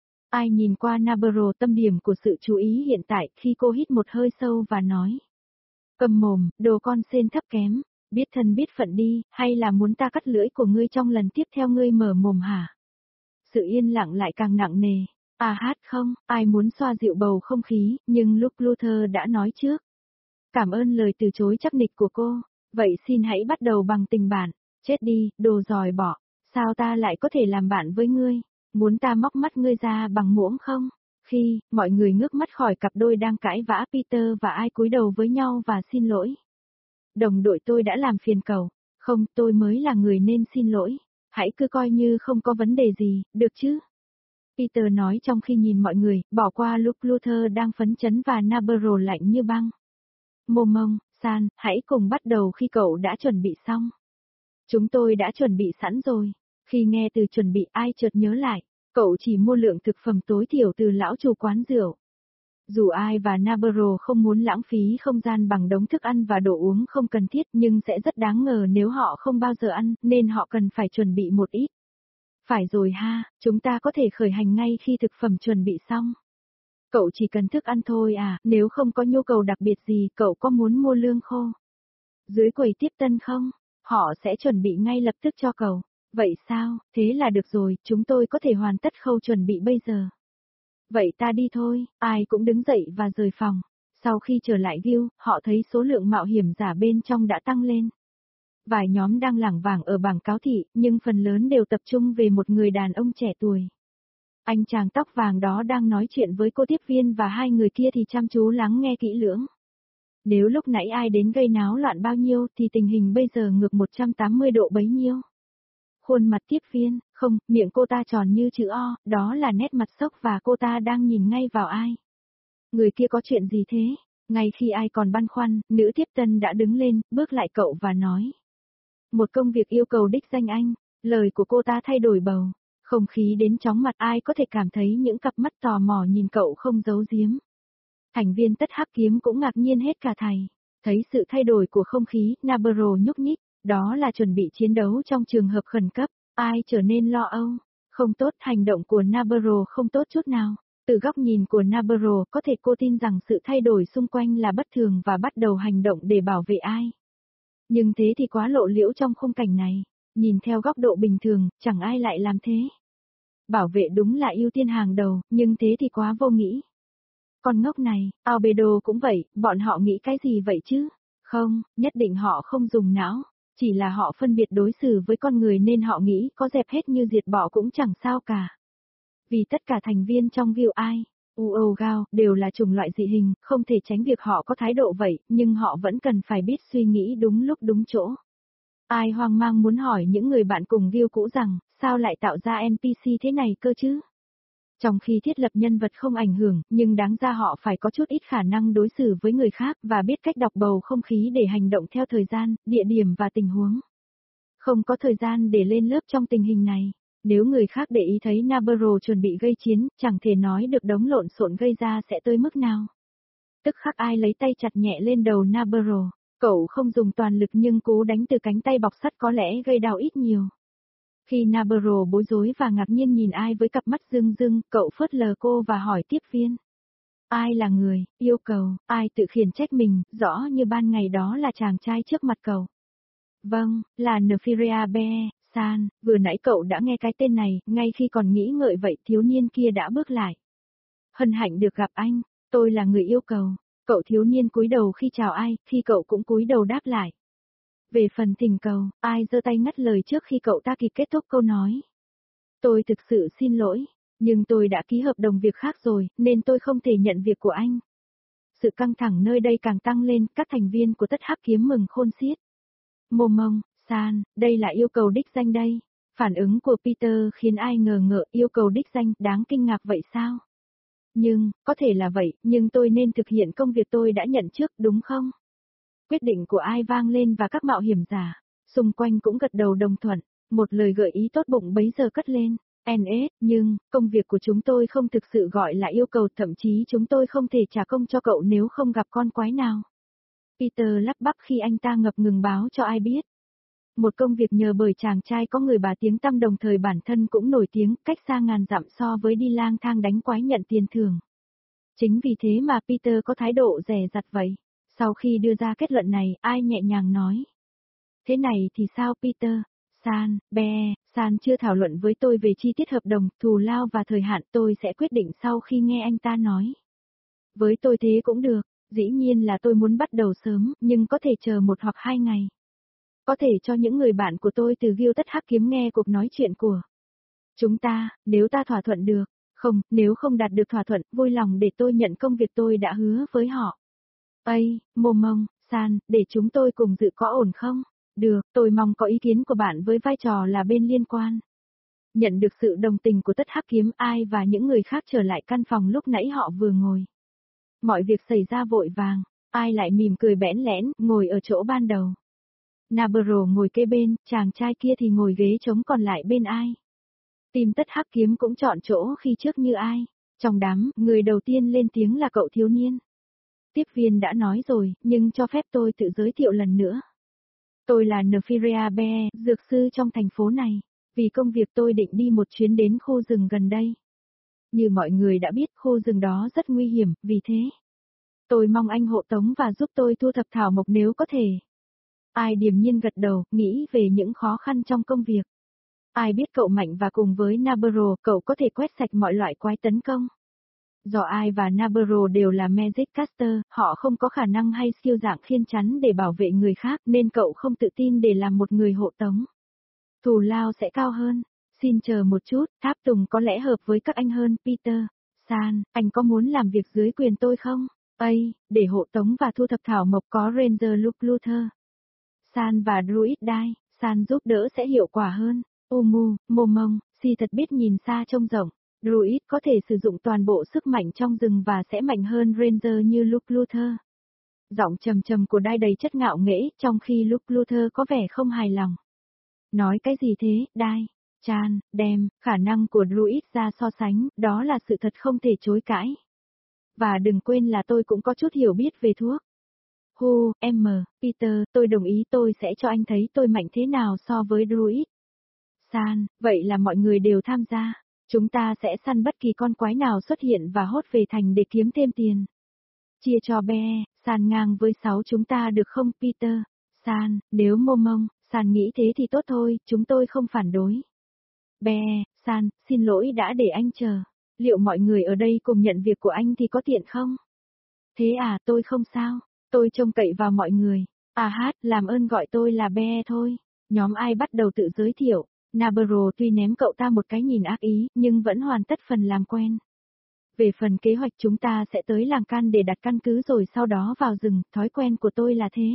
Ai nhìn qua Navarro, tâm điểm của sự chú ý hiện tại khi cô hít một hơi sâu và nói. Cầm mồm, đồ con sên thấp kém, biết thân biết phận đi, hay là muốn ta cắt lưỡi của ngươi trong lần tiếp theo ngươi mở mồm hả? Sự yên lặng lại càng nặng nề. À hát không, ai muốn xoa dịu bầu không khí, nhưng Luke Luther đã nói trước. Cảm ơn lời từ chối chắc nịch của cô, vậy xin hãy bắt đầu bằng tình bạn. Chết đi, đồ dòi bỏ, sao ta lại có thể làm bạn với ngươi? Muốn ta móc mắt ngươi ra bằng muỗng không? Khi, mọi người ngước mắt khỏi cặp đôi đang cãi vã, Peter và ai cúi đầu với nhau và xin lỗi. Đồng đội, tôi đã làm phiền cậu. Không, tôi mới là người nên xin lỗi. Hãy cứ coi như không có vấn đề gì, được chứ? Peter nói trong khi nhìn mọi người, bỏ qua Luke Luther đang phấn chấn và Navarro lạnh như băng. Mô Mông, San, hãy cùng bắt đầu khi cậu đã chuẩn bị xong. Chúng tôi đã chuẩn bị sẵn rồi. Khi nghe từ chuẩn bị, ai chợt nhớ lại. Cậu chỉ mua lượng thực phẩm tối thiểu từ lão chủ quán rượu. Dù ai và Navarro không muốn lãng phí không gian bằng đống thức ăn và đồ uống không cần thiết, nhưng sẽ rất đáng ngờ nếu họ không bao giờ ăn, nên họ cần phải chuẩn bị một ít. Phải rồi ha, chúng ta có thể khởi hành ngay khi thực phẩm chuẩn bị xong. Cậu chỉ cần thức ăn thôi à, nếu không có nhu cầu đặc biệt gì, cậu có muốn mua lương khô dưới quầy tiếp tân không? Họ sẽ chuẩn bị ngay lập tức cho cậu. Vậy sao, thế là được rồi, chúng tôi có thể hoàn tất khâu chuẩn bị bây giờ. Vậy ta đi thôi, ai cũng đứng dậy và rời phòng. Sau khi trở lại Guild, họ thấy số lượng mạo hiểm giả bên trong đã tăng lên. Vài nhóm đang lảng vảng ở bảng cáo thị, nhưng phần lớn đều tập trung về một người đàn ông trẻ tuổi. Anh chàng tóc vàng đó đang nói chuyện với cô tiếp viên và hai người kia thì chăm chú lắng nghe kỹ lưỡng. Nếu lúc nãy ai đến gây náo loạn bao nhiêu thì tình hình bây giờ ngược 180 độ bấy nhiêu. Khuôn mặt tiếp viên, không, miệng cô ta tròn như chữ O, đó là nét mặt sốc và cô ta đang nhìn ngay vào ai. Người kia có chuyện gì thế? Ngay khi ai còn băn khoăn, nữ tiếp tân đã đứng lên, bước lại cậu và nói. Một công việc yêu cầu đích danh anh, lời của cô ta thay đổi bầu. Không khí đến chóng mặt, ai có thể cảm thấy những cặp mắt tò mò nhìn cậu không giấu giếm. Thành viên tất hắc kiếm cũng ngạc nhiên hết cả thầy. Thấy sự thay đổi của không khí, Navarro nhúc nhích, đó là chuẩn bị chiến đấu trong trường hợp khẩn cấp, ai trở nên lo âu. Không tốt, hành động của Navarro không tốt chút nào. Từ góc nhìn của Navarro, có thể cô tin rằng sự thay đổi xung quanh là bất thường và bắt đầu hành động để bảo vệ ai. Nhưng thế thì quá lộ liễu trong khung cảnh này. Nhìn theo góc độ bình thường, chẳng ai lại làm thế. Bảo vệ đúng là ưu tiên hàng đầu, nhưng thế thì quá vô nghĩ. Con ngốc này, Albedo cũng vậy, bọn họ nghĩ cái gì vậy chứ? Không, nhất định họ không dùng não, chỉ là họ phân biệt đối xử với con người nên họ nghĩ có dẹp hết như diệt bỏ cũng chẳng sao cả. Vì tất cả thành viên trong Guild Ai, Uogao đều là chủng loại dị hình, không thể tránh việc họ có thái độ vậy, nhưng họ vẫn cần phải biết suy nghĩ đúng lúc đúng chỗ. Ai hoang mang muốn hỏi những người bạn cùng Guild cũ rằng, sao lại tạo ra NPC thế này cơ chứ? Trong khi thiết lập nhân vật không ảnh hưởng, nhưng đáng ra họ phải có chút ít khả năng đối xử với người khác và biết cách đọc bầu không khí để hành động theo thời gian, địa điểm và tình huống. Không có thời gian để lên lớp trong tình hình này. Nếu người khác để ý thấy Nabarro chuẩn bị gây chiến, chẳng thể nói được đống lộn xộn gây ra sẽ tới mức nào. Tức khắc Ai lấy tay chặt nhẹ lên đầu Nabarro. Cậu không dùng toàn lực nhưng cú đánh từ cánh tay bọc sắt có lẽ gây đau ít nhiều. Khi Nabarro bối rối và ngạc nhiên nhìn Ai với cặp mắt rưng rưng, cậu phớt lờ cô và hỏi tiếp viên. Ai là người, yêu cầu, Ai tự khiển trách mình, rõ như ban ngày đó là chàng trai trước mặt cậu. Vâng, là Nefiria Be, San, vừa nãy cậu đã nghe cái tên này, ngay khi còn nghĩ ngợi vậy thiếu niên kia đã bước lại. Hân hạnh được gặp anh, tôi là người yêu cầu. Cậu thiếu niên cúi đầu khi chào Ai, khi cậu cũng cúi đầu đáp lại. Về phần thỉnh cầu, Ai giơ tay ngắt lời trước khi cậu ta kịp kết thúc câu nói. Tôi thực sự xin lỗi, nhưng tôi đã ký hợp đồng việc khác rồi, nên tôi không thể nhận việc của anh. Sự căng thẳng nơi đây càng tăng lên, các thành viên của Tất Hắc Kiếm mừng khôn xiết. Momong, San, đây là yêu cầu đích danh đây. Phản ứng của Peter khiến Ai ngờ ngợ, yêu cầu đích danh, đáng kinh ngạc vậy sao? Nhưng, có thể là vậy, nhưng tôi nên thực hiện công việc tôi đã nhận trước, đúng không? Quyết định của Ai vang lên và các mạo hiểm giả, xung quanh cũng gật đầu đồng thuận, một lời gợi ý tốt bụng bấy giờ cất lên. NS, nhưng, công việc của chúng tôi không thực sự gọi là yêu cầu, thậm chí chúng tôi không thể trả công cho cậu nếu không gặp con quái nào. Peter lắp bắp khi anh ta ngập ngừng báo cho Ai biết. Một công việc nhờ bởi chàng trai có người bà tiếng tăm đồng thời bản thân cũng nổi tiếng, cách xa ngàn dặm so với đi lang thang đánh quái nhận tiền thưởng. Chính vì thế mà Peter có thái độ dè dặt vậy. Sau khi đưa ra kết luận này, Ai nhẹ nhàng nói. Thế này thì sao Peter? San chưa thảo luận với tôi về chi tiết hợp đồng, thù lao và thời hạn, tôi sẽ quyết định sau khi nghe anh ta nói. Với tôi thế cũng được, dĩ nhiên là tôi muốn bắt đầu sớm, nhưng có thể chờ 1 hoặc 2 ngày. Có thể cho những người bạn của tôi từ Guild Tất Hắc Kiếm nghe cuộc nói chuyện của chúng ta, nếu ta thỏa thuận được. Không, nếu không đạt được thỏa thuận, vui lòng để tôi nhận công việc tôi đã hứa với họ. Momong, San, để chúng tôi cùng dự có ổn không? Được, tôi mong có ý kiến của bạn với vai trò là bên liên quan. Nhận được sự đồng tình của Tất Hắc Kiếm, Ai và những người khác trở lại căn phòng lúc nãy họ vừa ngồi. Mọi việc xảy ra vội vàng, Ai lại mỉm cười bẽn lẽn, ngồi ở chỗ ban đầu. Nabarro ngồi kế bên, chàng trai kia thì ngồi ghế trống còn lại bên Ai. Tim Tất Hắc Kiếm cũng chọn chỗ khi trước như Ai. Trong đám, người đầu tiên lên tiếng là cậu thiếu niên. Tiếp viên đã nói rồi, nhưng cho phép tôi tự giới thiệu lần nữa. Tôi là Nefiria Be, dược sư trong thành phố này. Vì công việc tôi định đi một chuyến đến khu rừng gần đây. Như mọi người đã biết, khu rừng đó rất nguy hiểm, vì thế. Tôi mong anh hộ tống và giúp tôi thu thập thảo mộc nếu có thể. Ai điềm nhiên gật đầu, nghĩ về những khó khăn trong công việc. Ai biết cậu mạnh và cùng với Nabarro, cậu có thể quét sạch mọi loại quái tấn công. Do Ai và Nabarro đều là Magic Caster, họ không có khả năng hay siêu dạng khiên chắn để bảo vệ người khác nên cậu không tự tin để làm một người hộ tống. Thù lao sẽ cao hơn. Xin chờ một chút, Tháp Tùng có lẽ hợp với các anh hơn, Peter. San, anh có muốn làm việc dưới quyền tôi không? Để hộ tống và thu thập thảo mộc có Ranger Luke Luther. San và Druid Dai, San giúp đỡ sẽ hiệu quả hơn. Momong, si thật biết nhìn xa trông rộng. Druid có thể sử dụng toàn bộ sức mạnh trong rừng và sẽ mạnh hơn Ranger như Luke Luther. Giọng trầm trầm của Dai đầy chất ngạo nghễ, trong khi Luke Luther có vẻ không hài lòng. Nói cái gì thế, Dai? Chan, đem, khả năng của Druid ra so sánh, đó là sự thật không thể chối cãi. Và đừng quên là tôi cũng có chút hiểu biết về thuốc. Peter, tôi đồng ý tôi sẽ cho anh thấy tôi mạnh thế nào so với Druid. San, vậy là mọi người đều tham gia. Chúng ta sẽ săn bất kỳ con quái nào xuất hiện và hốt về thành để kiếm thêm tiền. Chia cho Be, San ngang với 6 chúng ta được không Peter? San, nếu Momong, San nghĩ thế thì tốt thôi, chúng tôi không phản đối. Be, San, xin lỗi đã để anh chờ. Liệu mọi người ở đây cùng nhận việc của anh thì có tiện không? Thế à, tôi không sao. Tôi trông cậy vào mọi người. À hát, làm ơn gọi tôi là Be thôi. Nhóm ai bắt đầu tự giới thiệu. Navarro tuy ném cậu ta một cái nhìn ác ý, nhưng vẫn hoàn tất phần làm quen. Về phần kế hoạch chúng ta sẽ tới làng Can để đặt căn cứ rồi sau đó vào rừng, thói quen của tôi là thế.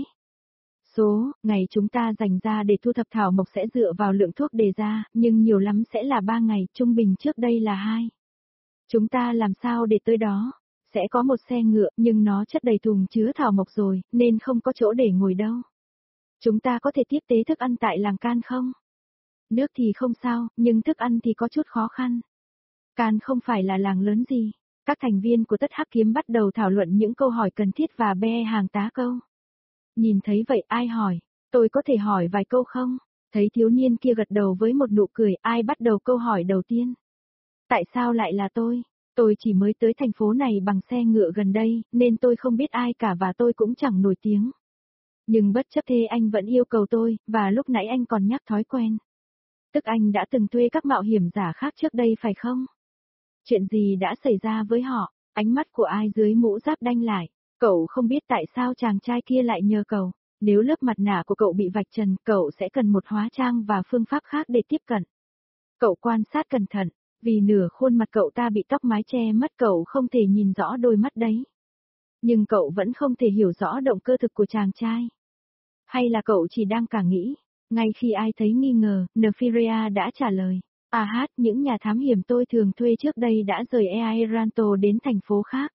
Ngày chúng ta dành ra để thu thập thảo mộc sẽ dựa vào lượng thuốc đề ra, nhưng nhiều lắm sẽ là 3 ngày, trung bình trước đây là 2. Chúng ta làm sao để tới đó? Sẽ có một xe ngựa, nhưng nó chất đầy thùng chứa thảo mộc rồi, nên không có chỗ để ngồi đâu. Chúng ta có thể tiếp tế thức ăn tại làng Can không? Nước thì không sao, nhưng thức ăn thì có chút khó khăn. Can không phải là làng lớn gì. Các thành viên của Tất Hắc Kiếm bắt đầu thảo luận những câu hỏi cần thiết và Be hàng tá câu. Nhìn thấy vậy ai hỏi, tôi có thể hỏi vài câu không? Thấy thiếu niên kia gật đầu với một nụ cười, ai bắt đầu câu hỏi đầu tiên? Tại sao lại là tôi? Tôi chỉ mới tới thành phố này bằng xe ngựa gần đây, nên tôi không biết ai cả và tôi cũng chẳng nổi tiếng. Nhưng bất chấp thế anh vẫn yêu cầu tôi, và lúc nãy anh còn nhắc thói quen. Tức anh đã từng thuê các mạo hiểm giả khác trước đây phải không? Chuyện gì đã xảy ra với họ? Ánh mắt của ai dưới mũ giáp đanh lại. Cậu không biết tại sao chàng trai kia lại nhờ cậu. Nếu lớp mặt nạ của cậu bị vạch trần, cậu sẽ cần một hóa trang và phương pháp khác để tiếp cận. Cậu quan sát cẩn thận, vì nửa khuôn mặt cậu ta bị tóc mái che mất cậu không thể nhìn rõ đôi mắt đấy. Nhưng cậu vẫn không thể hiểu rõ động cơ thực của chàng trai. Hay là cậu chỉ đang cả nghĩ? Ngay khi ai thấy nghi ngờ, Nefiria đã trả lời. À hát, những nhà thám hiểm tôi thường thuê trước đây đã rời Eranto đến thành phố khác.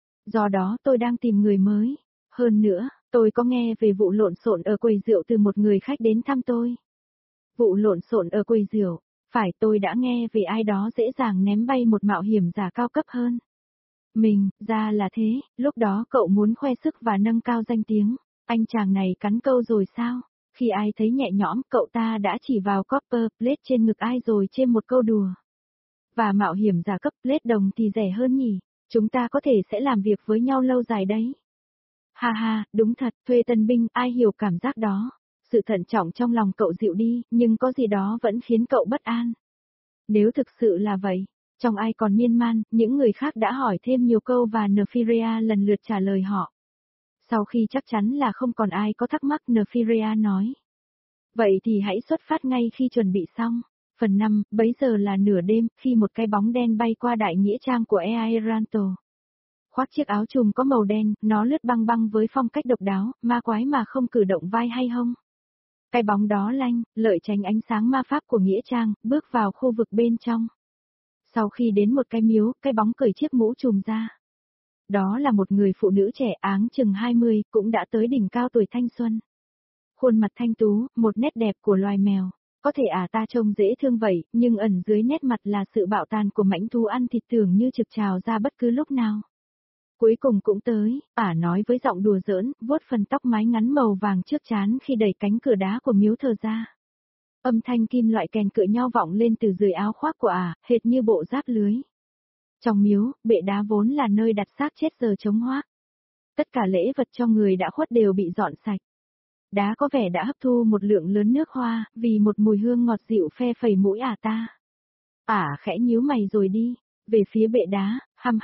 Do đó tôi đang tìm người mới. Hơn nữa, tôi có nghe về vụ lộn xộn ở quầy rượu từ một người khách đến thăm tôi. Vụ lộn xộn ở quầy rượu, phải tôi đã nghe về ai đó dễ dàng ném bay một mạo hiểm giả cao cấp hơn. Mình, ra là thế, lúc đó cậu muốn khoe sức và nâng cao danh tiếng. Anh chàng này cắn câu rồi sao? Khi ai thấy nhẹ nhõm, cậu ta đã chỉ vào copper plate trên ngực ai rồi chêm một câu đùa. Và mạo hiểm giả cấp plate đồng thì rẻ hơn nhỉ? Chúng ta có thể sẽ làm việc với nhau lâu dài đấy. Ha ha, đúng thật, thuê tân binh, ai hiểu cảm giác đó. Sự thận trọng trong lòng cậu dịu đi, nhưng có gì đó vẫn khiến cậu bất an. Nếu thực sự là vậy, trong ai còn miên man, những người khác đã hỏi thêm nhiều câu và Nefiria lần lượt trả lời họ. Sau khi chắc chắn là không còn ai có thắc mắc, Nefiria nói. Vậy thì hãy xuất phát ngay khi chuẩn bị xong. Phần 5, bấy giờ là nửa đêm, khi một cái bóng đen bay qua đại nghĩa trang của Eranto. Khoác chiếc áo trùm có màu đen, nó lướt băng băng với phong cách độc đáo, ma quái mà không cử động vai hay hông. Cái bóng đó lanh, lợi tránh ánh sáng ma pháp của nghĩa trang, bước vào khu vực bên trong. Sau khi đến một cái miếu, cái bóng cởi chiếc mũ trùm ra. Đó là một người phụ nữ trẻ áng chừng 20, cũng đã tới đỉnh cao tuổi thanh xuân. Khuôn mặt thanh tú, một nét đẹp của loài mèo. Có thể ta trông dễ thương vậy, nhưng ẩn dưới nét mặt là sự bạo tàn của mãnh thú ăn thịt tưởng như trực trào ra bất cứ lúc nào. Cuối cùng cũng tới, nói với giọng đùa giỡn, vuốt phần tóc mái ngắn màu vàng trước trán khi đẩy cánh cửa đá của miếu thờ ra. Âm thanh kim loại kèn cựa nhau vọng lên từ dưới áo khoác của hệt như bộ giáp lưới. Trong miếu, bệ đá vốn là nơi đặt xác chết giờ trống hoác. Tất cả lễ vật cho người đã khuất đều bị dọn sạch. Đá có vẻ đã hấp thu một lượng lớn nước hoa, vì một mùi hương ngọt dịu phe phẩy mũi ta. Khẽ nhíu mày rồi đi, về phía bệ đá,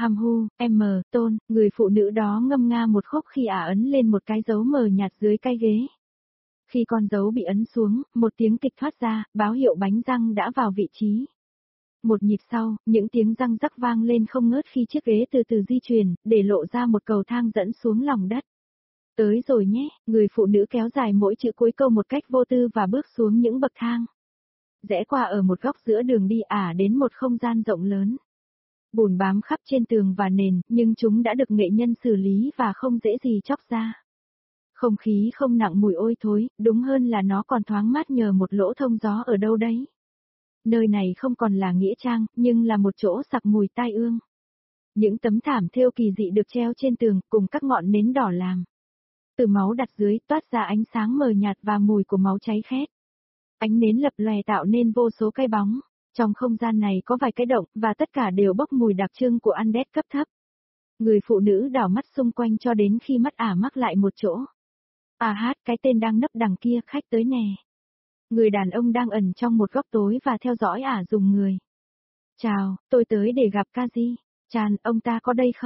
tôn, người phụ nữ đó ngâm nga một khúc khi ấn lên một cái dấu mờ nhạt dưới cái ghế. Khi con dấu bị ấn xuống, một tiếng kịch thoát ra, báo hiệu bánh răng đã vào vị trí. Một nhịp sau, những tiếng răng rắc vang lên không ngớt khi chiếc ghế từ từ di chuyển, để lộ ra một cầu thang dẫn xuống lòng đất. Tới rồi nhé, người phụ nữ kéo dài mỗi chữ cuối câu một cách vô tư và bước xuống những bậc thang. Rẽ qua ở một góc giữa đường đi đến một không gian rộng lớn. Bùn bám khắp trên tường và nền, nhưng chúng đã được nghệ nhân xử lý và không dễ gì chóc ra. Không khí không nặng mùi ôi thối, đúng hơn là nó còn thoáng mát nhờ một lỗ thông gió ở đâu đấy. Nơi này không còn là nghĩa trang, nhưng là một chỗ sặc mùi tai ương. Những tấm thảm thêu kỳ dị được treo trên tường, cùng các ngọn nến đỏ làm. Từ máu đặt dưới toát ra ánh sáng mờ nhạt và mùi của máu cháy khét. Ánh nến lập lòe tạo nên vô số cái bóng. Trong không gian này có vài cái động, và tất cả đều bốc mùi đặc trưng của undead cấp thấp. Người phụ nữ đảo mắt xung quanh cho đến khi mắt mắc lại một chỗ. Hát, cái tên đang nấp đằng kia, khách tới nè. Người đàn ông đang ẩn trong một góc tối và theo dõi dùng người. Chào, tôi tới để gặp Kaji. Chan, ông ta có đây không?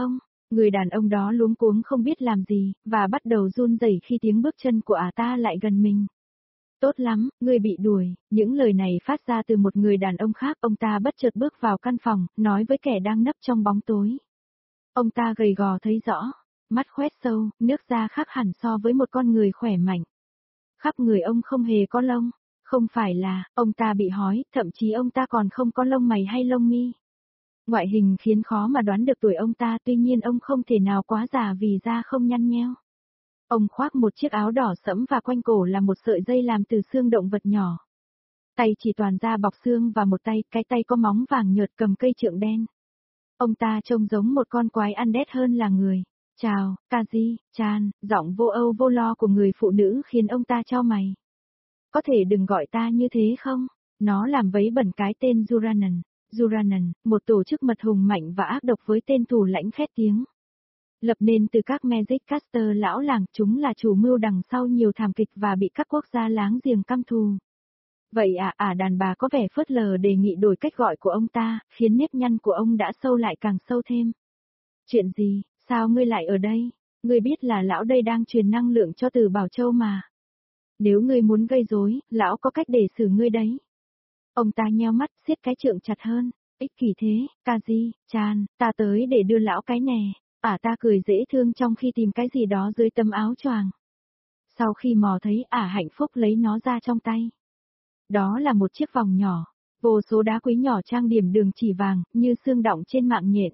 Người đàn ông đó luống cuống không biết làm gì, và bắt đầu run rẩy khi tiếng bước chân của ta lại gần mình. Tốt lắm, ngươi bị đuổi, những lời này phát ra từ một người đàn ông khác. Ông ta bất chợt bước vào căn phòng, nói với kẻ đang nấp trong bóng tối. Ông ta gầy gò thấy rõ, mắt khoét sâu, nước da khác hẳn so với một con người khỏe mạnh. Khắp người ông không hề có lông, không phải là, ông ta bị hói, thậm chí ông ta còn không có lông mày hay lông mi. Ngoại hình khiến khó mà đoán được tuổi ông ta, tuy nhiên ông không thể nào quá già vì da không nhăn nheo. Ông khoác một chiếc áo đỏ sẫm và quanh cổ là một sợi dây làm từ xương động vật nhỏ. Tay chỉ toàn da bọc xương và một tay, cái tay có móng vàng nhợt cầm cây trượng đen. Ông ta trông giống một con quái undead hơn là người. Chào, Kaji, Chan, giọng vô âu vô lo của người phụ nữ khiến ông ta chau mày. Có thể đừng gọi ta như thế không? Nó làm vấy bẩn cái tên Juranan. Juranan, một tổ chức mật hùng mạnh và ác độc với tên thủ lãnh khét tiếng. Lập nên từ các Magic Caster lão làng, chúng là chủ mưu đằng sau nhiều thảm kịch và bị các quốc gia láng giềng căm thù. Vậy đàn bà có vẻ phớt lờ đề nghị đổi cách gọi của ông ta, khiến nếp nhăn của ông đã sâu lại càng sâu thêm. Chuyện gì, sao ngươi lại ở đây? Ngươi biết là lão đây đang truyền năng lượng cho Từ Bảo Châu mà. Nếu ngươi muốn gây rối, lão có cách để xử ngươi đấy. Ông ta nheo mắt, siết cái trượng chặt hơn. Ích kỷ thế, Kaji, Chan, ta tới để đưa lão cái nè. Ta cười dễ thương trong khi tìm cái gì đó dưới tấm áo choàng. Sau khi mò thấy hạnh phúc lấy nó ra trong tay. Đó là một chiếc vòng nhỏ, vô số đá quý nhỏ trang điểm đường chỉ vàng, như xương đọng trên mạng nhện.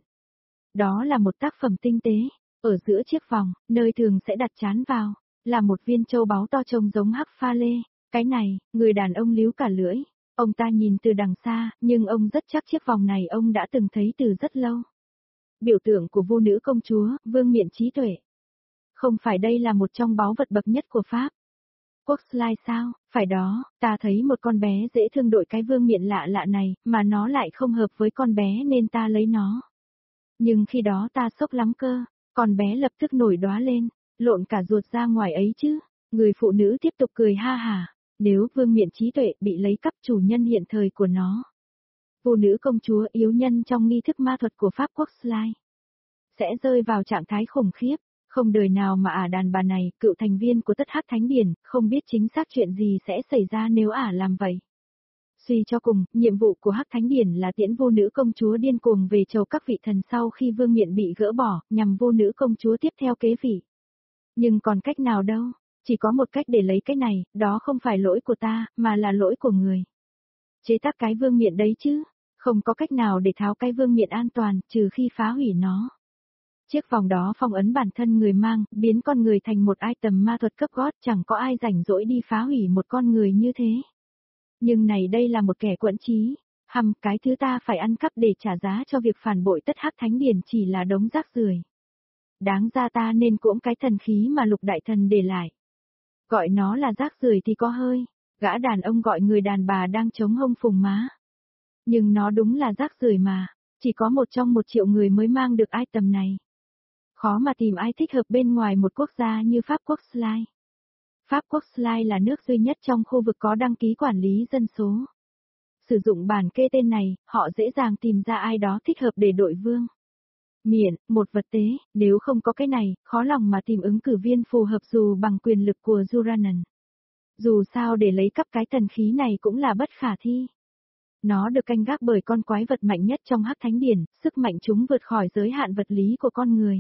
Đó là một tác phẩm tinh tế, ở giữa chiếc vòng, nơi thường sẽ đặt trán vào, là một viên châu báu to trông giống hắc pha lê. Cái này, người đàn ông líu cả lưỡi, ông ta nhìn từ đằng xa, nhưng ông rất chắc chiếc vòng này ông đã từng thấy từ rất lâu. Biểu tượng của vô nữ công chúa, vương miện trí tuệ. Không phải đây là một trong báu vật bậc nhất của Pháp. Quốc Slide sao, phải đó, ta thấy một con bé dễ thương đội cái vương miện lạ lạ này, mà nó lại không hợp với con bé nên ta lấy nó. Nhưng khi đó ta sốc lắm cơ, con bé lập tức nổi đóa lên, lộn cả ruột ra ngoài ấy chứ. Người phụ nữ tiếp tục cười ha hả, nếu vương miện trí tuệ bị lấy cắp chủ nhân hiện thời của nó. Vô nữ công chúa yếu nhân trong nghi thức ma thuật của Pháp Quốc Slide sẽ rơi vào trạng thái khủng khiếp. Không đời nào mà đàn bà này, cựu thành viên của Tất Hắc Thánh Điển, không biết chính xác chuyện gì sẽ xảy ra nếu làm vậy. Suy cho cùng, nhiệm vụ của Hắc Thánh Điển là tiễn vô nữ công chúa điên cuồng về chầu các vị thần sau khi vương miện bị gỡ bỏ, nhằm vô nữ công chúa tiếp theo kế vị. Nhưng còn cách nào đâu, chỉ có một cách để lấy cái này, đó không phải lỗi của ta, mà là lỗi của người chế tác cái vương miện đấy chứ. Không có cách nào để tháo cái vương miện an toàn, trừ khi phá hủy nó. Chiếc vòng đó phong ấn bản thân người mang, biến con người thành một item ma thuật cấp gót, chẳng có ai rảnh rỗi đi phá hủy một con người như thế. Nhưng này đây là một kẻ quẫn trí, cái thứ ta phải ăn cắp để trả giá cho việc phản bội Tất Hắc Thánh Điển chỉ là đống rác rưởi. Đáng ra ta nên cuỗm cái thần khí mà Lục Đại Thần để lại. Gọi nó là rác rưởi thì có hơi, gã đàn ông gọi người đàn bà đang chống hông phùng má. Nhưng nó đúng là rác rưởi mà, chỉ có một trong 1 triệu người mới mang được item này. Khó mà tìm ai thích hợp bên ngoài một quốc gia như Pháp Quốc Slide. Pháp Quốc Slide là nước duy nhất trong khu vực có đăng ký quản lý dân số. Sử dụng bản kê tên này, họ dễ dàng tìm ra ai đó thích hợp để đội vương miện, một vật tế, nếu không có cái này, khó lòng mà tìm ứng cử viên phù hợp dù bằng quyền lực của Juranan. Dù sao để lấy cắp cái thần khí này cũng là bất khả thi. Nó được canh gác bởi con quái vật mạnh nhất trong Hắc Thánh Điển, sức mạnh chúng vượt khỏi giới hạn vật lý của con người.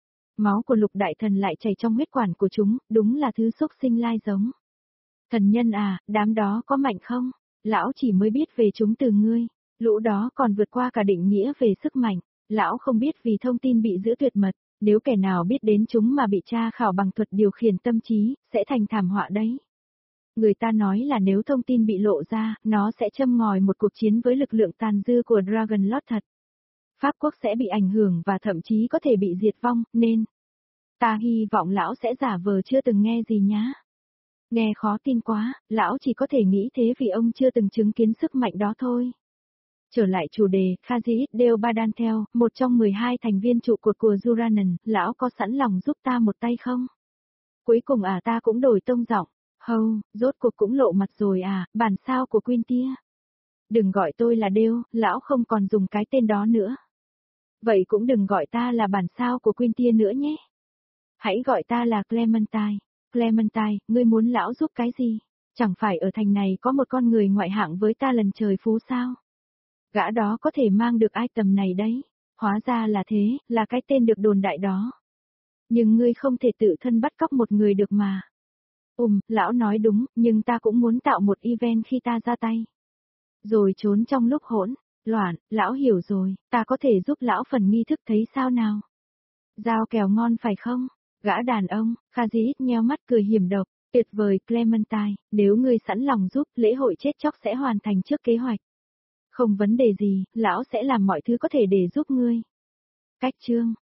Máu của Lục Đại Thần lại chảy trong huyết quản của chúng, đúng là thứ xúc sinh lai giống. Thần nhân đám đó có mạnh không? Lão chỉ mới biết về chúng từ ngươi, lũ đó còn vượt qua cả định nghĩa về sức mạnh. Lão không biết vì thông tin bị giữ tuyệt mật, nếu kẻ nào biết đến chúng mà bị tra khảo bằng thuật điều khiển tâm trí, sẽ thành thảm họa đấy. Người ta nói là nếu thông tin bị lộ ra, nó sẽ châm ngòi một cuộc chiến với lực lượng tàn dư của Dragon Lord thật. Pháp quốc sẽ bị ảnh hưởng và thậm chí có thể bị diệt vong, nên ta hy vọng lão sẽ giả vờ chưa từng nghe gì nhá. Nghe khó tin quá, lão chỉ có thể nghĩ thế vì ông chưa từng chứng kiến sức mạnh đó thôi. Trở lại chủ đề, Khajiit Del Badantel, một trong 12 thành viên trụ cột của Juranan, lão có sẵn lòng giúp ta một tay không? Cuối cùng ta cũng đổi tông giọng. Hâu, rốt cuộc cũng lộ mặt rồi bản sao của Queen Tia. Đừng gọi tôi là Del, lão không còn dùng cái tên đó nữa. Vậy cũng đừng gọi ta là bản sao của Quintia nữa nhé. Hãy gọi ta là Clementine. Clementine, ngươi muốn lão giúp cái gì? Chẳng phải ở thành này có một con người ngoại hạng với ta lần trời phú sao? Gã đó có thể mang được ai tầm này đấy. Hóa ra là thế, là cái tên được đồn đại đó. Nhưng ngươi không thể tự thân bắt cóc một người được mà. Lão nói đúng, nhưng ta cũng muốn tạo một event khi ta ra tay. Rồi trốn trong lúc hỗn loạn, lão hiểu rồi, ta có thể giúp lão phần nghi thức thấy sao nào? Giao kèo ngon phải không? Gã đàn ông, Khazit nheo mắt cười hiểm độc, tuyệt vời Clementine, nếu ngươi sẵn lòng giúp, lễ hội chết chóc sẽ hoàn thành trước kế hoạch. Không vấn đề gì, lão sẽ làm mọi thứ có thể để giúp ngươi. Cách chương